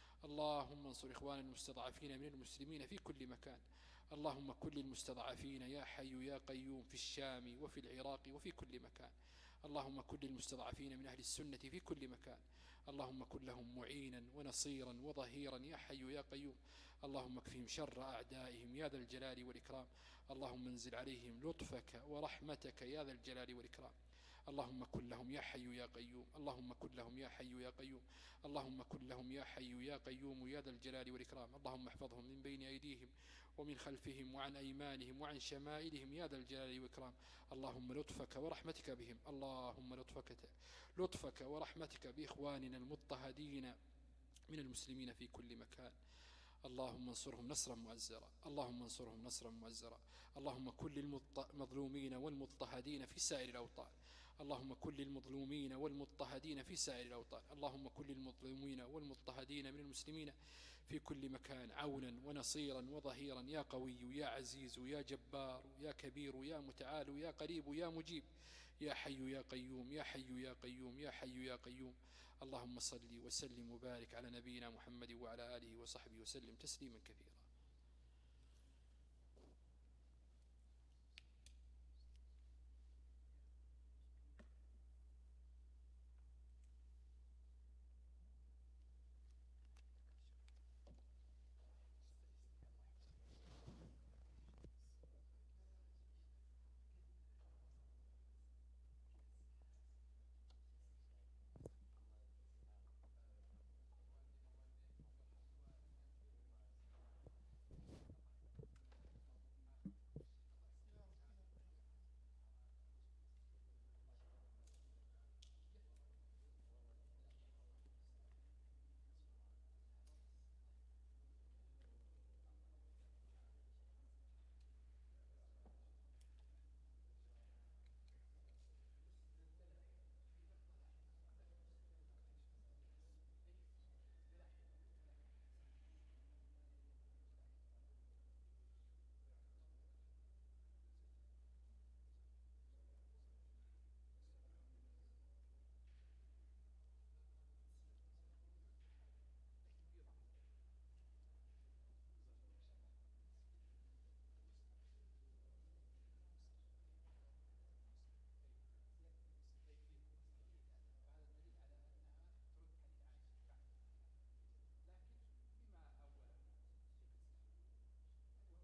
اللهم انصر إخواننا المستضعفين من المسلمين في كل مكان. اللهم كل المستضعفين يا حي يا قيوم في الشام وفي العراق وفي كل مكان. اللهم كل المستضعفين من أهل السنة في كل مكان. اللهم كن لهم معينا ونصيرا وظهيرا يا حي يا قيوم. اللهم اكفهم شر أعدائهم يا ذا الجلال والإكرام. اللهم انزل عليهم لطفك ورحمتك يا ذا الجلال والإكرام. اللهم كن لهم يا حي يا قيوم. اللهم كن لهم يا حي يا قيوم. اللهم كن لهم يا حي يا قيوم يا ذا الجلال والإكرام. اللهم احفظهم من بين أيديهم ومن خلفهم وعن أيمانهم وعن شمائلهم يا ذا الجلال والإكرام. اللهم لطفك ورحمتك بهم. اللهم لطفك لطفك ورحمتك بإخواننا المضطهدين من المسلمين في كل مكان. اللهم انصرهم نصرا مؤزرا. اللهم انصرهم نصرا مؤزرا. اللهم كل المظلومين والمضطهدين في سائر الأوطان. اللهم كل المظلومين والمضطهدين في سائر الأوطان. اللهم كل المظلومين والمضطهدين من المسلمين في كل مكان عونا ونصيرا وظهيرا يا قوي يا عزيز يا جبار يا كبير يا متعال يا قريب يا مجيب، يا حي يا قيوم يا حي يا قيوم يا حي يا قيوم. اللهم صل وسلم وبارك على نبينا محمد وعلى آله وصحبه وسلم تسليما كثيرا.